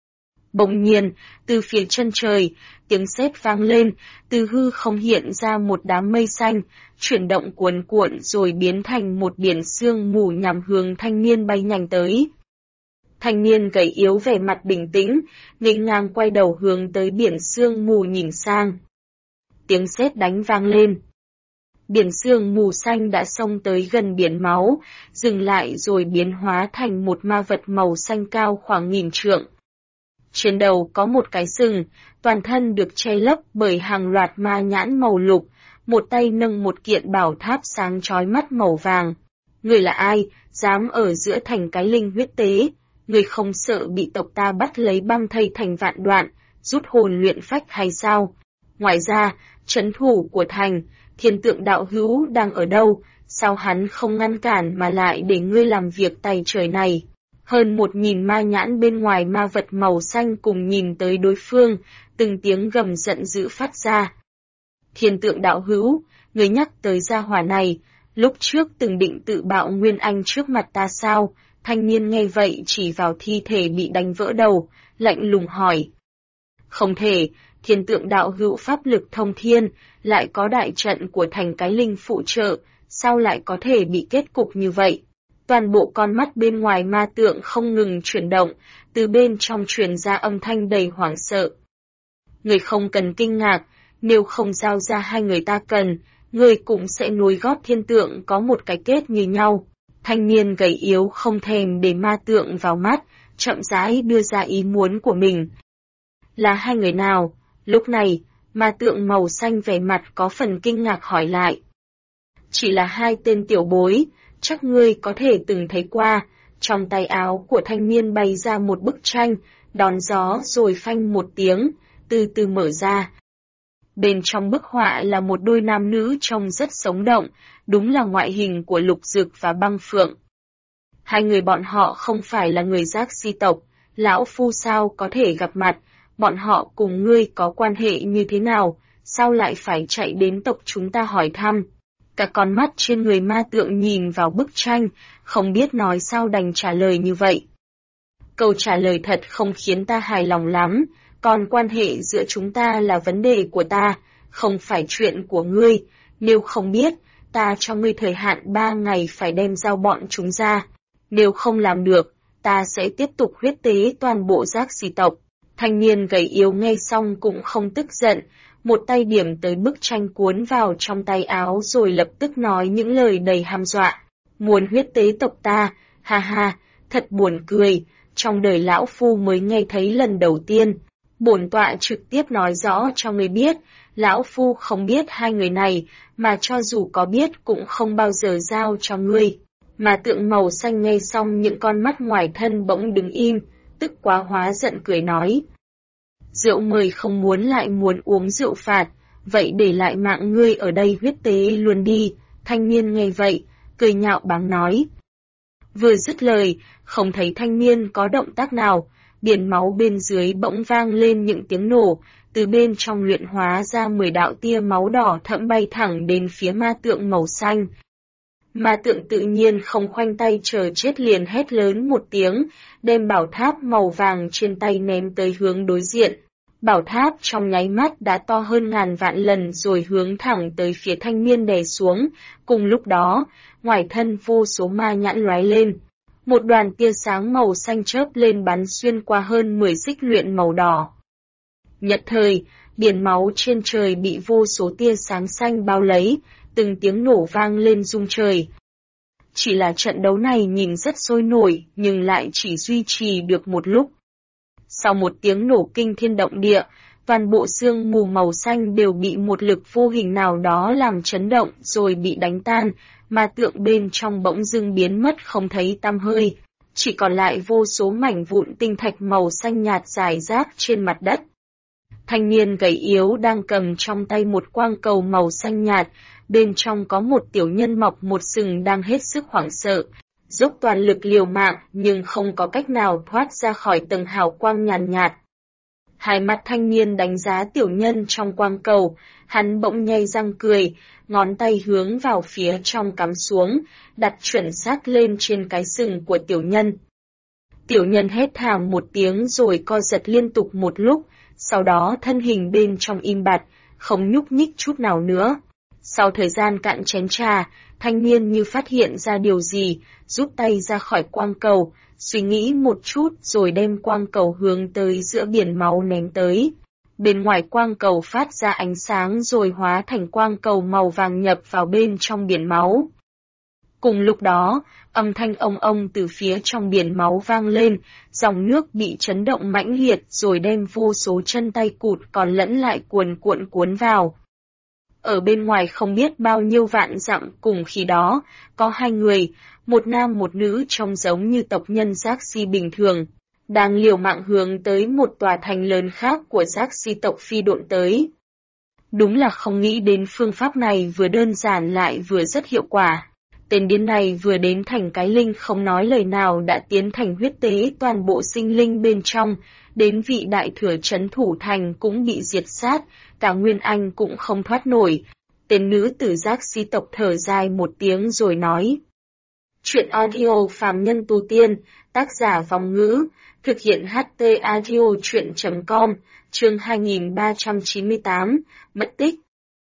Bỗng nhiên, từ phía chân trời, tiếng sét vang lên, từ hư không hiện ra một đám mây xanh, chuyển động cuồn cuộn rồi biến thành một biển sương mù nhằm hướng thanh niên bay nhanh tới. Thanh niên gầy yếu vẻ mặt bình tĩnh, nghênh ngang quay đầu hướng tới biển sương mù nhìn sang. Tiếng sét đánh vang lên. Biển sương mù xanh đã xông tới gần biển máu, dừng lại rồi biến hóa thành một ma vật màu xanh cao khoảng 1000 trượng. Trên đầu có một cái sừng, toàn thân được che lấp bởi hàng loạt ma nhãn màu lục, một tay nâng một kiện bảo tháp sáng chói mắt màu vàng. Người là ai, dám ở giữa thành Cái Linh huyết tế? Người không sợ bị tộc ta bắt lấy băm thây thành vạn đoạn, rút hồn luyện phách hay sao? Ngoài ra, trấn thủ của thành, Thiên Tượng đạo hữu đang ở đâu? Sao hắn không ngăn cản mà lại để ngươi làm việc tày trời này? Hơn 1000 ma nhãn bên ngoài ma vật màu xanh cùng nhìn tới đối phương, từng tiếng gầm giận dữ phát ra. Thiên Tượng đạo hữu, người nhắc tới gia hỏa này, lúc trước từng định tự bạo nguyên anh trước mặt ta sao? Thanh niên nghe vậy chỉ vào thi thể bị đánh vỡ đầu, lạnh lùng hỏi. Không thể, Thiên Tượng đạo hữu pháp lực thông thiên, lại có đại trận của thành Cái Linh phụ trợ, sao lại có thể bị kết cục như vậy? Toàn bộ con mắt bên ngoài ma tượng không ngừng chuyển động, từ bên trong truyền ra âm thanh đầy hoảng sợ. Người không cần kinh ngạc, nếu không giao ra hai người ta cần, người cũng sẽ nối gót Thiên Tượng có một cái kết như nhau. Thanh niên gầy yếu không thèm để ma tượng vào mắt, chậm rãi đưa ra ý muốn của mình. Là hai người nào? Lúc này, ma tượng màu xanh vẻ mặt có phần kinh ngạc hỏi lại. Chỉ là hai tên tiểu bối, chắc ngươi có thể từng thấy qua. Trong tay áo của thanh niên bay ra một bức tranh, đón gió rồi phanh một tiếng, từ từ mở ra. Bên trong bức họa là một đôi nam nữ trông rất sống động, đúng là ngoại hình của Lục Dực và Băng Phượng. Hai người bọn họ không phải là người Giác Si tộc, lão phu sao có thể gặp mặt, bọn họ cùng ngươi có quan hệ như thế nào, sao lại phải chạy đến tộc chúng ta hỏi thăm. Cả con mắt trên người ma tượng nhìn vào bức tranh, không biết nói sao đành trả lời như vậy. Câu trả lời thật không khiến ta hài lòng lắm, còn quan hệ giữa chúng ta là vấn đề của ta, không phải chuyện của ngươi, nếu không biết, ta cho ngươi thời hạn 3 ngày phải đem giao bọn chúng ra, nếu không làm được, ta sẽ tiếp tục huyết tế toàn bộ Giác Si tộc. Thanh niên gầy yếu nghe xong cũng không tức giận, một tay điểm tới bức tranh cuốn vào trong tay áo rồi lập tức nói những lời đầy hăm dọa. Muốn huyết tế tộc ta, ha ha, thật buồn cười, trong đời lão phu mới nghe thấy lần đầu tiên. Bổn tọa trực tiếp nói rõ cho người biết, lão phu không biết hai người này, mà cho dù có biết cũng không bao giờ giao cho ngươi. Mà tượng màu xanh nghe xong những con mắt ngoài thân bỗng đứng im, tức quá hóa giận cười nói. Rượu mời không muốn lại muốn uống rượu phạt, vậy để lại mạng ngươi ở đây huyết tế luôn đi. Thanh niên nghe vậy, cười nhạo báng nói. Vừa dứt lời, không thấy thanh niên có động tác nào, biển máu bên dưới bỗng vang lên những tiếng nổ, từ bên trong luyện hóa ra 10 đạo tia máu đỏ thẫm bay thẳng đến phía ma tượng màu xanh. Ma tượng tự nhiên không khoanh tay chờ chết, liền hét lớn một tiếng, đem bảo tháp màu vàng trên tay ném tới hướng đối diện. Bảo tháp trong nháy mắt đã to hơn ngàn vạn lần rồi hướng thẳng tới phía thanh niên đè xuống. Cùng lúc đó, ngoài thân vô số ma nhãn lóe lên. Một đoàn tia sáng màu xanh chớp lên bắn xuyên qua hơn 10 xích luyện màu đỏ. Nhất thời, biển máu trên trời bị vô số tia sáng xanh bao lấy, từng tiếng nổ vang lên rung trời. Chỉ là trận đấu này nhìn rất sôi nổi, nhưng lại chỉ duy trì được một lúc. Sau một tiếng nổ kinh thiên động địa, toàn bộ sương mù màu xanh đều bị một lực vô hình nào đó làm chấn động rồi bị đánh tan, ma tượng bên trong bỗng dưng biến mất không thấy tăm hơi, chỉ còn lại vô số mảnh vụn tinh thạch màu xanh nhạt rải rác trên mặt đất. Thanh niên gầy yếu đang cầm trong tay một quang cầu màu xanh nhạt, bên trong có một tiểu nhân mọc một sừng đang hết sức hoảng sợ, dốc toàn lực liều mạng nhưng không có cách nào thoát ra khỏi tầng hào quang nhàn nhạt. Hai mắt thanh niên đánh giá tiểu nhân trong quang cầu, hắn bỗng nhay răng cười, ngón tay hướng vào phía trong cắm xuống, đặt chuẩn xác lên trên cái sừng của tiểu nhân. Tiểu nhân hét thảm một tiếng rồi co giật liên tục một lúc, sau đó thân hình bên trong im bặt, không nhúc nhích chút nào nữa. Sau thời gian cạn chén trà, thanh niên như phát hiện ra điều gì, rút tay ra khỏi quang cầu, suy nghĩ một chút rồi đem quang cầu hướng tới giữa biển máu ném tới. Bên ngoài quang cầu phát ra ánh sáng rồi hóa thành quang cầu màu vàng nhập vào bên trong biển máu. Cùng lúc đó, âm thanh ông ông từ phía trong biển máu vang lên, dòng nước bị chấn động mãnh liệt rồi đem vô số chân tay cụt còn lẫn lại cuốn vào. Ở bên ngoài không biết bao nhiêu vạn dặm cùng khi đó, có hai người, một nam một nữ trông giống như tộc nhân Giác Si bình thường, đang liều mạng hướng tới một tòa thành lớn khác của Giác Si tộc phi độn tới. Đúng là không nghĩ đến phương pháp này vừa đơn giản lại vừa rất hiệu quả. Tên điên này vừa đến thành cái linh không nói lời nào đã tiến thành huyết tế toàn bộ sinh linh bên trong, đến vị đại thừa trấn thủ thành cũng bị diệt sát, cả Nguyên Anh cũng không thoát nổi. Tên nữ tử Giác Si tộc thở dài một tiếng rồi nói. Chuyện audio phàm nhân tu tiên, tác giả Vong Ngữ, thực hiện HT audio chuyện.com, chương 2398, mất tích.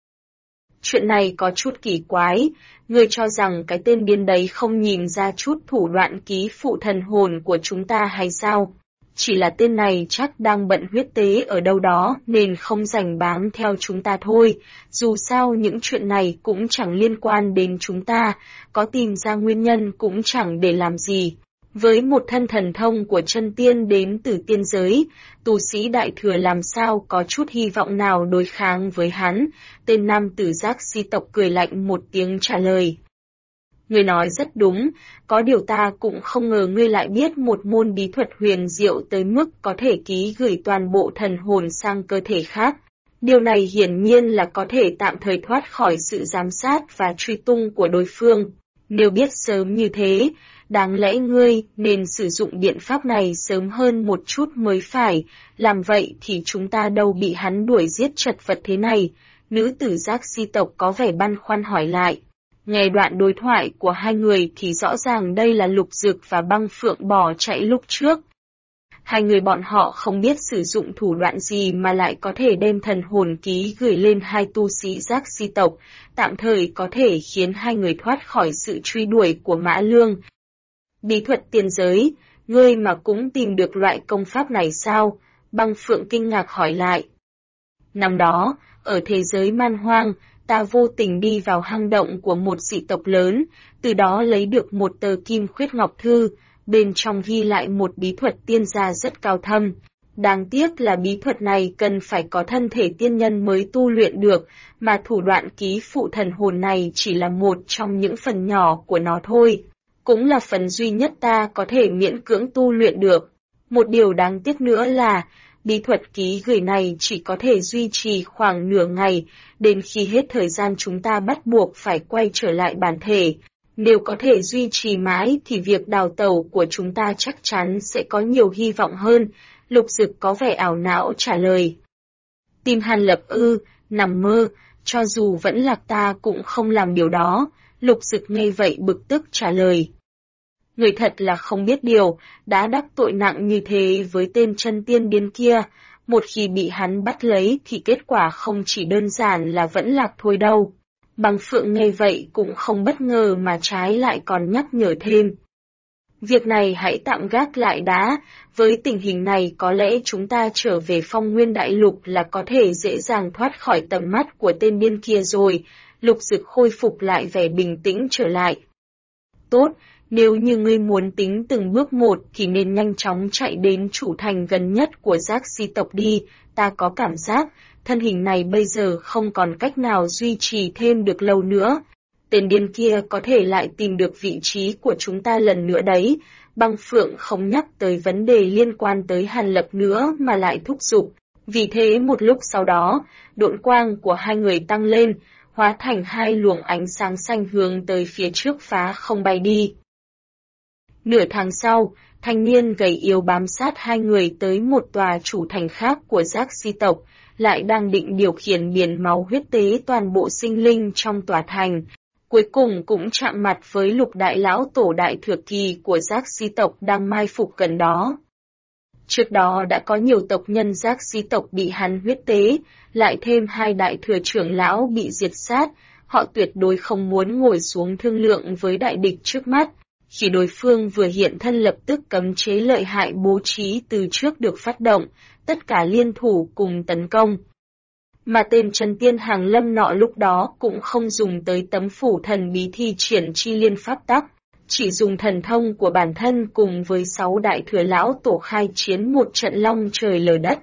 Chuyện này có chút kỳ quái, ngươi cho rằng cái tên điên đấy không nhìn ra chút thủ đoạn ký phụ thần hồn của chúng ta hay sao? Chỉ là tên này chắc đang bận huyết tế ở đâu đó nên không rảnh bám theo chúng ta thôi, dù sao những chuyện này cũng chẳng liên quan đến chúng ta, có tìm ra nguyên nhân cũng chẳng để làm gì. Với một thân thần thông của chân tiên đến từ tiên giới, tu sĩ đại thừa làm sao có chút hy vọng nào đối kháng với hắn, tên nam tử Giác Si tộc cười lạnh một tiếng trả lời. Ngươi nói rất đúng, có điều ta cũng không ngờ ngươi lại biết một môn bí thuật huyền diệu tới mức có thể ký gửi toàn bộ thần hồn sang cơ thể khác. Điều này hiển nhiên là có thể tạm thời thoát khỏi sự giám sát và truy tung của đối phương. Nếu biết sớm như thế, đáng lẽ ngươi nên sử dụng biện pháp này sớm hơn một chút mới phải, làm vậy thì chúng ta đâu bị hắn đuổi giết chật vật thế này. Nữ tử Giác Si tộc có vẻ băn khoăn hỏi lại. Nghe đoạn đối thoại của hai người thì rõ ràng đây là Lục Dực và Băng Phượng bỏ chạy lúc trước. Hai người bọn họ không biết sử dụng thủ đoạn gì mà lại có thể đem thần hồn ký gửi lên hai tu sĩ Giác Si tộc, tạm thời có thể khiến hai người thoát khỏi sự truy đuổi của Mã Lương. Bí thuật tiên giới, ngươi mà cũng tìm được loại công pháp này sao? Băng Phượng kinh ngạc hỏi lại. Năm đó, ở thế giới man hoang, ta vô tình đi vào hang động của một dị tộc lớn, từ đó lấy được một tờ kim khuyết ngọc thư, bên trong ghi lại một bí thuật tiên gia rất cao thâm. Đáng tiếc là bí thuật này cần phải có thân thể tiên nhân mới tu luyện được, mà thủ đoạn ký phụ thần hồn này chỉ là một trong những phần nhỏ của nó thôi. Cũng là phần duy nhất ta có thể miễn cưỡng tu luyện được. Một điều đáng tiếc nữa là, bí thuật ký gửi này chỉ có thể duy trì khoảng nửa ngày, đến khi hết thời gian chúng ta bắt buộc phải quay trở lại bản thể. Nếu có thể duy trì mãi thì việc đào tẩu của chúng ta chắc chắn sẽ có nhiều hy vọng hơn, Lục Dực có vẻ ảo não trả lời. Tim Hàn Lập nằm mơ, cho dù vẫn lạc ta cũng không làm điều đó, Lục Dực nghe vậy bực tức trả lời. Người thật là không biết điều, đã đắc tội nặng như thế với tên chân tiên điên kia, một khi bị hắn bắt lấy thì kết quả không chỉ đơn giản là vẫn lạc thôi đâu. Băng Phượng nghe vậy cũng không bất ngờ mà trái lại còn nhắc nhở thêm. Việc này hãy tạm gác lại đã, với tình hình này có lẽ chúng ta trở về Phong Nguyên Đại Lục là có thể dễ dàng thoát khỏi tầm mắt của tên điên kia rồi. Lục Dực khôi phục lại vẻ bình tĩnh trở lại. Tốt, nếu như ngươi muốn tính từng bước một thì nên nhanh chóng chạy đến chủ thành gần nhất của Giác Si tộc đi, ta có cảm giác, thân hình này bây giờ không còn cách nào duy trì thêm được lâu nữa. Tên điên kia có thể lại tìm được vị trí của chúng ta lần nữa đấy. Băng Phượng không nhắc tới vấn đề liên quan tới Hàn Lập nữa mà lại thúc giục. Vì thế một lúc sau đó, độn quang của hai người tăng lên, hóa thành hai luồng ánh sáng xanh hướng tới phía trước phá không bay đi. Nửa tháng sau, thanh niên gầy yếu bám sát hai người tới một tòa chủ thành khác của Giác Si tộc, lại đang định điều khiển biển máu huyết tế toàn bộ sinh linh trong tòa thành. Cuối cùng cũng chạm mặt với Lục Đại Lão Tổ Đại Thừa Kỳ của Giác Si tộc đang mai phục gần đó. Trước đó đã có nhiều tộc nhân Giác Si tộc bị hắn huyết tế, lại thêm hai đại thừa trưởng lão bị diệt sát, họ tuyệt đối không muốn ngồi xuống thương lượng với đại địch trước mắt. Khi đối phương vừa hiện thân lập tức cấm chế lợi hại bố trí từ trước được phát động, tất cả liên thủ cùng tấn công. Mà tên Trần Tiên Hàng Lâm nọ lúc đó cũng không dùng tới tấm phủ thần bí thi triển chi liên pháp tắc, chỉ dùng thần thông của bản thân cùng với 6 đại thừa lão tổ khai chiến một trận long trời lở đất.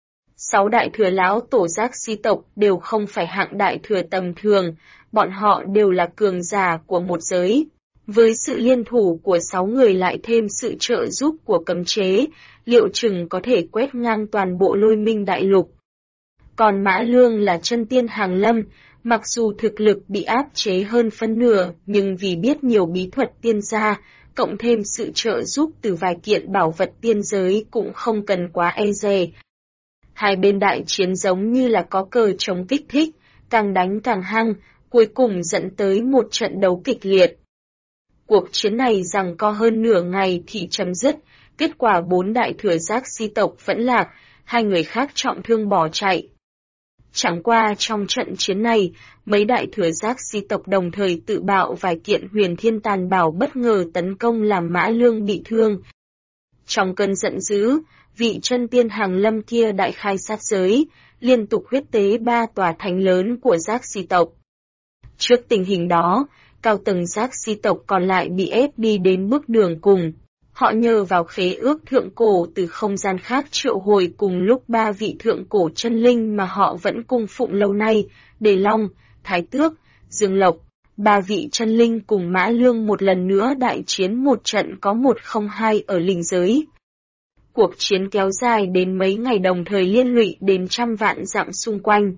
6 đại thừa lão tổ Giác Si tộc đều không phải hạng đại thừa tầm thường, bọn họ đều là cường giả của một giới. Với sự liên thủ của 6 người lại thêm sự trợ giúp của cấm chế, liệu chừng có thể quét ngang toàn bộ Lôi Minh Đại Lục. Còn Mã Lương là chân tiên Hàng Lâm, mặc dù thực lực bị áp chế hơn phân nửa, nhưng vì biết nhiều bí thuật tiên gia, cộng thêm sự trợ giúp từ vài kiện bảo vật tiên giới cũng không cần quá e dè. Hai bên đại chiến giống như là có cờ chống kích thích, càng đánh càng hăng, cuối cùng dẫn tới một trận đấu kịch liệt. Cuộc chiến này giằng co hơn nửa ngày thì chấm dứt, kết quả 4 đại thừa Giác Si tộc vẫn lạc, 2 người khác trọng thương bỏ chạy. Chẳng qua trong trận chiến này, mấy đại thừa Giác Si tộc đồng thời tự bạo vài kiện huyền thiên tàn bảo bất ngờ tấn công làm Mã Lương bị thương. Trong cơn giận dữ, vị chân tiên Hàng Lâm kia đại khai sát giới, liên tục huyết tế 3 tòa thành lớn của Giác Si tộc. Trước tình hình đó, cao tầng Giác Si tộc còn lại bị ép đi đến bước đường cùng. Họ nhờ vào khế ước thượng cổ từ không gian khác triệu hồi cùng lúc 3 vị thượng cổ chân linh mà họ vẫn cung phụng lâu nay, Đề Long, Thái Tước, Dương Lộc. 3 vị chân linh cùng Mã Lương một lần nữa đại chiến một trận có 102 ở linh giới. Cuộc chiến kéo dài đến mấy ngày đồng thời liên lụy đến trăm vạn dặm xung quanh.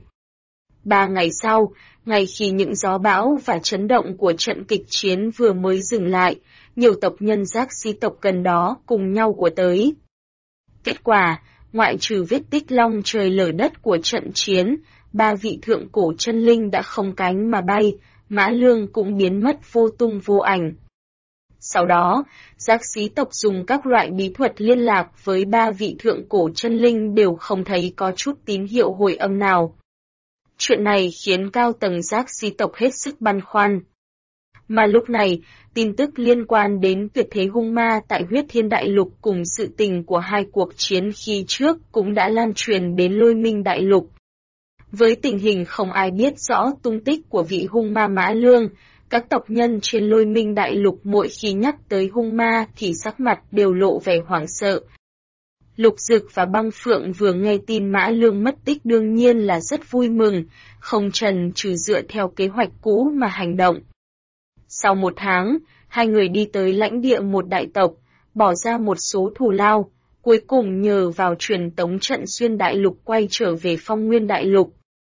3 ngày sau, ngay khi những gió bão và chấn động của trận kịch chiến vừa mới dừng lại, nhiều tộc nhân Giác Si tộc gần đó cùng nhau của tới. Kết quả, ngoại trừ vết tích long trời lở đất của trận chiến, 3 vị thượng cổ chân linh đã không cánh mà bay, Mã Lương cũng biến mất vô tung vô ảnh. Sau đó, Giác Si tộc dùng các loại bí thuật liên lạc với 3 vị thượng cổ chân linh đều không thấy có chút tín hiệu hồi âm nào. Chuyện này khiến cao tầng Giác Si tộc hết sức băn khoăn. Mà lúc này, tin tức liên quan đến tuyệt thế hung ma tại Huyết Thiên Đại Lục cùng sự tình của 2 cuộc chiến khi trước cũng đã lan truyền đến Lôi Minh Đại Lục. Với tình hình không ai biết rõ tung tích của vị hung ma Mã Lương, các tộc nhân trên Lôi Minh Đại Lục mỗi khi nhắc tới hung ma thì sắc mặt đều lộ vẻ hoảng sợ. Lục Dực và Băng Phượng vừa nghe tin Mã Lương mất tích đương nhiên là rất vui mừng, không chần chừ dựa theo kế hoạch cũ mà hành động. Sau 1 tháng, 2 người đi tới lãnh địa một đại tộc, bỏ ra một số thù lao, cuối cùng nhờ vào truyền tống trận xuyên đại lục quay trở về Phong Nguyên Đại Lục.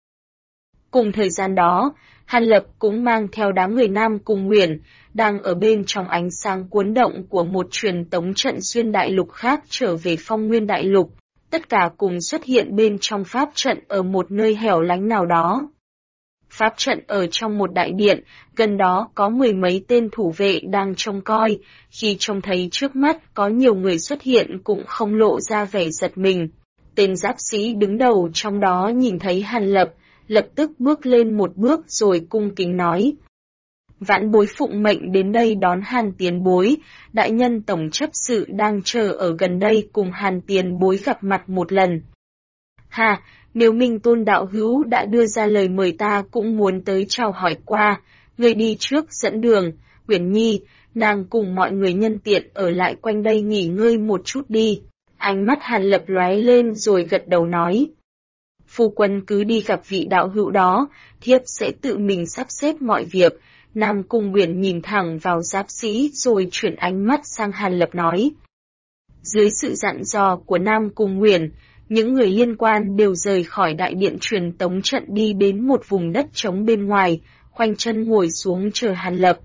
Cùng thời gian đó, Hàn Lập cũng mang theo đám người Nam Cung Nguyền, đang ở bên trong ánh sáng cuốn động của một truyền tống trận xuyên đại lục khác trở về Phong Nguyên Đại Lục, tất cả cùng xuất hiện bên trong pháp trận ở một nơi hẻo lánh nào đó. pháp trận ở trong một đại điện, gần đó có mười mấy tên thủ vệ đang trông coi, khi trông thấy trước mắt có nhiều người xuất hiện cũng không lộ ra vẻ giật mình. Tên giáp sĩ đứng đầu trong đó nhìn thấy Hàn Lập, lập tức bước lên một bước rồi cung kính nói. Vãn bối phụng mệnh đến đây đón Hàn tiền bối, đại nhân tổng chấp sự đang chờ ở gần đây cùng Hàn tiền bối gặp mặt một lần. Hà, nếu Minh Tôn đạo hữu đã đưa ra lời mời ta cũng muốn tới chào hỏi qua, người đi trước dẫn đường, Uyển Nhi, nàng cùng mọi người nhân tiện ở lại quanh đây nghỉ ngơi một chút đi. Ánh mắt Hàn Lập lóe lên rồi gật đầu nói. Phu quân cứ đi gặp vị đạo hữu đó, thiếp sẽ tự mình sắp xếp mọi việc. Nam Cung Uyển nhìn thẳng vào giáp sĩ rồi chuyển ánh mắt sang Hàn Lập nói. Dưới sự dặn dò của Nam Cung Uyển, những người liên quan đều rời khỏi đại điện truyền tống trận đi đến một vùng đất trống bên ngoài, khoanh chân ngồi xuống chờ Hàn Lập.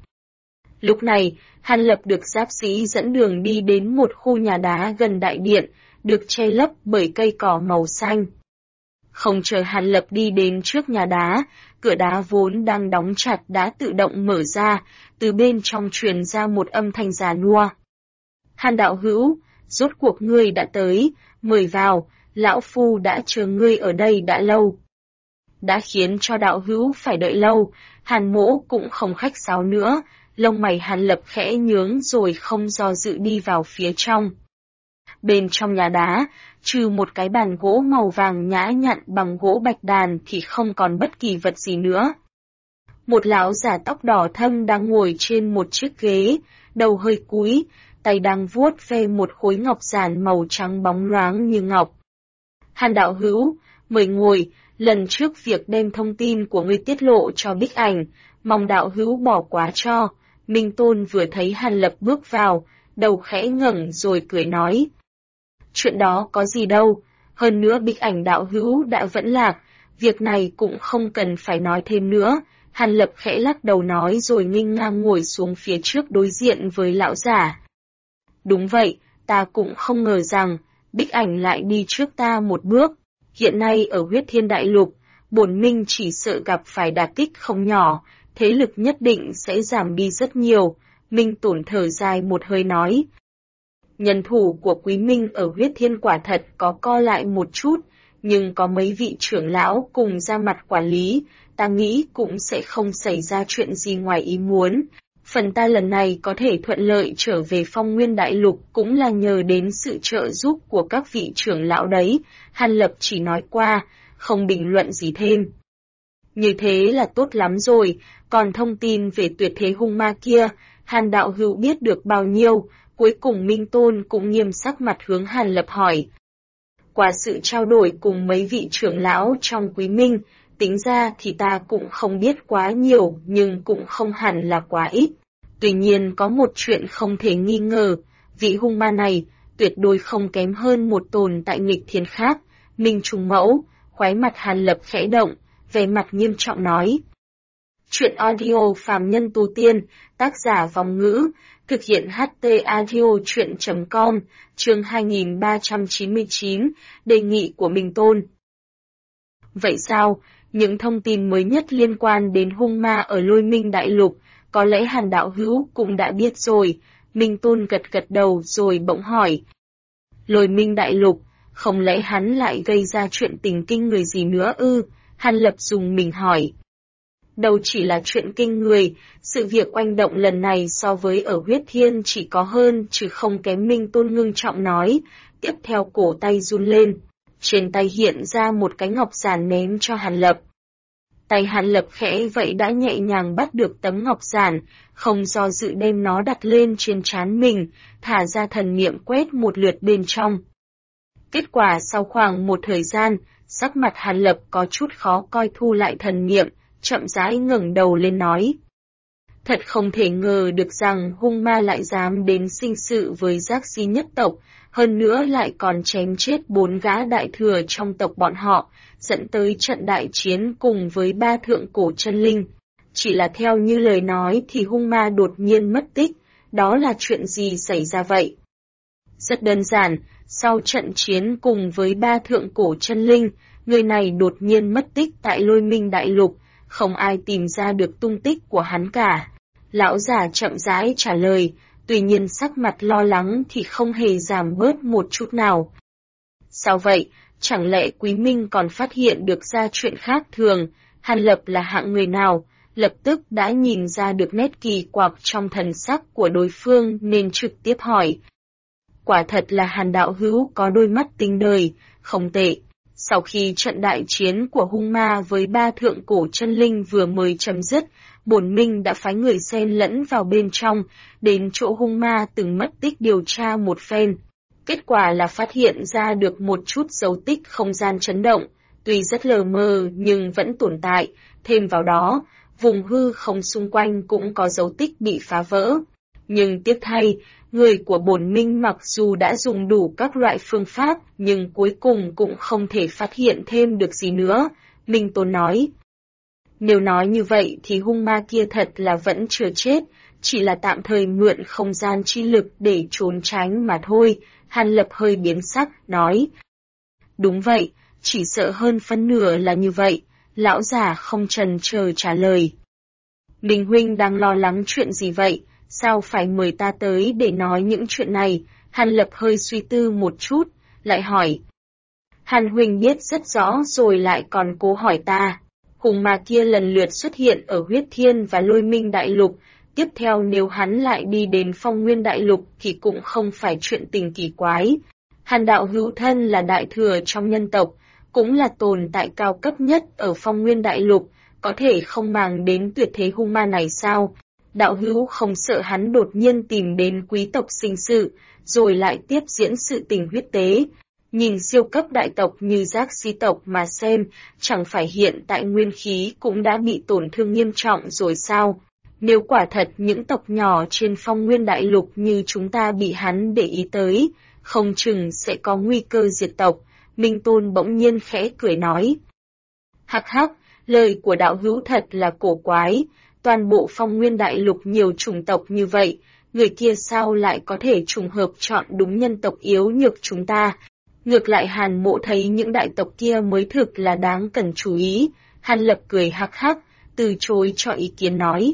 Lúc này, Hàn Lập được giáp sĩ dẫn đường đi đến một khu nhà đá gần đại điện, được che lấp bởi cây cỏ màu xanh. Không chờ Hàn Lập đi đến trước nhà đá, cửa đá vốn đang đóng chặt đã tự động mở ra, từ bên trong truyền ra một âm thanh già nua. Hàn đạo hữu, rốt cuộc ngươi đã tới, mời vào, lão phu đã chờ ngươi ở đây đã lâu. Đã khiến cho đạo hữu phải đợi lâu, Hàn mỗ cũng không khách sáo nữa, lông mày Hàn Lập khẽ nhướng rồi không do dự đi vào phía trong. Bên trong nhà đá, trừ một cái bàn gỗ màu vàng nhã nhặn bằng gỗ bạch đàn thì không còn bất kỳ vật gì nữa. Một lão già tóc đỏ thẫm đang ngồi trên một chiếc ghế, đầu hơi cúi, tay đang vuốt ve một khối ngọc giản màu trắng bóng loáng như ngọc. Hàn đạo hữu, mời ngồi, lần trước việc đem thông tin của ngươi tiết lộ cho Bích Ảnh, mong đạo hữu bỏ quá cho. Minh Tôn vừa thấy Hàn Lập bước vào, đầu khẽ ngẩng rồi cười nói. Chuyện đó có gì đâu, hơn nữa Bích Ảnh đạo hữu đã vẫn lạc, việc này cũng không cần phải nói thêm nữa. Hàn Lập khẽ lắc đầu nói rồi nghênh ngang ngồi xuống phía trước đối diện với lão giả. Đúng vậy, ta cũng không ngờ rằng, Bích Ảnh lại đi trước ta một bước. Hiện nay ở Huyết Thiên Đại Lục, bổn minh chỉ sợ gặp phải đả kích không nhỏ, thế lực nhất định sẽ giảm đi rất nhiều. Minh Tổn thở dài một hơi nói. Nhân thủ của Quý Minh ở Huyết Thiên quả thật có co lại một chút, nhưng có mấy vị trưởng lão cùng ra mặt quản lý, ta nghĩ cũng sẽ không xảy ra chuyện gì ngoài ý muốn. Phần ta lần này có thể thuận lợi trở về Phong Nguyên Đại Lục cũng là nhờ đến sự trợ giúp của các vị trưởng lão đấy, Hàn Lập chỉ nói qua, không bình luận gì thêm. Như thế là tốt lắm rồi, còn thông tin về tuyệt thế hung ma kia, Hàn đạo hữu biết được bao nhiêu, cuối cùng Minh Tôn cũng nghiêm sắc mặt hướng Hàn Lập hỏi. Qua sự trao đổi cùng mấy vị trưởng lão trong Quý Minh, tính ra thì ta cũng không biết quá nhiều nhưng cũng không hẳn là quá ít. Tuy nhiên có một chuyện không thể nghi ngờ, vị hung ma này tuyệt đối không kém hơn một tồn tại nghịch thiên khác. Minh Trùng Mẫu, khóe mặt Hàn Lập khẽ động, vẻ mặt nghiêm trọng nói. Chuyện audio phàm nhân tu tiên, tác giả Vòng Ngữ, thực hiện HT Audio Chuyện.com, chương 2399, đề nghị của Minh Tôn. Vậy sao, những thông tin mới nhất liên quan đến hung ma ở Lôi Minh Đại Lục, có lẽ Hàn đạo hữu cũng đã biết rồi. Minh Tôn gật gật đầu rồi bỗng hỏi. Lôi Minh Đại Lục, không lẽ hắn lại gây ra chuyện tình kinh người gì nữa ư? Hàn Lập dùng mình hỏi. Đâu chỉ là chuyện kinh người, sự việc oanh động lần này so với ở Huyết Thiên chỉ có hơn chứ không kém. Minh Tôn ngưng trọng nói, tiếp theo cổ tay run lên. Trên tay hiện ra một cái ngọc giản ném cho Hàn Lập. Tay Hàn Lập khẽ vậy đã nhẹ nhàng bắt được tấm ngọc giản, không do dự đem nó đặt lên trên trán mình, thả ra thần niệm quét một lượt bên trong. Kết quả sau khoảng một thời gian, sắc mặt Hàn Lập có chút khó coi, thu lại thần niệm, chậm rãi ngẩng đầu lên nói. Thật không thể ngờ được rằng hung ma lại dám đến sinh sự với Giác Di nhất tộc, hơn nữa lại còn chém chết 4 gã đại thừa trong tộc bọn họ, dẫn tới trận đại chiến cùng với 3 thượng cổ chân linh. Chỉ là theo như lời nói thì hung ma đột nhiên mất tích, đó là chuyện gì xảy ra vậy? Rất đơn giản, sau trận chiến cùng với 3 thượng cổ chân linh, người này đột nhiên mất tích tại Lôi Minh Đại Lục, không ai tìm ra được tung tích của hắn cả. Lão già chậm rãi trả lời, tuy nhiên sắc mặt lo lắng thì không hề giảm bớt một chút nào. Sao vậy, chẳng lẽ Quý Minh còn phát hiện được ra chuyện khác thường? Hàn Lập là hạng người nào, lập tức đã nhìn ra được nét kỳ quặc trong thần sắc của đối phương nên trực tiếp hỏi. Quả thật là Hàn đạo hữu có đôi mắt tinh đời, không tệ. Sau khi trận đại chiến của hung ma với 3 thượng cổ chân linh vừa mới chấm dứt, bổn minh đã phái người xen lẫn vào bên trong, đến chỗ hung ma từng mất tích điều tra một phen. Kết quả là phát hiện ra được một chút dấu tích không gian chấn động, tuy rất lờ mờ nhưng vẫn tồn tại, thêm vào đó, vùng hư không xung quanh cũng có dấu tích bị phá vỡ. Nhưng tiếc thay, người của bổn minh mặc dù đã dùng đủ các loại phương pháp, nhưng cuối cùng cũng không thể phát hiện thêm được gì nữa, Minh Tôn nói. Nếu nói như vậy thì hung ma kia thật là vẫn chưa chết, chỉ là tạm thời mượn không gian chi lực để trốn tránh mà thôi, Hàn Lập hơi biến sắc, nói. Đúng vậy, chỉ sợ hơn phân nửa là như vậy, lão già không chần chờ trả lời. Minh huynh đang lo lắng chuyện gì vậy? Sao phải mời ta tới để nói những chuyện này? Hàn Lập hơi suy tư một chút, lại hỏi. Hàn huynh biết rất rõ rồi lại còn cố hỏi ta. Hùng ma kia lần lượt xuất hiện ở Huyết Thiên và Lôi Minh Đại Lục, tiếp theo nếu hắn lại đi đến Phong Nguyên Đại Lục thì cũng không phải chuyện tình kỳ quái. Hàn đạo hữu thân là đại thừa trong nhân tộc, cũng là tồn tại cao cấp nhất ở Phong Nguyên Đại Lục, có thể không màng đến tuyệt thế hung ma này sao? Đạo hữu không sợ hắn đột nhiên tìm đến quý tộc sinh sự, rồi lại tiếp diễn sự tình huyết tế. Nhìn siêu cấp đại tộc như Giác Xí tộc mà xem, chẳng phải hiện tại nguyên khí cũng đã bị tổn thương nghiêm trọng rồi sao? Nếu quả thật những tộc nhỏ trên Phong Nguyên Đại Lục như chúng ta bị hắn để ý tới, không chừng sẽ có nguy cơ diệt tộc. Minh Tôn bỗng nhiên khẽ cười nói. Hắc hắc, lời của đạo hữu thật là cổ quái, toàn bộ Phong Nguyên Đại Lục nhiều chủng tộc như vậy, người kia sao lại có thể trùng hợp chọn đúng nhân tộc yếu nhược chúng ta? Ngược lại Hàn Mộ thấy những đại tộc kia mới thực là đáng cần chú ý. Hàn Lập cười hắc hắc, từ chối cho ý kiến nói.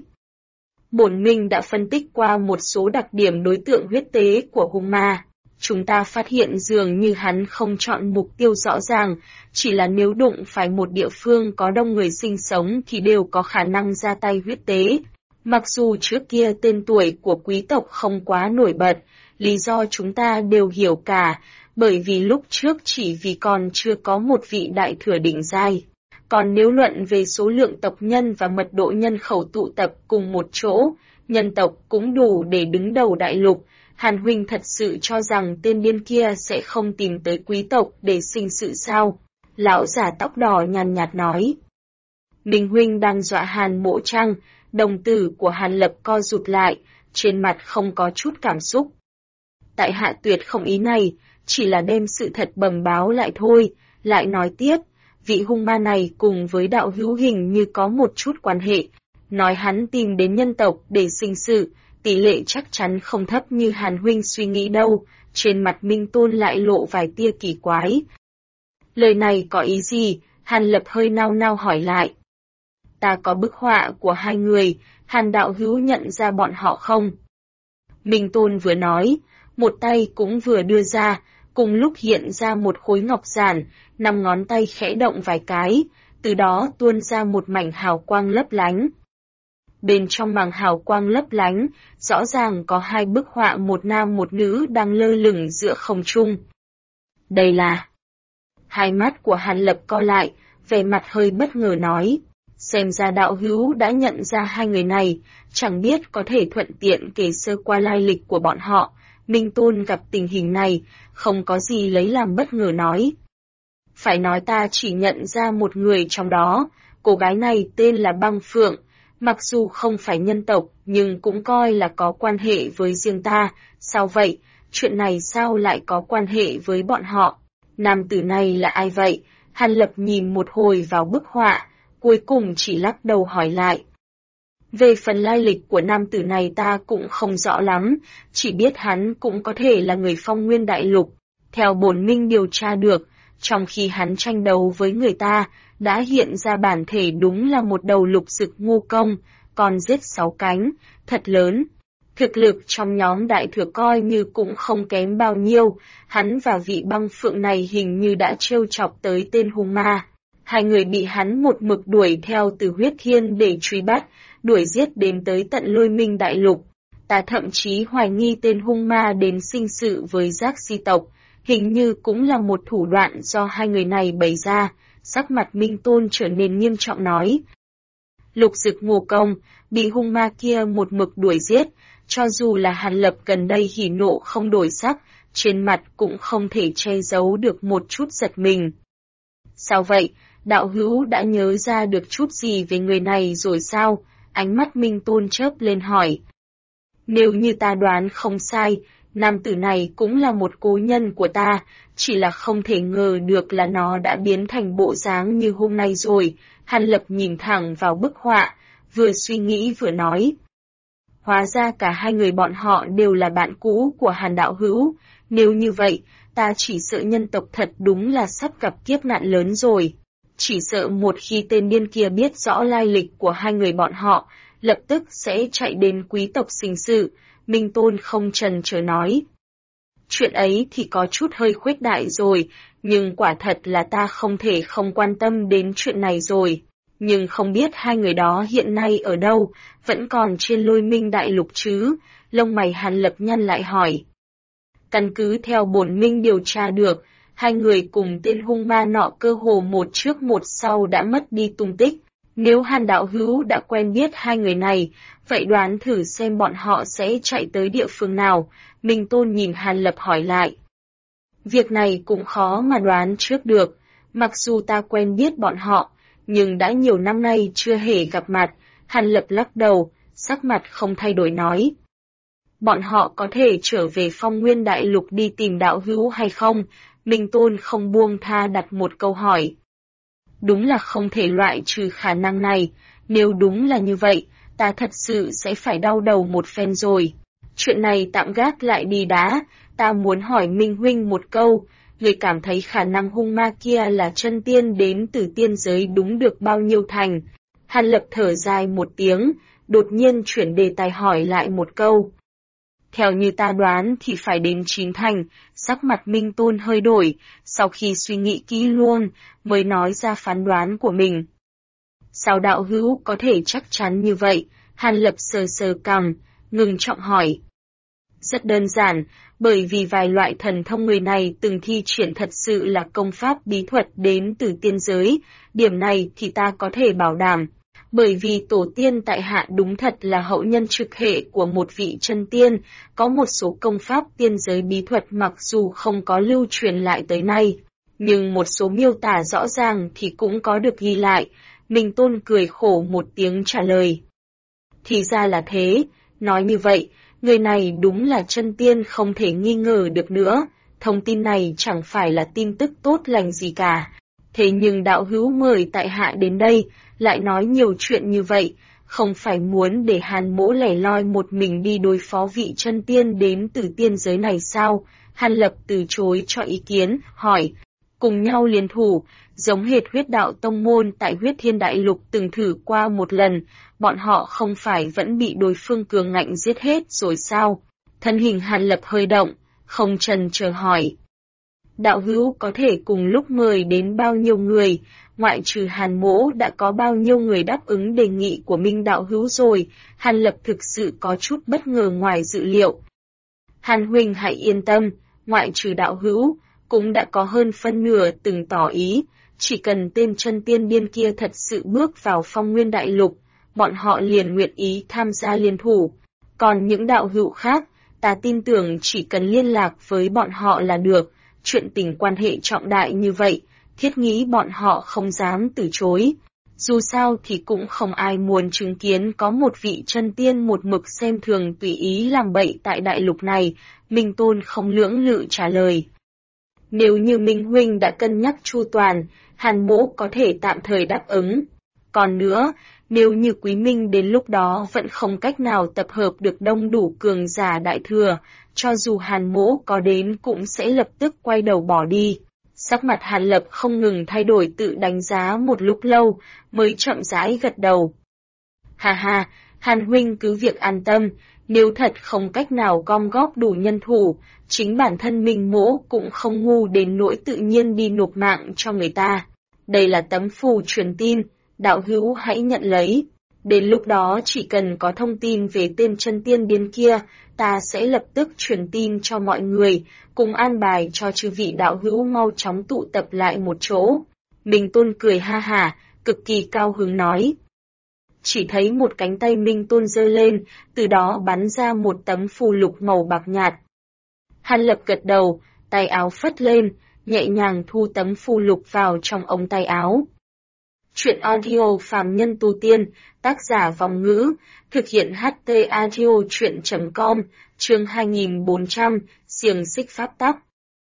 Bổn minh đã phân tích qua một số đặc điểm đối tượng huyết tế của hung ma. Chúng ta phát hiện dường như hắn không chọn mục tiêu rõ ràng, chỉ là nếu đụng phải một địa phương có đông người sinh sống thì đều có khả năng ra tay huyết tế. Mặc dù trước kia tên tuổi của quý tộc không quá nổi bật, lý do chúng ta đều hiểu cả, bởi vì lúc trước chỉ vì còn chưa có một vị đại thừa đỉnh giai. Còn nếu luận về số lượng tộc nhân và mật độ nhân khẩu tụ tập cùng một chỗ, nhân tộc cũng đủ để đứng đầu đại lục. Hàn huynh thật sự cho rằng tên điên kia sẽ không tìm tới quý tộc để sinh sự sao? Lão giả tóc đỏ nhàn nhạt nói. Minh huynh đang dọa Hàn Mộ chăng? Đồng tử của Hàn Lập co rụt lại, trên mặt không có chút cảm xúc. Tại hạ tuyệt không ý này, chỉ là đem sự thật bẩm báo lại thôi. Lại nói tiếp, vị hung ma này cùng với đạo hữu hình như có một chút quan hệ. Nói hắn tìm đến nhân tộc để sinh sự, tỷ lệ chắc chắn không thấp như Hàn huynh suy nghĩ đâu. Trên mặt Minh Tôn lại lộ vài tia kỳ quái. Lời này có ý gì? Hàn Lập hơi nao nao hỏi lại. Ta có bức họa của hai người, Hàn đạo hữu nhận ra bọn họ không? Minh Tôn vừa nói, một tay cũng vừa đưa ra, cùng lúc hiện ra một khối ngọc giản, 5 ngón tay khẽ động vài cái, từ đó tuôn ra một mảnh hào quang lấp lánh. Bên trong màng hào quang lấp lánh, rõ ràng có 2 bức họa một nam một nữ đang lơ lửng giữa không trung. Đây là... Hai mắt của Hàn Lập co lại, vẻ mặt hơi bất ngờ nói. Xem ra đạo hữu đã nhận ra hai người này, chẳng biết có thể thuận tiện kể sơ qua lai lịch của bọn họ. Minh Tôn gặp tình hình này, không có gì lấy làm bất ngờ nói. Phải nói ta chỉ nhận ra một người trong đó, cô gái này tên là Băng Phượng, mặc dù không phải nhân tộc nhưng cũng coi là có quan hệ với riêng ta. Sao vậy? Chuyện này sao lại có quan hệ với bọn họ? Nam tử này là ai vậy? Hàn Lập nhìn một hồi vào bức họa, cuối cùng chỉ lắc đầu hỏi lại. Về phần lai lịch của nam tử này ta cũng không rõ lắm, chỉ biết hắn cũng có thể là người Phong Nguyên Đại Lục. Theo bổn minh điều tra được, trong khi hắn tranh đấu với người ta, đã hiện ra bản thể đúng là một đầu lục dực ngu công, còn giết 6 cánh, thật lớn. Thực lực trong nhóm đại thừa coi như cũng không kém bao nhiêu, hắn và vị băng phượng này hình như đã trêu chọc tới tên hung ma. Hai người bị hắn một mực đuổi theo từ huyết thiên để truy bắt, đuổi giết đến tới tận Lôi Minh Đại Lục. Ta thậm chí hoài nghi tên hung ma đến sinh sự với Giác Si tộc, hình như cũng là một thủ đoạn do hai người này bày ra. Sắc mặt Minh Tôn trở nên nghiêm trọng nói. Lục dực ngô công, bị hung ma kia một mực đuổi giết, cho dù là Hàn Lập gần đây hỉ nộ không đổi sắc, trên mặt cũng không thể che giấu được một chút giật mình. Sao vậy, đạo hữu đã nhớ ra được chút gì về người này rồi sao? Ánh mắt Minh Tôn chớp lên hỏi. Nếu như ta đoán không sai, nam tử này cũng là một cố nhân của ta, chỉ là không thể ngờ được là nó đã biến thành bộ dáng như hôm nay rồi. Hàn Lập nhìn thẳng vào bức họa, vừa suy nghĩ vừa nói. Hóa ra cả hai người bọn họ đều là bạn cũ của Hàn đạo hữu, nếu như vậy, ta chỉ sợ nhân tộc thật đúng là sắp gặp kiếp nạn lớn rồi. Chỉ sợ một khi tên điên kia biết rõ lai lịch của hai người bọn họ, lập tức sẽ chạy đến quý tộc sinh sự, Minh Tôn không chần chờ nói. Chuyện ấy thì có chút hơi khuếch đại rồi, nhưng quả thật là ta không thể không quan tâm đến chuyện này rồi. Nhưng không biết hai người đó hiện nay ở đâu, vẫn còn trên Lôi Minh Đại Lục chứ? Lông mày Hàn Lập nhăn lại hỏi. Căn cứ theo bổn minh điều tra được, hai người cùng tên hung ma nọ cơ hồ một trước một sau đã mất đi tung tích. Nếu Hàn đạo hữu đã quen biết hai người này, vậy đoán thử xem bọn họ sẽ chạy tới địa phương nào, Minh Tôn nhìn Hàn Lập hỏi lại. Việc này cũng khó mà đoán trước được, mặc dù ta quen biết bọn họ, nhưng đã nhiều năm nay chưa hề gặp mặt, Hàn Lập lắc đầu, sắc mặt không thay đổi nói. Bọn họ có thể trở về Phong Nguyên Đại Lục đi tìm đạo hữu hay không? Minh Tôn không buông tha đặt một câu hỏi. Đúng là không thể loại trừ khả năng này, nếu đúng là như vậy, ta thật sự sẽ phải đau đầu một phen rồi. Chuyện này tạm gác lại đi đã, ta muốn hỏi Minh Huynh một câu, người cảm thấy khả năng hung ma kia là chân tiên đến từ tiên giới đúng được bao nhiêu thành? Hàn Lập thở dài một tiếng, đột nhiên chuyển đề tài hỏi lại một câu. Theo như ta đoán thì phải đến 9 thành, sắc mặt Minh Tôn hơi đổi, sau khi suy nghĩ kỹ luôn, mới nói ra phán đoán của mình. Sao đạo hữu có thể chắc chắn như vậy? Hàn Lập sờ sờ cằm, ngừng trọng hỏi. Rất đơn giản, bởi vì vài loại thần thông người này từng thi triển thật sự là công pháp bí thuật đến từ tiên giới, điểm này thì ta có thể bảo đảm. Bởi vì tổ tiên tại hạ đúng thật là hậu nhân trực hệ của một vị chân tiên, có một số công pháp tiên giới bí thuật mặc dù không có lưu truyền lại tới nay, nhưng một số miêu tả rõ ràng thì cũng có được ghi lại. Minh Tôn cười khổ một tiếng trả lời. Thì ra là thế, nói như vậy, người này đúng là chân tiên không thể nghi ngờ được nữa, thông tin này chẳng phải là tin tức tốt lành gì cả. Thế nhưng đạo hữu mời tại hạ đến đây, lại nói nhiều chuyện như vậy, không phải muốn để Hàn Mỗ lẻ loi một mình đi đối phó vị chân tiên đến từ tiên giới này sao? Hàn Lập từ chối cho ý kiến, hỏi, cùng nhau liên thủ, giống hệt Huyết Đạo Tông môn tại Huyết Thiên Đại Lục từng thử qua một lần, bọn họ không phải vẫn bị đối phương cường ngạnh giết hết rồi sao? Thân hình Hàn Lập hơi động, không chần chờ hỏi. Đạo hữu có thể cùng lúc mời đến bao nhiêu người, ngoại trừ Hàn Mỗ đã có bao nhiêu người đáp ứng đề nghị của Minh đạo hữu rồi? Hàn Lập thực sự có chút bất ngờ ngoài dự liệu. Hàn huynh hãy yên tâm, ngoại trừ đạo hữu, cũng đã có hơn phân nửa từng tỏ ý, chỉ cần tên chân tiên điên kia thật sự bước vào Phong Nguyên Đại Lục, bọn họ liền nguyện ý tham gia liên thủ. Còn những đạo hữu khác, ta tin tưởng chỉ cần liên lạc với bọn họ là được, chuyện tình quan hệ trọng đại như vậy, thiết nghĩ bọn họ không dám từ chối. Dù sao thì cũng không ai muốn chứng kiến có một vị chân tiên một mực xem thường tùy ý làm bậy tại đại lục này, Minh Tôn không lưỡng lự trả lời. Nếu như Minh Huynh đã cân nhắc chu toàn, Hàn Mỗ có thể tạm thời đáp ứng. Còn nữa, nếu như Quý Minh đến lúc đó vẫn không cách nào tập hợp được đông đủ cường giả đại thừa, cho dù Hàn Mỗ có đến cũng sẽ lập tức quay đầu bỏ đi. Sắc mặt Hàn Lập không ngừng thay đổi, tự đánh giá một lúc lâu, mới chậm rãi gật đầu. Ha ha, Hàn huynh cứ việc an tâm, nếu thật không cách nào gom góp đủ nhân thủ, chính bản thân mình mỗ cũng không ngu đến nỗi tự nhiên đi nộp mạng cho người ta. Đây là tấm phù truyền tin, đạo hữu hãy nhận lấy. Đến lúc đó chỉ cần có thông tin về tên chân tiên biến kia, ta sẽ lập tức truyền tin cho mọi người, cùng an bài cho chư vị đạo hữu mau chóng tụ tập lại một chỗ. Minh Tôn cười ha hả, cực kỳ cao hứng nói. Chỉ thấy một cánh tay Minh Tôn giơ lên, từ đó bắn ra một tấm phù lục màu bạc nhạt. Hàn Lập gật đầu, tay áo phất lên, nhẹ nhàng thu tấm phù lục vào trong ống tay áo. Chuyện audio phàm nhân tu tiên, tác giả Vòng Ngữ, thực hiện HT audio chuyện.com, chương 2400, xiềng xích pháp tắc.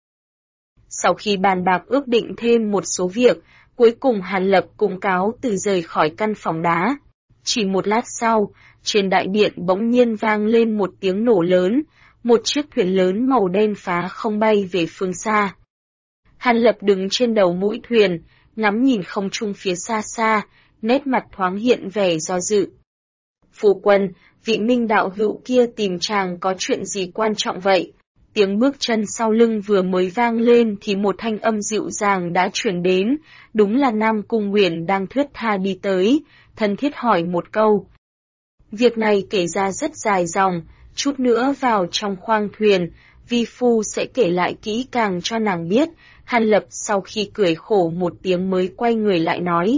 Sau khi bàn bạc ước định thêm một số việc, cuối cùng Hàn Lập cùng cáo từ rời khỏi căn phòng đá. Chỉ một lát sau, trên đại điện bỗng nhiên vang lên một tiếng nổ lớn, một chiếc thuyền lớn màu đen phá không bay về phương xa. Hàn Lập đứng trên đầu mũi thuyền, ngắm nhìn không trung phía xa xa, nét mặt thoáng hiện vẻ do dự. Phu quân, vị Minh đạo hữu kia tìm chàng có chuyện gì quan trọng vậy? Tiếng bước chân sau lưng vừa mới vang lên thì một thanh âm dịu dàng đã truyền đến, đúng là Nam Cung Nguyền đang thướt tha đi tới, thân thiết hỏi một câu. Việc này kể ra rất dài dòng, chút nữa vào trong khoang thuyền, vi phu sẽ kể lại kỹ càng cho nàng biết. Hàn Lập sau khi cười khổ một tiếng mới quay người lại nói.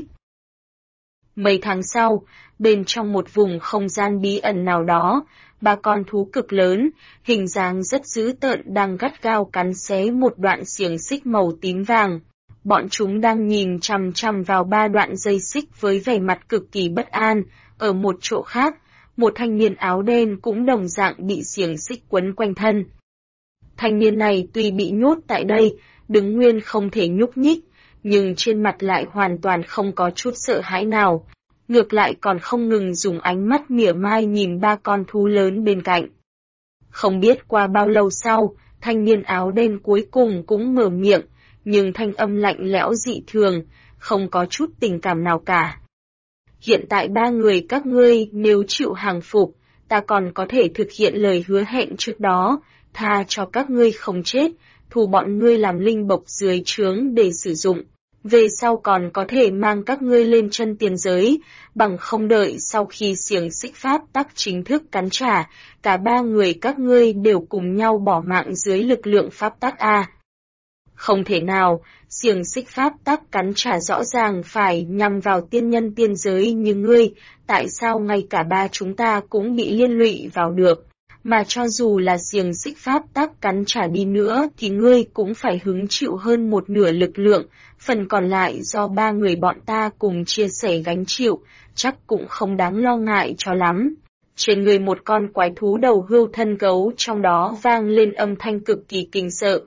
Mấy tháng sau, bên trong một vùng không gian bí ẩn nào đó, ba con thú cực lớn, hình dáng rất dữ tợn đang gắt gao cắn xé một đoạn xiềng xích màu tím vàng. Bọn chúng đang nhìn chằm chằm vào ba đoạn dây xích với vẻ mặt cực kỳ bất an. Ở một chỗ khác, một thanh niên áo đen cũng đồng dạng bị xiềng xích quấn quanh thân. Thanh niên này tuy bị nhốt tại đây, đứng nguyên không thể nhúc nhích, nhưng trên mặt lại hoàn toàn không có chút sợ hãi nào. Ngược lại còn không ngừng dùng ánh mắt mỉa mai nhìn ba con thú lớn bên cạnh. Không biết qua bao lâu sau, thanh niên áo đen cuối cùng cũng mở miệng, nhưng thanh âm lạnh lẽo dị thường, không có chút tình cảm nào cả. Hiện tại ba người các ngươi nếu chịu hàng phục, ta còn có thể thực hiện lời hứa hẹn trước đó, tha cho các ngươi không chết, thu bọn ngươi làm linh bộc dưới trướng để sử dụng. Về sau còn có thể mang các ngươi lên chân tiền giới, bằng không đợi sau khi xiềng xích pháp tắc chính thức cắn trả, cả ba người các ngươi đều cùng nhau bỏ mạng dưới lực lượng pháp tắc A. Không thể nào, xiềng xích pháp tắc cắn trả rõ ràng phải nhằm vào tiên nhân tiên giới như ngươi, tại sao ngay cả ba chúng ta cũng bị liên lụy vào được? Mà cho dù là xiềng xích pháp tắc cắn trả đi nữa thì ngươi cũng phải hứng chịu hơn một nửa lực lượng, phần còn lại do ba người bọn ta cùng chia sẻ gánh chịu, chắc cũng không đáng lo ngại cho lắm. Trên người một con quái thú đầu hươu thân gấu trong đó vang lên âm thanh cực kỳ kinh sợ.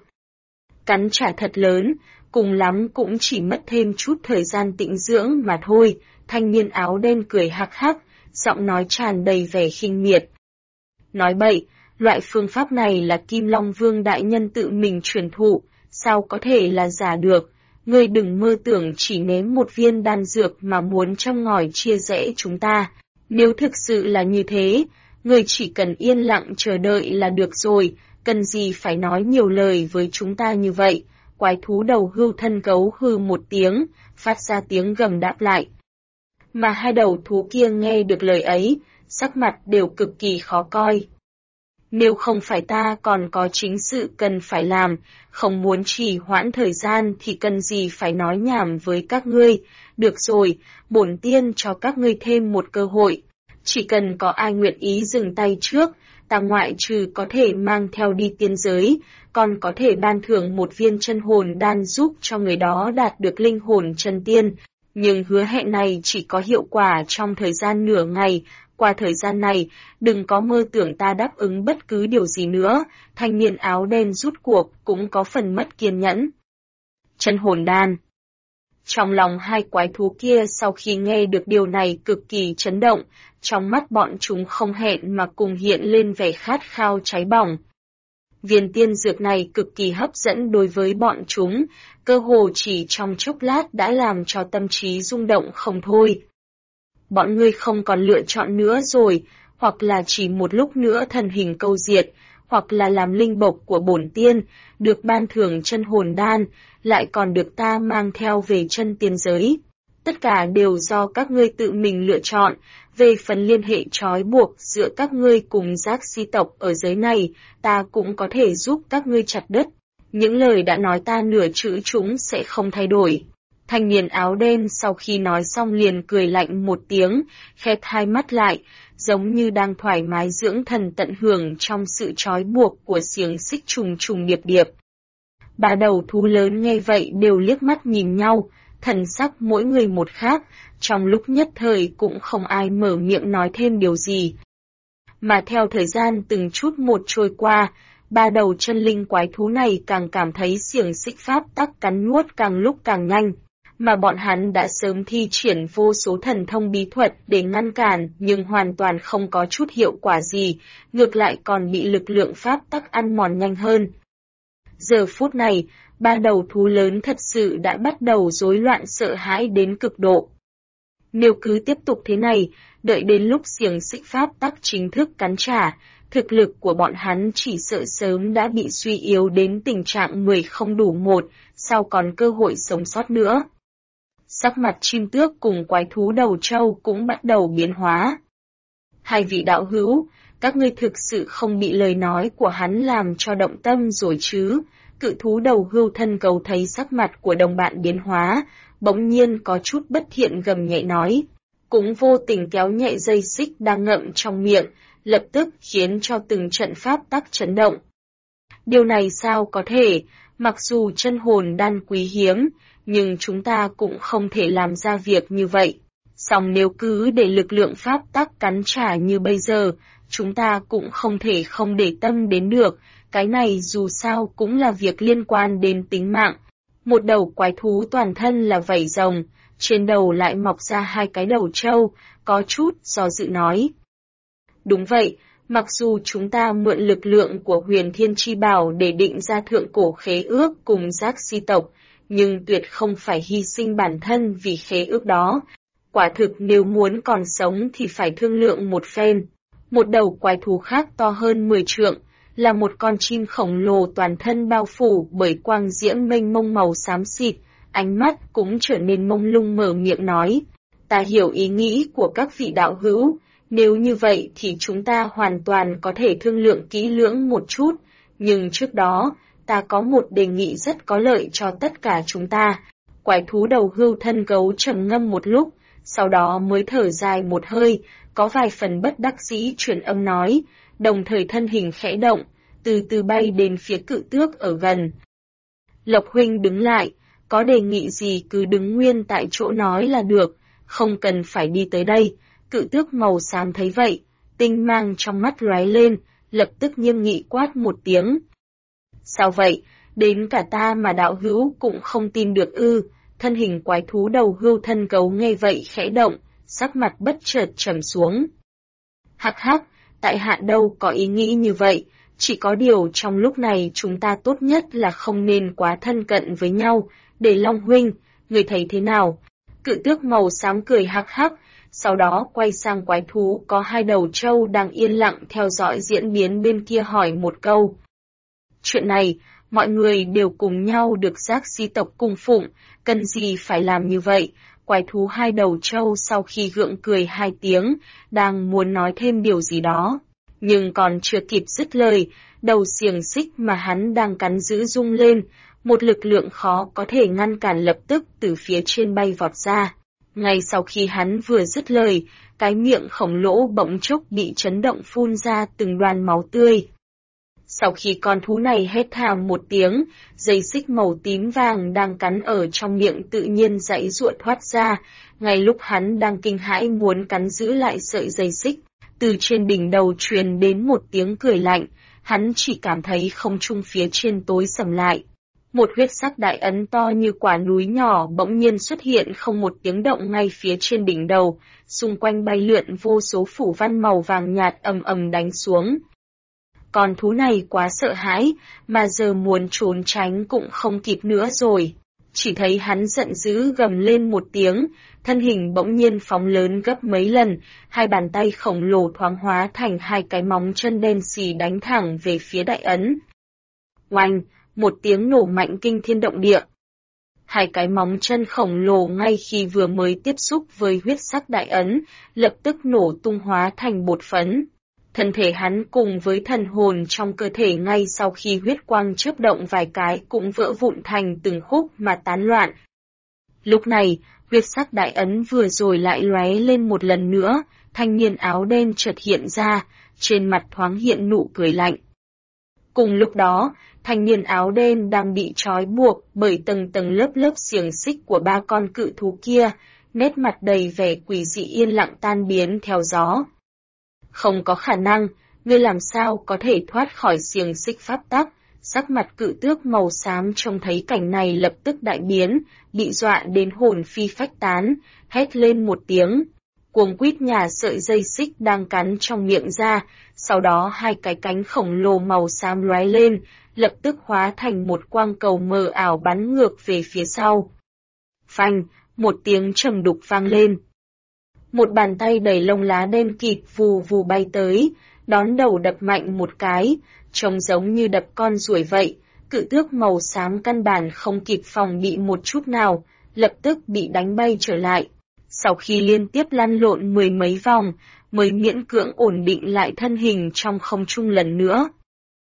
Cắn trả thật lớn, cùng lắm cũng chỉ mất thêm chút thời gian tĩnh dưỡng mà thôi, thanh niên áo đen cười hắc hắc, giọng nói tràn đầy vẻ khinh miệt. Nói bậy, loại phương pháp này là Kim Long Vương đại nhân tự mình truyền thụ, sao có thể là giả được, ngươi đừng mơ tưởng chỉ nếm một viên đan dược mà muốn châm ngòi chia rẽ chúng ta, nếu thực sự là như thế, ngươi chỉ cần yên lặng chờ đợi là được rồi, cần gì phải nói nhiều lời với chúng ta như vậy. Quái thú đầu hươu thân gấu hư một tiếng, phát ra tiếng gầm đáp lại. Mà hai đầu thú kia nghe được lời ấy, sắc mặt đều cực kỳ khó coi. Nếu không phải ta còn có chính sự cần phải làm, không muốn trì hoãn thời gian thì cần gì phải nói nhảm với các ngươi. Được rồi, bổn tiên cho các ngươi thêm một cơ hội. Chỉ cần có ai nguyện ý dừng tay trước, ta ngoại trừ có thể mang theo đi tiên giới, còn có thể ban thưởng một viên chân hồn đan giúp cho người đó đạt được linh hồn chân tiên. Nhưng hứa hẹn này chỉ có hiệu quả trong thời gian nửa ngày, qua thời gian này, đừng có mơ tưởng ta đáp ứng bất cứ điều gì nữa, thanh niên áo đen rút cuộc cũng có phần mất kiên nhẫn. Chân hồn đan. Trong lòng hai quái thú kia sau khi nghe được điều này cực kỳ chấn động, trong mắt bọn chúng không hẹn mà cùng hiện lên vẻ khát khao cháy bỏng. Viên tiên dược này cực kỳ hấp dẫn đối với bọn chúng, cơ hồ chỉ trong chốc lát đã làm cho tâm trí rung động không thôi. Bọn ngươi không còn lựa chọn nữa rồi, hoặc là chỉ một lúc nữa thần hình câu diệt, hoặc là làm linh bộc của bổn tiên, được ban thưởng chân hồn đan, lại còn được ta mang theo về chân tiên giới. Tất cả đều do các ngươi tự mình lựa chọn, về phần liên hệ trói buộc giữa các ngươi cùng giác si tộc ở giới này, ta cũng có thể giúp các ngươi chặt đứt. Những lời đã nói ta nửa chữ chúng sẽ không thay đổi. Thanh niên áo đen sau khi nói xong liền cười lạnh một tiếng, khép hai mắt lại, giống như đang thoải mái dưỡng thần tận hưởng trong sự trói buộc của xiềng xích trùng trùng điệp điệp. Ba đầu thú lớn nghe vậy đều liếc mắt nhìn nhau, thần sắc mỗi người một khác, trong lúc nhất thời cũng không ai mở miệng nói thêm điều gì. Mà theo thời gian từng chút một trôi qua, ba đầu chân linh quái thú này càng cảm thấy xiềng xích pháp tắc cắn nuốt càng lúc càng nhanh, mà bọn hắn đã sớm thi triển vô số thần thông bí thuật để ngăn cản nhưng hoàn toàn không có chút hiệu quả gì, ngược lại còn bị lực lượng pháp tắc ăn mòn nhanh hơn. Giờ phút này, ba đầu thú lớn thật sự đã bắt đầu rối loạn sợ hãi đến cực độ. Nếu cứ tiếp tục thế này, đợi đến lúc xiềng xích pháp tắc chính thức cắn trả, thực lực của bọn hắn chỉ sợ sớm đã bị suy yếu đến tình trạng 10 không đủ 1, sao còn cơ hội sống sót nữa. Sắc mặt chim tước cùng quái thú đầu trâu cũng bắt đầu biến hóa. Hai vị đạo hữu, các ngươi thực sự không bị lời nói của hắn làm cho động tâm rồi chứ? Cự thú đầu hưu thân cầu thấy sắc mặt của đồng bạn biến hóa, bỗng nhiên có chút bất thiện gầm nhẹ nói. Cũng vô tình kéo nhẹ dây xích đang ngậm trong miệng, lập tức khiến cho từng trận pháp tắc chấn động. Điều này sao có thể, mặc dù chân hồn đan quý hiếm, nhưng chúng ta cũng không thể làm ra việc như vậy. Song nếu cứ để lực lượng pháp tắc cắn trả như bây giờ, chúng ta cũng không thể không để tâm đến được, cái này dù sao cũng là việc liên quan đến tính mạng. Một đầu quái thú toàn thân là vảy rồng, trên đầu lại mọc ra hai cái đầu trâu, có chút do dự nói. Đúng vậy, mặc dù chúng ta mượn lực lượng của huyền thiên chi bảo để định ra thượng cổ khế ước cùng giác si tộc, nhưng tuyệt không phải hy sinh bản thân vì khế ước đó. Quả thực nếu muốn còn sống thì phải thương lượng một phen. Một đầu quái thú khác to hơn 10 trượng, là một con chim khổng lồ toàn thân bao phủ bởi quang diễm mênh mông màu xám xịt, ánh mắt cũng trở nên mông lung mở miệng nói. Ta hiểu ý nghĩ của các vị đạo hữu, nếu như vậy thì chúng ta hoàn toàn có thể thương lượng kỹ lưỡng một chút, nhưng trước đó, ta có một đề nghị rất có lợi cho tất cả chúng ta. Quái thú đầu hưu thân gấu trầm ngâm một lúc, sau đó mới thở dài một hơi, có vài phần bất đắc dĩ truyền âm nói, đồng thời thân hình khẽ động, từ từ bay đến phía cự tước ở gần. Lộc huynh đứng lại, có đề nghị gì cứ đứng nguyên tại chỗ nói là được, không cần phải đi tới đây. Cự tước màu xám thấy vậy, tinh mang trong mắt lóe lên, lập tức nghiêm nghị quát một tiếng. Sao vậy, đến cả ta mà đạo hữu cũng không tin được ư? Thân hình quái thú đầu hưu thân gấu nghe vậy khẽ động, sắc mặt bất chợt trầm xuống. Hắc hắc, tại hạ đâu có ý nghĩ như vậy, chỉ có điều trong lúc này chúng ta tốt nhất là không nên quá thân cận với nhau, để Long huynh, người thấy thế nào? Cự tước màu xám cười hắc hắc, sau đó quay sang quái thú có hai đầu trâu đang yên lặng theo dõi diễn biến bên kia hỏi một câu. Chuyện này, mọi người đều cùng nhau được giác si tộc cung phụng, cần gì phải làm như vậy? Quái thú hai đầu trâu sau khi gượng cười hai tiếng, đang muốn nói thêm điều gì đó. Nhưng còn chưa kịp dứt lời, đầu xiềng xích mà hắn đang cắn giữ rung lên, một lực lượng khó có thể ngăn cản lập tức từ phía trên bay vọt ra. Ngay sau khi hắn vừa dứt lời, cái miệng khổng lồ bỗng chốc bị chấn động phun ra từng đoàn máu tươi. Sau khi con thú này hét thảm một tiếng, dây xích màu tím vàng đang cắn ở trong miệng tự nhiên giãy giụa thoát ra, ngay lúc hắn đang kinh hãi muốn cắn giữ lại sợi dây xích, từ trên đỉnh đầu truyền đến một tiếng cười lạnh, hắn chỉ cảm thấy không trung phía trên tối sầm lại. Một huyết sắc đại ấn to như quả núi nhỏ bỗng nhiên xuất hiện không một tiếng động ngay phía trên đỉnh đầu, xung quanh bay lượn vô số phủ văn màu vàng nhạt ầm ầm đánh xuống. Con thú này quá sợ hãi, mà giờ muốn trốn tránh cũng không kịp nữa rồi. Chỉ thấy hắn giận dữ gầm lên một tiếng, thân hình bỗng nhiên phóng lớn gấp mấy lần, hai bàn tay khổng lồ thoáng hóa thành hai cái móng chân đen xì đánh thẳng về phía đại ấn. Oanh, một tiếng nổ mạnh kinh thiên động địa. Hai cái móng chân khổng lồ ngay khi vừa mới tiếp xúc với huyết sắc đại ấn, lập tức nổ tung hóa thành bột phấn. Thân thể hắn cùng với thần hồn trong cơ thể ngay sau khi huyết quang chớp động vài cái cũng vỡ vụn thành từng khúc mà tán loạn. Lúc này, huyết sắc đại ấn vừa rồi lại lóe lên một lần nữa, thanh niên áo đen chợt hiện ra, trên mặt thoáng hiện nụ cười lạnh. Cùng lúc đó, thanh niên áo đen đang bị trói buộc bởi tầng tầng lớp lớp xiềng xích của ba con cự thú kia, nét mặt đầy vẻ quỷ dị yên lặng tan biến theo gió. Không có khả năng, ngươi làm sao có thể thoát khỏi xiềng xích pháp tắc? Sắc mặt cự tước màu xám trông thấy cảnh này lập tức đại biến, bị dọa đến hồn phi phách tán, hét lên một tiếng. Cuồng quýt nhả sợi dây xích đang cắn trong miệng ra, sau đó hai cái cánh khổng lồ màu xám lóe lên, lập tức hóa thành một quang cầu mờ ảo bắn ngược về phía sau. Phanh, một tiếng trầm đục vang lên. Một bàn tay đầy lông lá đen kịt vù vù bay tới, đón đầu đập mạnh một cái, trông giống như đập con ruồi vậy. Cự tước màu xám căn bản không kịp phòng bị một chút nào, lập tức bị đánh bay trở lại. Sau khi liên tiếp lăn lộn mười mấy vòng, mới miễn cưỡng ổn định lại thân hình trong không trung lần nữa.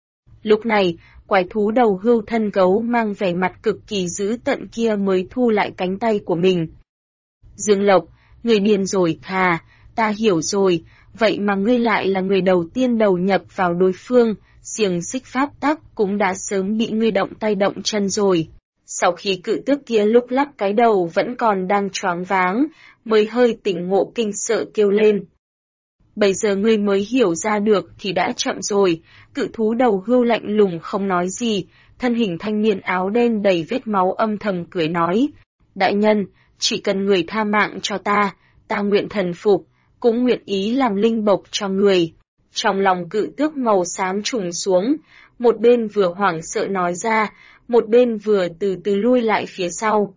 Lúc này, quái thú đầu hươu thân gấu mang vẻ mặt cực kỳ dữ tợn kia mới thu lại cánh tay của mình. Dương Lộc, người điên rồi thà, ta hiểu rồi, vậy mà ngươi lại là người đầu tiên đầu nhập vào đối phương, xiềng xích pháp tắc cũng đã sớm bị ngươi động tay động chân rồi. Sau khi cự tước kia lúc lắc cái đầu vẫn còn đang choáng váng, mới hơi tỉnh ngộ kinh sợ kêu lên. Bây giờ ngươi mới hiểu ra được thì đã chậm rồi, cự thú đầu hươu lạnh lùng không nói gì, thân hình thanh niên áo đen đầy vết máu âm thầm cười nói. Đại nhân, chỉ cần người tha mạng cho ta nguyện thần phục, cũng nguyện ý làm linh bộc cho người. Trong lòng cự tước màu xám trùng xuống, một bên vừa hoảng sợ nói ra, một bên vừa từ từ lui lại phía sau.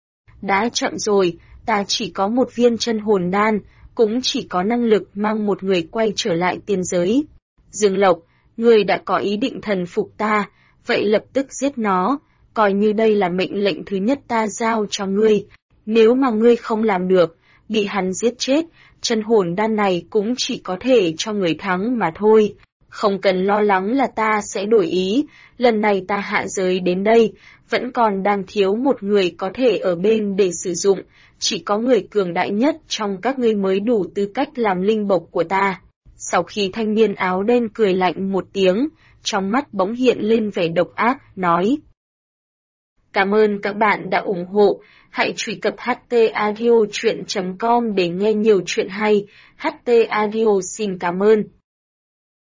Đã chậm rồi, ta chỉ có một viên chân hồn đan, cũng chỉ có năng lực mang một người quay trở lại tiên giới. Dương Lộc, ngươi đã có ý định thần phục ta, vậy lập tức giết nó, coi như đây là mệnh lệnh thứ nhất ta giao cho ngươi. Nếu mà ngươi không làm được, bị hắn giết chết, chân hồn đan này cũng chỉ có thể cho người thắng mà thôi. Không cần lo lắng là ta sẽ đổi ý, lần này ta hạ giới đến đây, vẫn còn đang thiếu một người có thể ở bên để sử dụng, chỉ có người cường đại nhất trong các ngươi mới đủ tư cách làm linh bộc của ta. Sau khi thanh niên áo đen cười lạnh một tiếng, trong mắt bỗng hiện lên vẻ độc ác, nói. Cảm ơn các bạn đã ủng hộ, hãy truy cập htaudio.com để nghe nhiều chuyện hay, HT Audio xin cảm ơn.